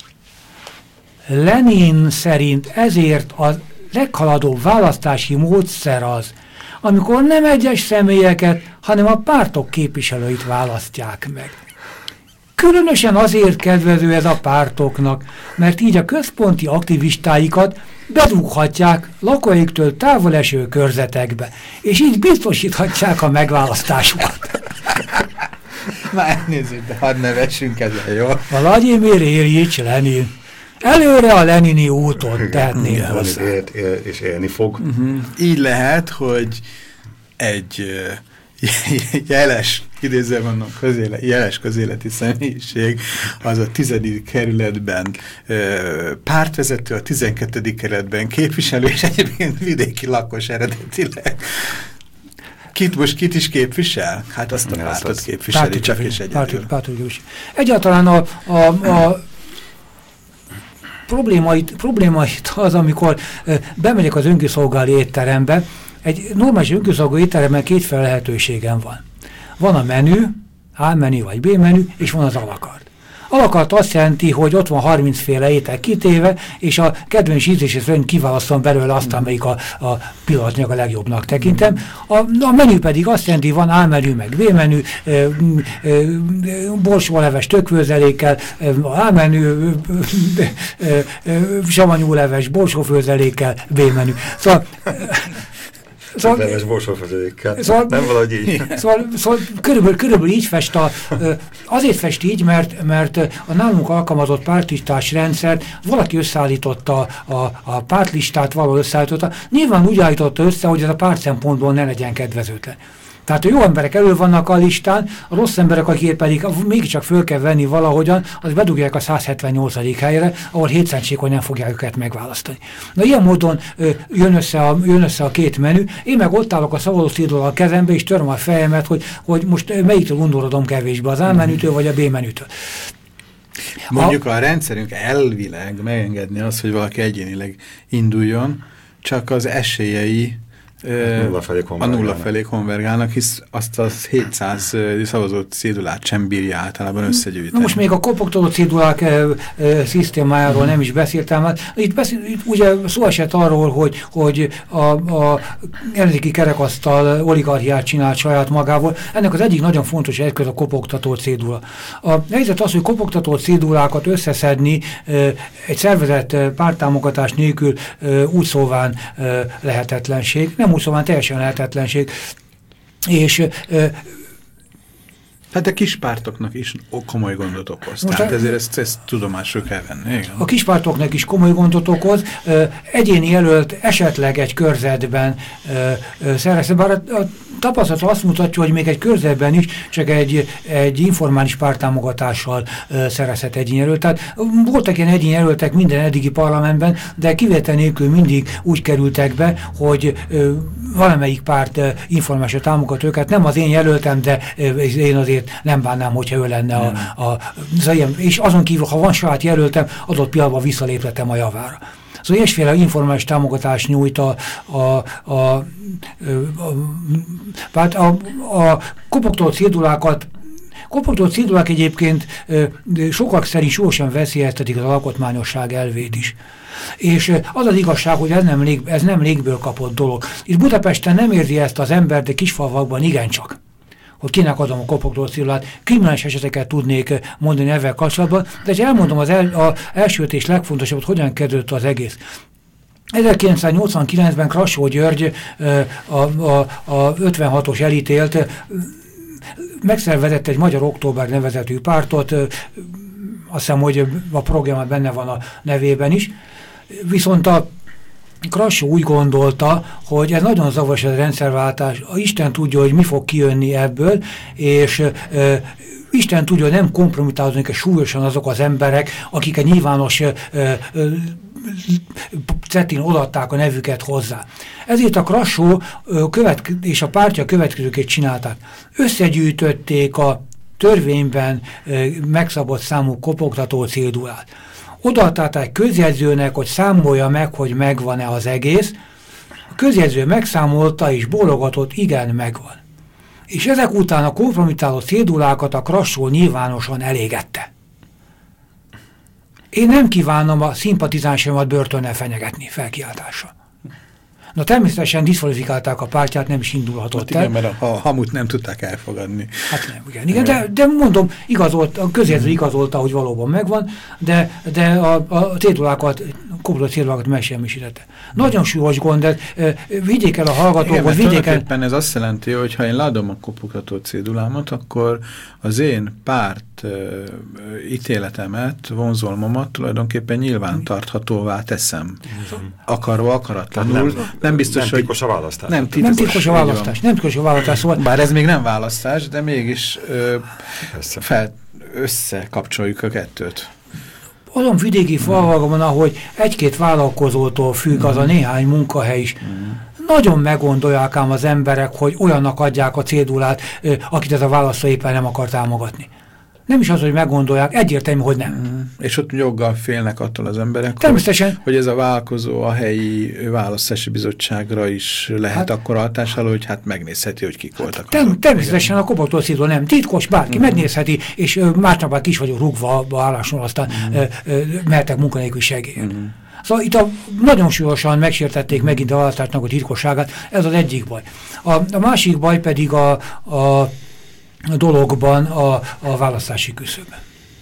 Lenin szerint ezért a leghaladóbb választási módszer az, amikor nem egyes személyeket, hanem a pártok képviselőit választják meg. Különösen azért kedvező ez a pártoknak, mert így a központi aktivistáikat bedughatják lakóiktől távol eső körzetekbe, és így biztosíthatják a megválasztásukat. Már nézzük, de hadd nevessünk ezen, jó? Vladimir Iljics Lenin. Előre a lenini úton tehetnénk hozzá. Élt, él, és élni fog. Uh-huh. Így lehet, hogy egy uh, jeles, idézve mondom, közéle, jeles közéleti személyiség az a tizedik kerületben uh, pártvezető, a tizenkettedik kerületben képviselő, és egyébként vidéki lakos eredetileg. Kit most kit is képvisel? Hát azt a pártot képviseli, csak és egyedül. Egyáltalán a, a, a problémait, problémait az, amikor uh, bemegyek az önközszolgáló étterembe. Egy normális önközszolgáló étteremben kétféle lehetőségem van. Van a menü, A menü vagy B menü, és van az alakart. Alakart azt jelenti, hogy ott van harminc féle étel kitéve, és a kedvenc ízlését szerint kiválasztom belőle azt, amelyik a, a pillanatnyilag a legjobbnak tekintem. A, a menü pedig azt jelenti, van A menü, meg B menü, borsóleves tökfőzelékkel, A menü, savanyúleves borsófőzelékkel, B menü. Szóval Szóval, leves borsófőzelékkel. Szóval, nem valahogy így. Szóval, szóval körülbelül, körülbelül így fest a, azért fest így, mert, mert a nálunk alkalmazott pártlistás rendszert valaki összeállította a, a pártlistát, valahol összeállította. Nyilván úgy állította össze, hogy ez a párt szempontból ne legyen kedvezőtlen. Tehát a jó emberek elő vannak a listán, a rossz emberek, akik pedig mégiscsak föl kell venni valahogyan, az bedugják a száz hetvennyolcadik helyre, ahol hétszentség, hogy nem fogják őket megválasztani. Na ilyen módon ö, jön, össze a, jön össze a két menü, én meg ott állok a szavazószíróval a kezembe, és töröm a fejemet, hogy, hogy most melyiktől gondolodom kevésbé, az A menütől vagy a B menütől. Mondjuk a, a rendszerünk elvileg megengedni azt, hogy valaki egyénileg induljon, csak az esélyei nulla felé a nulla felé konvergálnak, hisz azt az hétszáz szavazott cédulát sem bírja általában összegyűjteni. Na most még a kopogtató cédulák e, e, szisztémájáról hmm. nem is beszéltem. Hát itt, beszél, itt ugye szó esett arról, hogy, hogy a, a ellenzéki kerekasztal oligarchiát csinált saját magával. Ennek az egyik nagyon fontos eszköz a kopogtató cédula. A helyzet az, hogy kopogtató cédulákat összeszedni e, egy szervezett párttámogatás nélkül e, úgy szóván e, lehetetlenség. Nem úgy szóval teljesen lehetetlenség, és e, hát a kispártoknak is komoly gondot okoz. Tehát ezért ezt, ezt tudomásra kell venni. Igen. A kispártoknak is komoly gondot okoz. Egyéni jelölt esetleg egy körzetben szerezte, bár a, a tapasztalat azt mutatja, hogy még egy körzetben is csak egy, egy informális párttámogatással szerezhet egyéni jelölt. Tehát voltak ilyen egyéni jelöltek minden eddigi parlamentben, de kivétel nélkül mindig úgy kerültek be, hogy valamelyik párt informálisra támogat őket. Nem az én jelöltem, de én azért nem bánnám, hogyha ő lenne a, a, a ilyen, és azon kívül, ha van saját jelöltem, adott pillanatban visszalépletem a javára. Szóval ilyesféle informális támogatást nyújt a, a, a, a, a, a kopogtató cédulákat. Kopogtató cédulák egyébként sokak szerint sosem veszélyeztetik az alkotmányosság elvét is. És az az igazság, hogy ez nem, lég, ez nem légből kapott dolog. Itt Budapesten nem érzi ezt az ember, de kisfalvakban igencsak, hogy kinek adom a kopogtató cédulát. Kriminális eseteket tudnék mondani ezzel kapcsolatban, de ha elmondom az el, a elsőt és legfontosabbat, hogyan kezdődött az egész. ezerkilencszáznyolcvankilencben Krassó György a, a, a ötvenhatos elítélt megszervezett egy Magyar Október nevezetű pártot, azt hiszem, hogy a programban benne van a nevében is, viszont a Krassó úgy gondolta, hogy ez nagyon zavaros ez a rendszerváltás, Isten tudja, hogy mi fog kijönni ebből, és e, Isten tudja, hogy nem kompromitálódnak súlyosan azok az emberek, akik egy nyilvános e, e, cettin odaadták a nevüket hozzá. Ezért a Krassó követ, és a pártja következőket csinálták. Összegyűjtötték a törvényben e, megszabott számú kopogtató cédulát. odaadták egy közjegyzőnek, hogy számolja meg, hogy megvan-e az egész. A közjegyző megszámolta és bólogatott, igen, megvan. És ezek után a kompromittáló cédulákat a Krassó nyilvánosan elégette. Én nem kívánom a szimpatizánsomat börtönnel fenyegetni felkiáltással. Na természetesen diszkvalifikálták a pártját, nem is indulhatott hát igen, el. Mert a, a hamut nem tudták elfogadni. Hát nem, igen, igen de, de mondom, igazolt, a közjegyző igazolta, hogy valóban megvan, de, de a, a cédulákat, a kopuló cédulákat megsemmisítette. Nagyon súlyos gond, de e, vigyék el a hallgatók, hogy vigyék el... ez azt jelenti, hogy ha én leadom a kopogtató cédulámat, akkor az én párt e, ítéletemet, vonzolmomat tulajdonképpen nyilvántarthatóvá teszem. Akarva, akaratlanul. Nem biztos, nem titkos a választás. Nem titkos, nem titkos a választás. Nem titkos a választás. Szóval... Bár ez még nem választás, de mégis ö, fel, összekapcsoljuk a kettőt. Azon vidéki falvakban, ahogy egy-két vállalkozótól függ az a néhány munkahely is, nagyon meggondolják ám az emberek, hogy olyannak adják a cédulát, akit ez a választó éppen nem akar támogatni. Nem is az, hogy meggondolják, egyértelmű, hogy nem. Mm. És ott joggal félnek attól az emberek, természetesen, hogy, hogy ez a vállalkozó a helyi választási bizottságra is lehet hát, akkor hatással, hogy hát megnézheti, hogy kik voltak term, azok. Természetesen a kopogtató cédula nem titkos, bárki mm. megnézheti, és másnapban is vagyok rúgva a álláson, aztán mm. mehetek munkanélkül segélyen. Mm. Szóval itt a, nagyon súlyosan megsértették megint a választásnak a titkosságát, ez az egyik baj. A, a másik baj pedig a, a a dologban a, a választási küszöbben.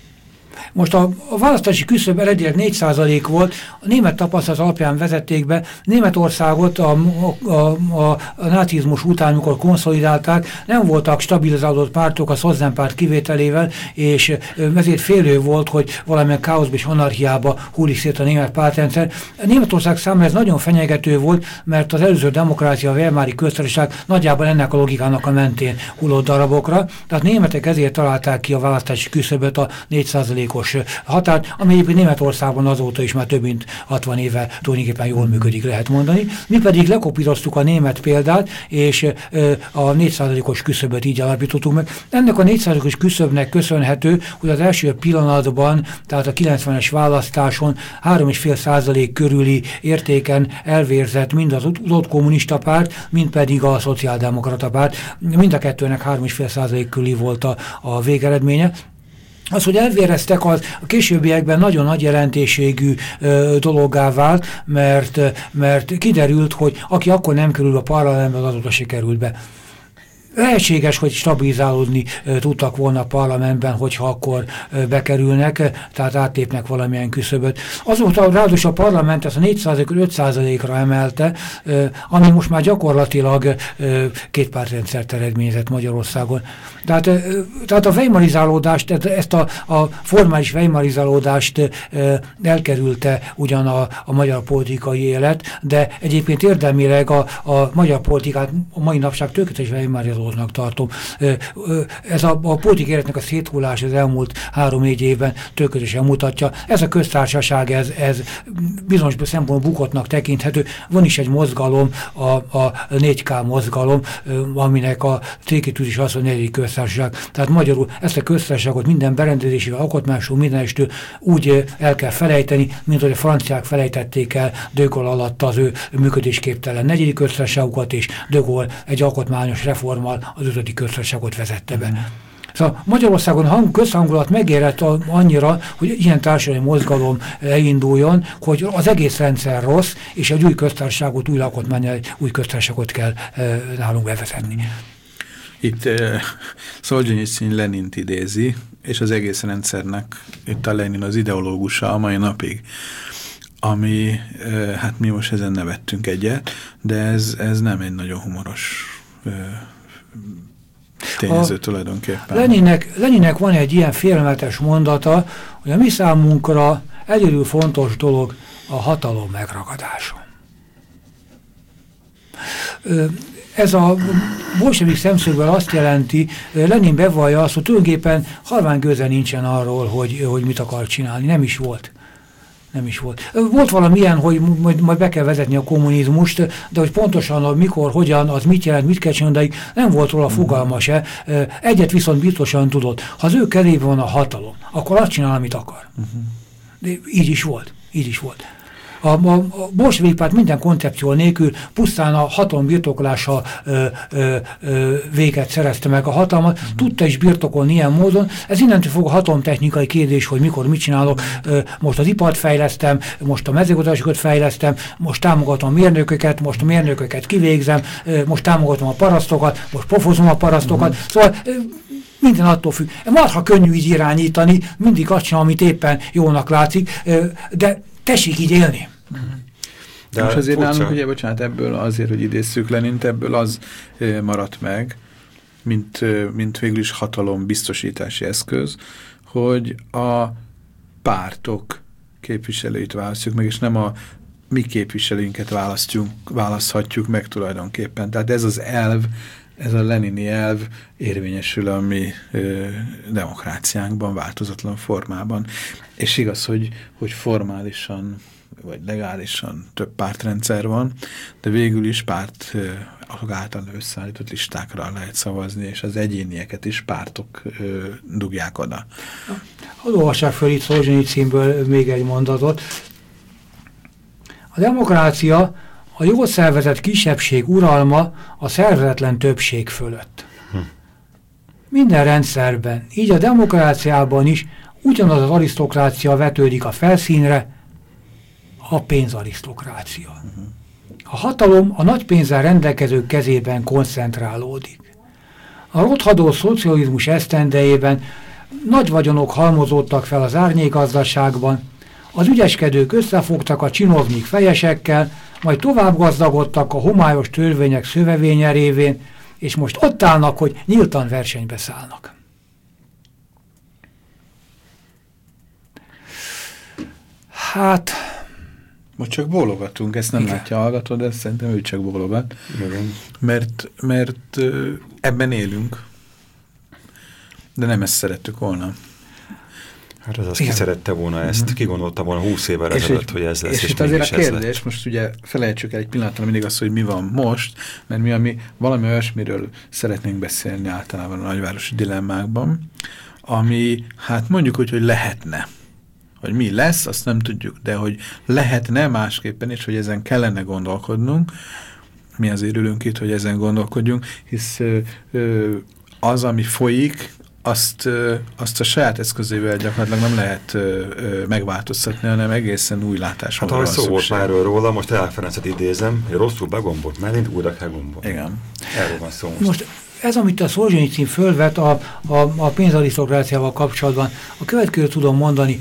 Most a, a választási küszöb eredetileg négy százalék volt, a német tapasztalat alapján vezették be. Németországot a, a, a, a nácizmus után, amikor konszolidálták, nem voltak stabilizálódott pártok a Szozdenpárt kivételével, és ezért félő volt, hogy valamilyen káoszba és anarchiába hullik szét a német pártrendszer. A Németország számára ez nagyon fenyegető volt, mert az előző demokrácia, a Weimári köztársaság nagyjából ennek a logikának a mentén hullott darabokra. Tehát németek ezért találták ki a választási küszöböt, a négy százalékos határt, ami egyébként Németországban azóta is már több mint hatvan éve tulajdonképpen jól működik, lehet mondani. Mi pedig lekopíroztuk a német példát, és a négy százalékos küszöböt így alapítottuk meg. Ennek a négy százalékos küszöbnek köszönhető, hogy az első pillanatban, tehát a kilencvenes választáson három egész öt százalék körüli értéken elvérzett mind az adott kommunista párt, mind pedig a szociáldemokrata párt. Mind a kettőnek három egész öt százalék körüli volt a, a végeredménye. Az, hogy elvéreztek, az a későbbiekben nagyon nagy jelentőségű ö, dologgá vált, mert, mert kiderült, hogy aki akkor nem kerül a parlamentbe, az azóta se került be. Lehetséges, hogy stabilizálódni e, tudtak volna a parlamentben, hogyha akkor e, bekerülnek, tehát áttépnek valamilyen küszöböt. Azóta ráadásul a parlament ezt a négy százalékról öt százalékra emelte, e, ami most már gyakorlatilag e, kétpártrendszert eredményezett Magyarországon. Tehát, e, tehát a weimarizálódást, ezt a, a formális weimarizálódást e, elkerülte ugyan a, a magyar politikai élet, de egyébként érdemileg a, a magyar politikát a mai napság tökéletes weimarizálódásnak tartom. Ez a, a politikai életnek a széthullás az elmúlt három-négy évben tökéletesen mutatja. Ez a köztársaság, ez, ez bizonyos szempontból bukottnak tekinthető. Van is egy mozgalom, a, a négy ká mozgalom, aminek a célkitűzés az, hogy negyedik köztársaság. Tehát magyarul ezt a köztársaságot minden berendezésével, alkotmányosról, mindenestől úgy el kell felejteni, mint hogy a franciák felejtették el de Gaulle alatt az ő működésképtelen negyedik köztársaságukat, és de Gaulle egy alkotmányos reformmal az ötödik köztársaságot vezette be. Mm. Szóval Magyarországon a közhangulat megérett annyira, hogy ilyen társadalmi mozgalom elinduljon, hogy az egész rendszer rossz, és egy új köztársaságot, új alkotmánnyal, új köztársaságot kell e, nálunk bevezetni. Itt e, Szolzsenyiszin Lenint idézi, és az egész rendszernek itt a Lenin az ideológusa a mai napig, ami, e, hát mi most ezen nevettünk egyet, de ez, ez nem egy nagyon humoros e, tényező tulajdonképpen. Leninnek, Leninnek van egy ilyen félelmetes mondata, hogy a mi számunkra egyedül fontos dolog a hatalom megragadása. Ez a bolsevik szemszögből azt jelenti, Lenin bevallja azt, hogy tulajdonképpen halvány gőze nincsen arról, hogy, hogy mit akar csinálni. Nem is volt. Nem is volt. Volt valamilyen, hogy majd, majd be kell vezetni a kommunizmust, de hogy pontosan a mikor, hogyan, az mit jelent, mit kell csinálni, de nem volt róla fogalma se. Egyet viszont biztosan tudott. Ha az ő kezében van a hatalom, akkor azt csinál, amit akar. Uh-huh. De így is volt. Így is volt. A, a, a bolsevik párt minden koncepció nélkül pusztán a hatalom birtoklása ö, ö, ö, véget szerezte meg a hatalmat, mm. tudta is birtokolni ilyen módon. Ez innentől fog a hatalomtechnikai kérdés, hogy mikor mit csinálok. Ö, most az ipart fejlesztem, most a mezőgazdaságot fejlesztem, most támogatom a mérnököket, most a mérnököket kivégzem, ö, most támogatom a parasztokat, most pofozom a parasztokat. Mm. Szóval ö, minden attól függ. Marha könnyű így irányítani, mindig azt csinál, amit éppen jónak látszik, ö, de tessék így élni. De most azért nálunk, ugye, bocsánat, ebből azért, hogy idézzük Lenint, ebből az e, maradt meg, mint, e, mint végül is hatalom biztosítási eszköz, hogy a pártok képviselőit választjuk meg, és nem a mi képviselőinket választjuk, választhatjuk meg tulajdonképpen. Tehát ez az elv, ez a lenini elv érvényesül a mi e, demokráciánkban, változatlan formában. És igaz, hogy, hogy formálisan vagy legálisan több pártrendszer van, de végül is párt által összeállított listákra lehet szavazni, és az egyénieket is pártok ö, dugják oda. Hadd olvassák föl itt Szolzsenyicínből még egy mondatot. A demokrácia a jól szervezett kisebbség uralma a szervezetlen többség fölött. Hm. Minden rendszerben, így a demokráciában is ugyanaz az arisztokrácia vetődik a felszínre, a pénzarisztokrácia. Uh-huh. A hatalom a nagy pénzzel rendelkezők kezében koncentrálódik. A rothadó szocializmus esztendejében nagy vagyonok halmozódtak fel az árnyékgazdaságban, az ügyeskedők összefogtak a csinovnyik fejesekkel, majd tovább gazdagodtak a homályos törvények szövevénye révén, és most ott állnak, hogy nyíltan versenybe szállnak. Hát... Most csak bólogatunk, ezt nem igen. látja a hallgató, de szerintem ő csak bólogat. Igen. Mert, mert ebben élünk. De nem ezt szerettük volna. Hát az az ki szerette volna ezt, mm-hmm. ki gondolta volna húsz évvel ezelőtt, hogy ez lesz, és, és, és azért a kérdés, lett. Most ugye felejtsük el egy pillanatra mindig azt, hogy mi van most, mert mi ami, valami olyasmiről szeretnénk beszélni általában a nagyvárosi dilemmákban, ami hát mondjuk úgy, hogy lehetne. Hogy mi lesz, azt nem tudjuk, de hogy lehetne másképpen is, hogy ezen kellene gondolkodnunk. Mi azért ülünk itt, hogy ezen gondolkodjunk, hisz ö, ö, az, ami folyik, azt, ö, azt a saját eszközével gyakorlatilag nem lehet ö, ö, megváltoztatni, hanem egészen új látásra van szükség. Hát, ahogy szó volt már erről róla, most Deák Ferencet idézem, hogy rosszul begombolt mellint, újra kell gombolni. Igen. Erről van szó most. most ez, amit a Szolzsenyicin fölvet a, a, a pénzarisztokráciával kapcsolatban, a következőt tudom mondani.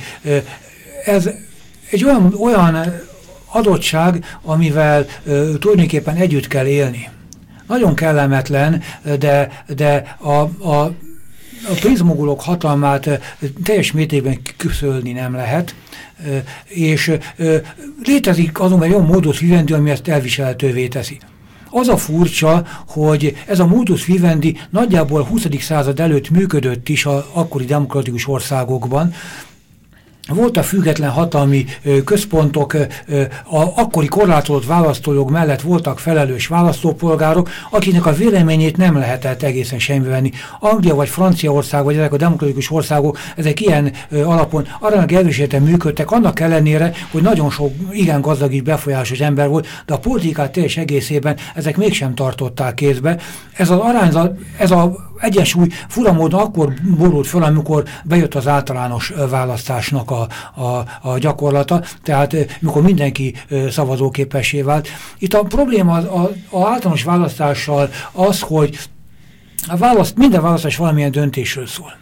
Ez egy olyan, olyan adottság, amivel ö, tulajdonképpen együtt kell élni. Nagyon kellemetlen, de, de a, a, a pénzmogulok hatalmát ö, teljes mértékben küszölni nem lehet, ö, és ö, létezik azonban egy olyan módus vivendi, ami ezt elviselhetővé teszi. Az a furcsa, hogy ez a modus vivendi nagyjából a huszadik század előtt működött is az akkori demokratikus országokban. Voltak független hatalmi ö, központok, ö, ö, a akkori korlátozott választójog mellett voltak felelős választópolgárok, akinek a véleményét nem lehetett egészen semmi venni. Anglia vagy Franciaország, vagy ezek a demokratikus országok, ezek ilyen ö, alapon arra erősíten működtek, annak ellenére, hogy nagyon sok igen gazdag és befolyásos ember volt, de a politikát teljes egészében ezek mégsem tartották kézbe. Ez az arányzat, ez az egyensúly furamódon akkor borult föl, amikor bejött az általános választásnak a, a, a gyakorlata, tehát mikor mindenki szavazóképessé vált. Itt a probléma az általános választással az, hogy a választ, minden választás valamilyen döntésről szól.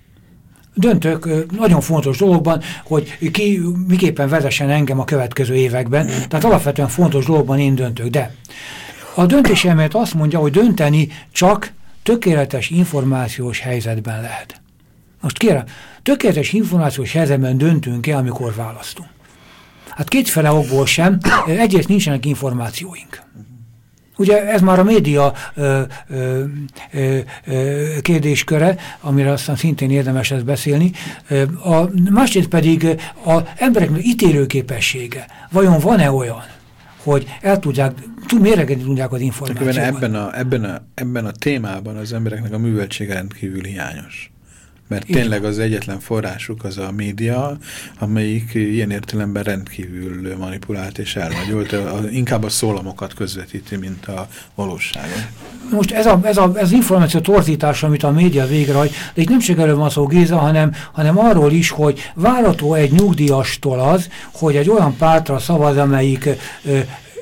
Döntök nagyon fontos dologban, hogy ki miképpen vezessen engem a következő években, tehát alapvetően fontos dologban én döntök, de a döntésemet azt mondja, hogy dönteni csak tökéletes információs helyzetben lehet. Most kérem, tökéletes információs helyzetben döntünk-e, amikor választunk? Hát kétfele okból sem, egyrészt nincsenek információink. Ugye ez már a média ö, ö, ö, ö, kérdésköre, amire aztán szintén érdemes lesz beszélni. A másrészt pedig az embereknek ítélőképessége. Vajon van-e olyan, hogy el tudják, tud méregetni tudják az információkat? Ebben a, ebben, a, ebben a témában az embereknek a műveltsége rendkívül hiányos. Mert Így. tényleg az egyetlen forrásuk az a média, amelyik ilyen értelemben rendkívül manipulált és elnagyolt, inkább a szólamokat közvetíti, mint a valóságot. Most ez, a, ez, a, ez az információ torzítás, amit a média végrehajt, de itt nem csak erről van szó, Géza, hanem, hanem arról is, hogy várható egy nyugdíjastól az, hogy egy olyan pártra szavaz, amelyik ö,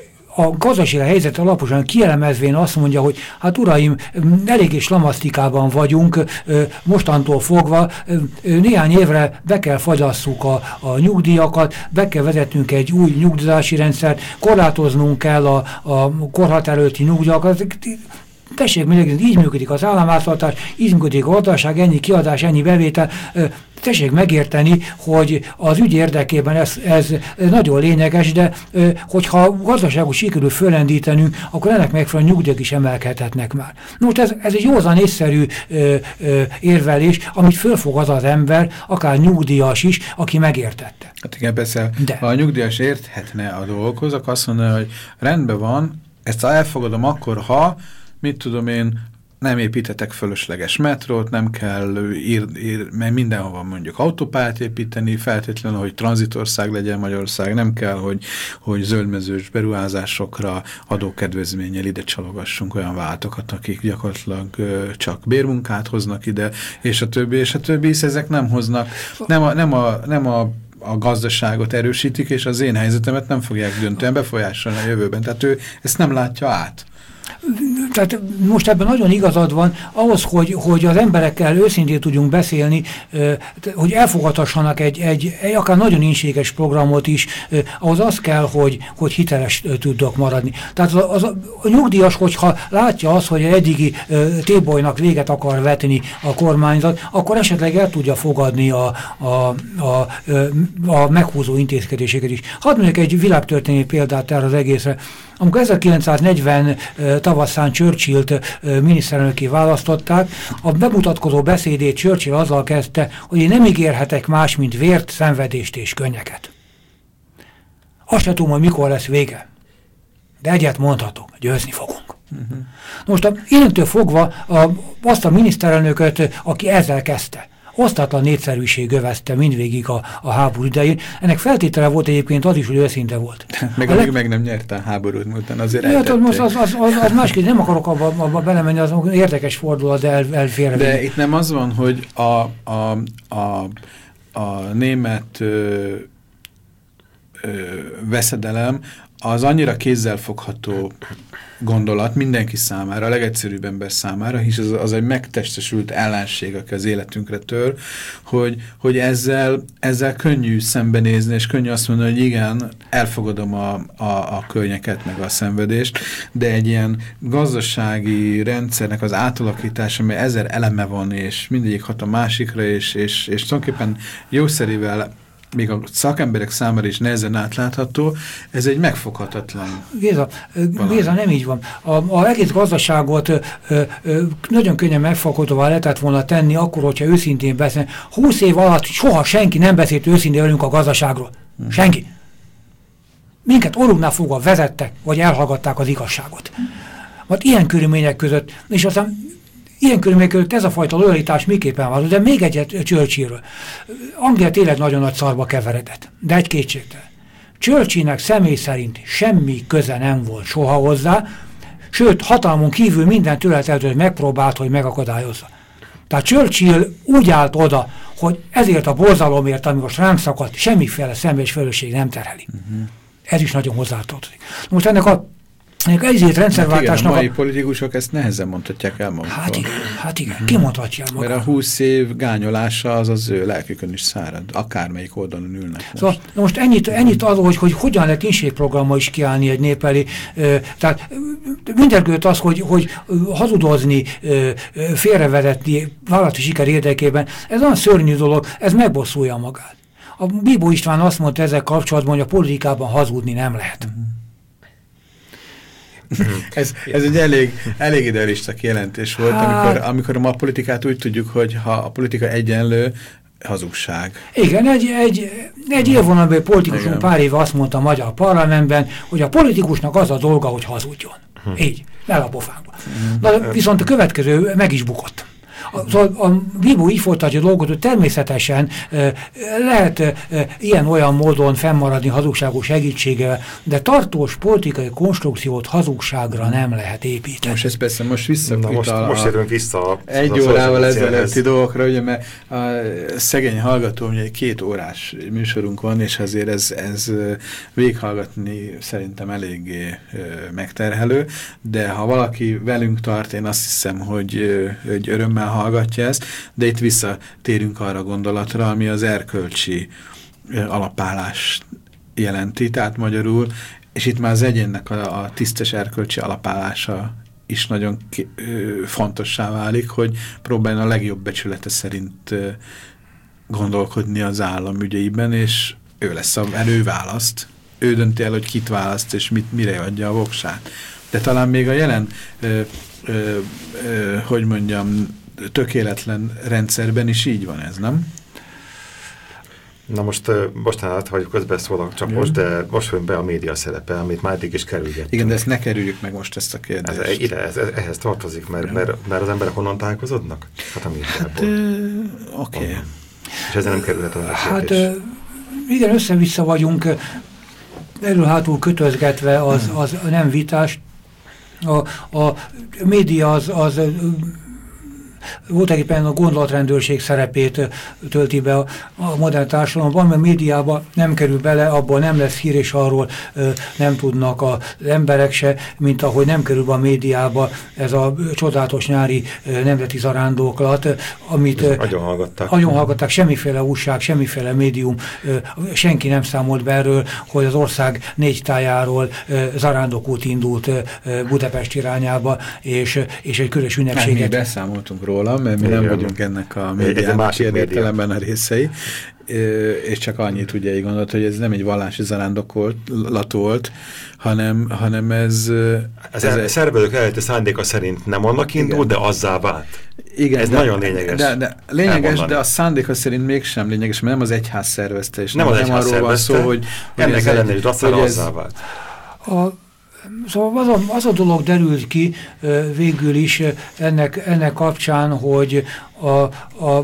a gazdasági helyzet alaposan kielemezvén azt mondja, hogy hát uraim, eléggé slamasztikában vagyunk, mostantól fogva néhány évre be kell fagyasszuk a, a nyugdíjakat, be kell vezetnünk egy új nyugdíjazási rendszert, korlátoznunk kell a, a korhatár előtti nyugdíjakat. Tessék, mindenki, így működik az államháztartás, így működik a gazdaság, ennyi kiadás, ennyi bevétel. Tessék megérteni, hogy az ügy érdekében ez, ez nagyon lényeges, de hogyha a gazdaságot sikerül fölendítenünk, akkor ennek megfelelően nyugdíjak is emelkedhetnek már. Most ez, ez egy józan észszerű ö, ö, érvelés, amit fölfog az az ember, akár nyugdíjas is, aki megértette. Hát igen, persze, de. Ha a nyugdíjas érthetne a dolgokhoz, akkor azt mondja, hogy rendben van, ezt elfogadom akkor, ha, mit tudom én, nem építetek fölösleges metrót, nem kell ír, ír, mert mindenhova mondjuk autópályát építeni, feltétlenül, hogy tranzitország legyen Magyarország, nem kell, hogy, hogy zöldmezős beruházásokra adókedvezménnyel ide csalogassunk olyan váltokat, akik gyakorlatilag ö, csak bérmunkát hoznak ide, és a többi, és a többi, hisz ezek nem hoznak, nem a, nem a, nem a a gazdaságot erősítik, és az én helyzetemet nem fogják döntően befolyásolni a jövőben. Tehát ő ezt nem látja át. Tehát most ebben nagyon igazad van, ahhoz, hogy, hogy az emberekkel őszintén tudjunk beszélni, hogy elfogadhassanak egy, egy, egy akár nagyon inséges programot is, ahhoz az kell, hogy, hogy hiteles tudok maradni. Tehát az, az, a nyugdíjas, hogyha látja azt, hogy eddigi tébolynak véget akar vetni a kormányzat, akkor esetleg el tudja fogadni a, a, a, a meghúzó intézkedéseket is. Hadd mondjuk egy világtörténeti példát erre az egészre. Amikor ezerkilencszáznegyven tavaszán Churchillt miniszterelnökké választották, a bemutatkozó beszédét Churchill azzal kezdte, hogy én nem ígérhetek más, mint vért, szenvedést és könnyeket. Azt sem tudom, hogy mikor lesz vége. De egyet mondhatok, győzni fogunk. Uh-huh. Most a, innentől fogva a, azt a miniszterelnököt, aki ezzel kezdte, osztatlan népszerűség övezte mindvégig a, a háború idején. Ennek feltétele volt egyébként az is, hogy őszinte volt. meg amíg leg... meg nem nyerte a háborút, múltan azért eltették. Most az, az, az, az másképp, nem akarok abba, abba belemenni, az érdekes fordulat, de el, elfélre. De itt nem az van, hogy a, a, a, a német ö, ö, veszedelem az annyira kézzelfogható gondolat mindenki számára, a legegyszerűbb ember számára, hisz az, az egy megtestesült ellenség, aki az életünkre tör, hogy, hogy ezzel, ezzel könnyű szembenézni, és könnyű azt mondani, hogy igen, elfogadom a, a, a könnyeket, meg a szenvedést, de egy ilyen gazdasági rendszernek az átalakítása, amely ezer eleme van, és mindegyik hat a másikra, és, és, és tulajdonképpen jószerével még a szakemberek számára is nehezen átlátható, ez egy megfoghatatlan. Géza, Géza nem így van. A, a egész gazdaságot ö, ö, nagyon könnyen megfoghatóvá lehetett volna tenni, akkor, hogyha őszintén beszél. Húsz év alatt soha senki nem beszélt őszintén velünk a gazdaságról. Hmm. Senki. Minket orrunknál fogva vezettek, vagy elhallgatták az igazságot. Mert ilyen körülmények között, és aztán ilyen körülmények között ez a fajta lojalitás miképpen van, de még egyet Churchillről. Anglia tényleg nagyon nagy szarba keveredett, de egy kétségtelen. Churchillnek személy szerint semmi köze nem volt soha hozzá, sőt, hatalmon kívül minden tőle telhetőt megpróbált, hogy megakadályozza. Tehát Churchill úgy állt oda, hogy ezért a borzalomért, ami most ránk szakadt, semmiféle személyes felelősség nem terheli. Uh-huh. Ez is nagyon hozzátartozik. Most ennek a ezért rendszerváltásnak... Igen, a mai a... politikusok ezt nehezen mondhatják el magukról. Hát igen, hát igen, hmm. ki mondhatja el magáról. Mert a húsz év gányolása az az ő lelkükön is szárad, akármelyik oldalon ülnek most. Szóval most ennyit, ennyit arról, hogy, hogy hogyan lehet inségprogrammal is kiállni egy nép elé. Tehát mindenkült az, hogy, hogy hazudozni, félrevezetni vállalati siker érdekében, ez olyan szörnyű dolog, ez megbosszulja magát. A Bíbó István azt mondta ezzel kapcsolatban, hogy a politikában hazudni nem lehet. Hmm. ez, ez egy elég, elég idealista kijelentés volt, amikor, amikor ma a politikát úgy tudjuk, hogy ha a politika egyenlő, hazugság. Igen, egy, egy, egy élvonalbeli politikusunk pár éve azt mondta a magyar parlamentben, hogy a politikusnak az a dolga, hogy hazudjon. Hm. Így, el a pofánkba. Hm. Na, viszont a következő meg is bukott. A, a bíró így folytatja a dolgot, hogy természetesen e, lehet e, ilyen-olyan módon fennmaradni hazugságos segítségével, de tartós politikai konstrukciót hazugságra nem lehet építeni. Most ez persze most vissza. Na, most, a, most érünk vissza. Egy órával ezelőtti dolgokra, ugye, mert a szegény hallgató, ugye egy két órás műsorunk van, és azért ez, ez végighallgatni szerintem eléggé megterhelő, de ha valaki velünk tart, én azt hiszem, hogy, hogy örömmel hallgatja ezt, de itt visszatérünk arra a gondolatra, ami az erkölcsi alapállás jelenti, tehát magyarul, és itt már az egyénnek a, a tisztes erkölcsi alapállása is nagyon ki, ö, fontossá válik, hogy próbáljon a legjobb becsülete szerint ö, gondolkodni az állam ügyeiben, és ő lesz a ő választ. Ő dönti el, hogy kit választ, és mit, mire adja a voksát. De talán még a jelen, ö, ö, ö, hogy mondjam, tökéletlen rendszerben is így van ez, nem? Na most, bocsánat, hogy közbeszólok csak most, de most jön be a média szerepe, amit már eddig is kerülgettünk. Igen, de ezt ne kerüljük meg most ezt a kérdést. Ez, ide, ez, ehhez tartozik, mert, mert, mert az emberek honnan tájékozódnak? Hát a médiából. Hát, oké. Okay. És ezzel nem kerülhet a Hát igen, össze-vissza vagyunk, erről hátul kötözgetve, az, az nem vitás. A, a média az, az voltak éppen a gondolatrendőrség szerepét tölti be a, a modern társadalomban, mert a médiában nem kerül bele, abból nem lesz hír, és arról ö, nem tudnak az emberek se, mint ahogy nem kerül be a médiába ez a csodálatos nyári ö, nemzeti zarándoklat, amit ö, agyon hallgatták. Agyon hallgatták, semmiféle újság, semmiféle médium, ö, senki nem számolt be erről, hogy az ország négy tájáról ö, zarándokút indult ö, Budapest irányába, és, és egy közös ünnepséget. Hát mi beszámoltunk róla, mert mi nem vagyunk ennek a médiának értelemben a részei, és csak annyit ugye így gondolt, hogy ez nem egy vallási zarándoklat volt, hanem, hanem ez... Ez, ez a szervezők eredeti szándéka szerint nem annak indult, de azzá vált. Igen, ez de, nagyon lényeges. De, de lényeges, elmondani. De a szándéka szerint mégsem lényeges, mert nem az egyház szervezte, és nem, nem, az nem arról van szó, hogy... Ennek ellenére is dacára azzá vált. A, Szóval az a, az a dolog derült ki uh, végül is uh, ennek, ennek kapcsán, hogy a, a, a,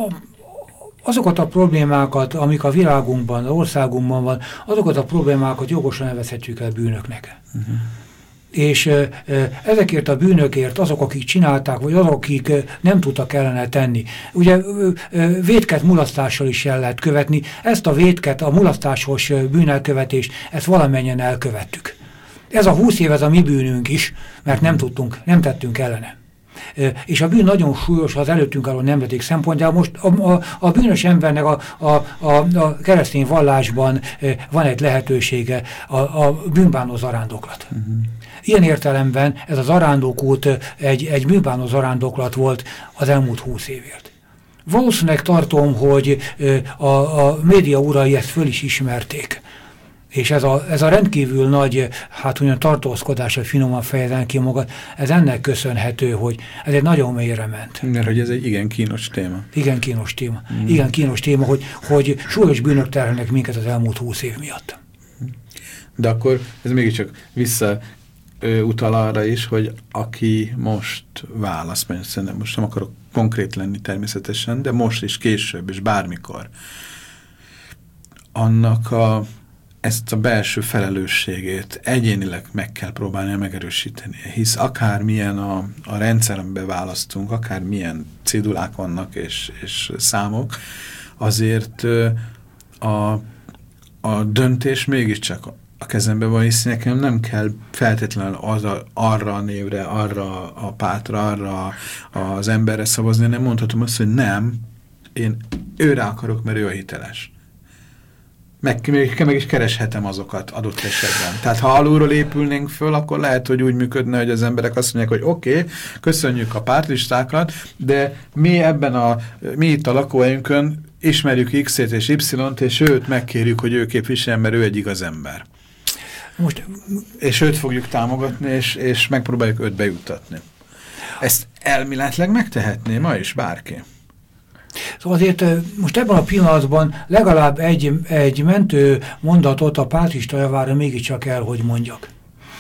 azokat a problémákat, amik a világunkban, az országunkban van, azokat a problémákat jogosan nevezhetjük el bűnöknek. Uh-huh. És uh, ezekért a bűnökért azok, akik csinálták, vagy azok, akik uh, nem tudtak ellene tenni. Ugye uh, uh, vétket mulasztással is el lehet követni. Ezt a vétket, a mulasztásos uh, bűnelkövetést, ezt valamennyien elkövettük. Ez a húsz év, ez a mi bűnünk is, mert nem tudtunk, nem tettünk ellene. E, és a bűn nagyon súlyos az előttünk álló nemzeték szempontjából. Most a, a, a bűnös embernek a, a, a, a keresztény vallásban e, van egy lehetősége, a, a bűnbánó zarándoklat. Uh-huh. Ilyen értelemben ez a zarándokút egy, egy bűnbánó zarándoklat volt az elmúlt húsz évért. Valószínűleg tartom, hogy a, a média urai ezt föl is ismerték. És ez a, ez a rendkívül nagy, hát olyan tartózkodásra finoman fejezem ki magad, ez ennek köszönhető, hogy ez egy nagyon mélyre ment. Mert hogy ez egy igen kínos téma. Igen kínos téma. Mm. Igen kínos téma, hogy, hogy súlyos bűnök terhelnek minket az elmúlt húsz év miatt. De akkor ez mégiscsak vissza ö, utal arra is, hogy aki most válasz, mert szerintem most nem akarok konkrét lenni természetesen, de most is, később, és bármikor, annak a ezt a belső felelősségét egyénileg meg kell próbálni megerősíteni, hisz akármilyen a, a rendszer, amiben választunk, akármilyen cédulák vannak és, és számok, azért a, a döntés mégiscsak a kezemben van, hisz nekem nem kell feltétlenül az a, arra a névre, arra a pátra, arra az emberre szavazni, nem mondhatom azt, hogy nem, én őre akarok, mert ő a hiteles. Meg, meg, meg is kereshetem azokat adott esetben. Tehát ha alulról épülnénk föl, akkor lehet, hogy úgy működne, hogy az emberek azt mondják, hogy oké, okay, köszönjük a pártlistákat, de mi ebben a, mi itt a lakóhelyünkön ismerjük X-ét és Y-t, és őt megkérjük, hogy ő képviseljen, mert ő egy igaz ember. Most, és őt fogjuk támogatni, és, és megpróbáljuk őt bejuttatni. Ezt elméletleg megtehetné ma is bárki. Szóval azért most ebben a pillanatban legalább egy, egy mentő mondatot a pártista javára mégiscsak el, hogy mondjak.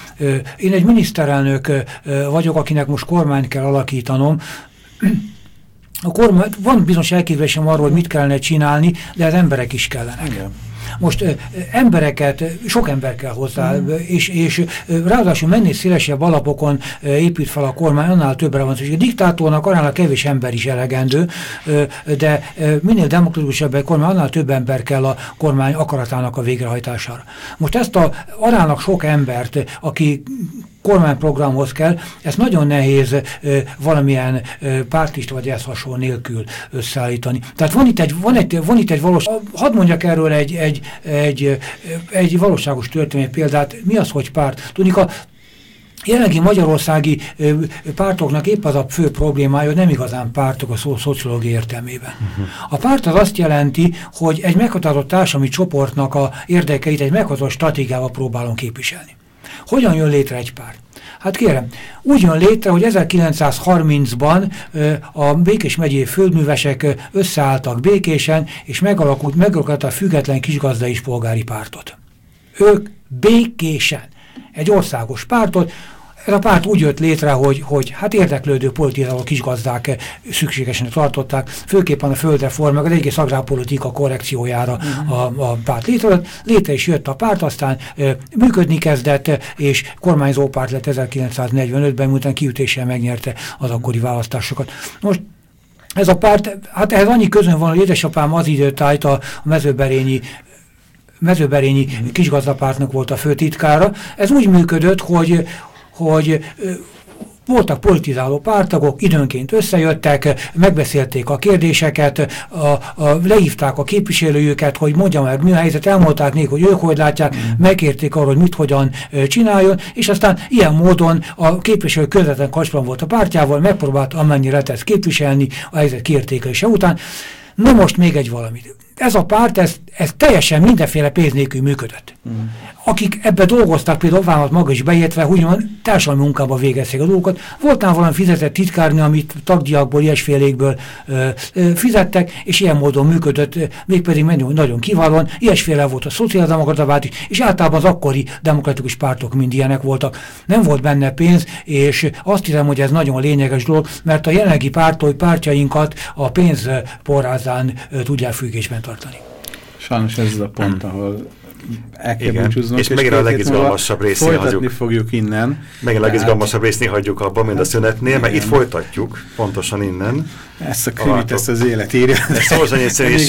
Én egy miniszterelnök vagyok, akinek most kormányt kell alakítanom, A kormány, van bizonyos elképzelésem arról, hogy mit kellene csinálni, de az emberek is kellenek. Igen. Most ö, embereket, sok ember kell hozzá, mm. és, és ráadásul mennél szélesebb alapokon ö, épít fel a kormány, annál többre van szükség. A diktátornak annál kevés ember is elegendő, ö, de ö, minél demokratikusabb egy kormány, annál több ember kell a kormány akaratának a végrehajtására. Most ezt a aránylag sok embert, aki kormányprogramhoz kell, ez nagyon nehéz ö, valamilyen ö, pártista vagy ezt hasonló nélkül összeállítani. Tehát van itt egy, van egy, van itt egy valós, hadd mondjak erről egy, egy, egy, egy valóságos történet példát, mi az, hogy párt? Tudnik, a jelenlegi magyarországi ö, pártoknak épp az a fő problémája, hogy nem igazán pártok a szó szociológiai értelmében. Uh-huh. A párt az azt jelenti, hogy egy meghatározott társadalmi csoportnak a érdekeit egy meghatározott stratégiával próbálunk képviselni. Hogyan jön létre egy párt? Hát kérem, úgy jön létre, hogy ezerkilencszázharmincban ö, a Békés megyei földművesek ö, összeálltak Békésen, és megalakult, megalakult a független kisgazdai és polgári pártot. Ők Békésen egy országos pártot. Ez a párt úgy jött létre, hogy, hogy hát érdeklődő politikai kisgazdák szükségesen tartották, főképpen a földreform, meg az egész agrárpolitika korrekciójára uh-huh. a, a párt létre. Létre is jött a párt, aztán e, működni kezdett, és kormányzó párt lett ezerkilencszáznegyvenötben, miután kiütéssel megnyerte az akkori választásokat. Most ez a párt, hát ehhez annyi közön van, hogy édesapám az időt állt a mezőberényi mezőberényi uh-huh. kisgazdapártnak volt a főtitkára. Ez úgy működött, hogy hogy voltak politizáló pártagok, időnként összejöttek, megbeszélték a kérdéseket, a, a, lehívták a képviselőjüket, hogy mondja meg, mi a helyzet, elmondták nék, hogy ők hogy látják, mm. megkérték arról, hogy mit hogyan csináljon, és aztán ilyen módon a képviselő közvetlen kapcsolatban volt a pártjával, megpróbált amennyire tesz képviselni a helyzet kiértékelése után. Na most még egy valamit. Ez a párt, ez, ez teljesen mindenféle pénz nélkül működött. Mm. Akik ebbe dolgoztak, például Obámat maga is beértve, úgymond társadalmi munkába végezték a dolgokat. Voltán valami fizetett titkárnő, amit tagdíjakból, ilyesfélékből ö, ö, fizettek, és ilyen módon működött, mégpedig nagyon, nagyon kiválóan. Ilyesféle volt a szociáldemokrata párt is, és általában az akkori demokratikus pártok mind ilyenek voltak. Nem volt benne pénz, és azt hiszem, hogy ez nagyon lényeges dolog, mert a jelenlegi pártoi pártjainkat a pénz porrázán ö, tudják függésben tartani. Sajnos ez az a pont, ahol el kell búcsúznunk, és, és megint a legizgalmasabb részén folytatni hagyjuk. fogjuk innen. Megint a legizgalmasabb részén hagyjuk abban, mint a szünetnél, mert itt folytatjuk, pontosan innen. Ezt a könyvet, ezt az élet írja. Szolzsanyicin is...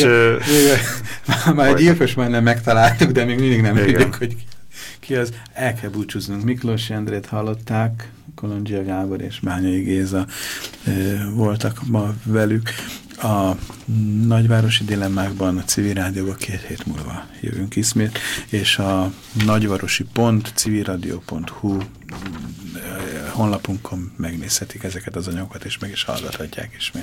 Már egy gyilkos majdnem megtaláltuk, de még mindig nem tudjuk, hogy ki az. El kell búcsúznunk. Miklós Endrét hallották, Kolondzsia Gábor és Bányai Géza voltak ma velük. A nagyvárosi dilemmákban, a civil rádióban két hét múlva jövünk ismét, és a nagyvárosi pont civilradio pont hu honlapunkon megnézhetik ezeket az anyagokat, és meg is hallgathatják ismét.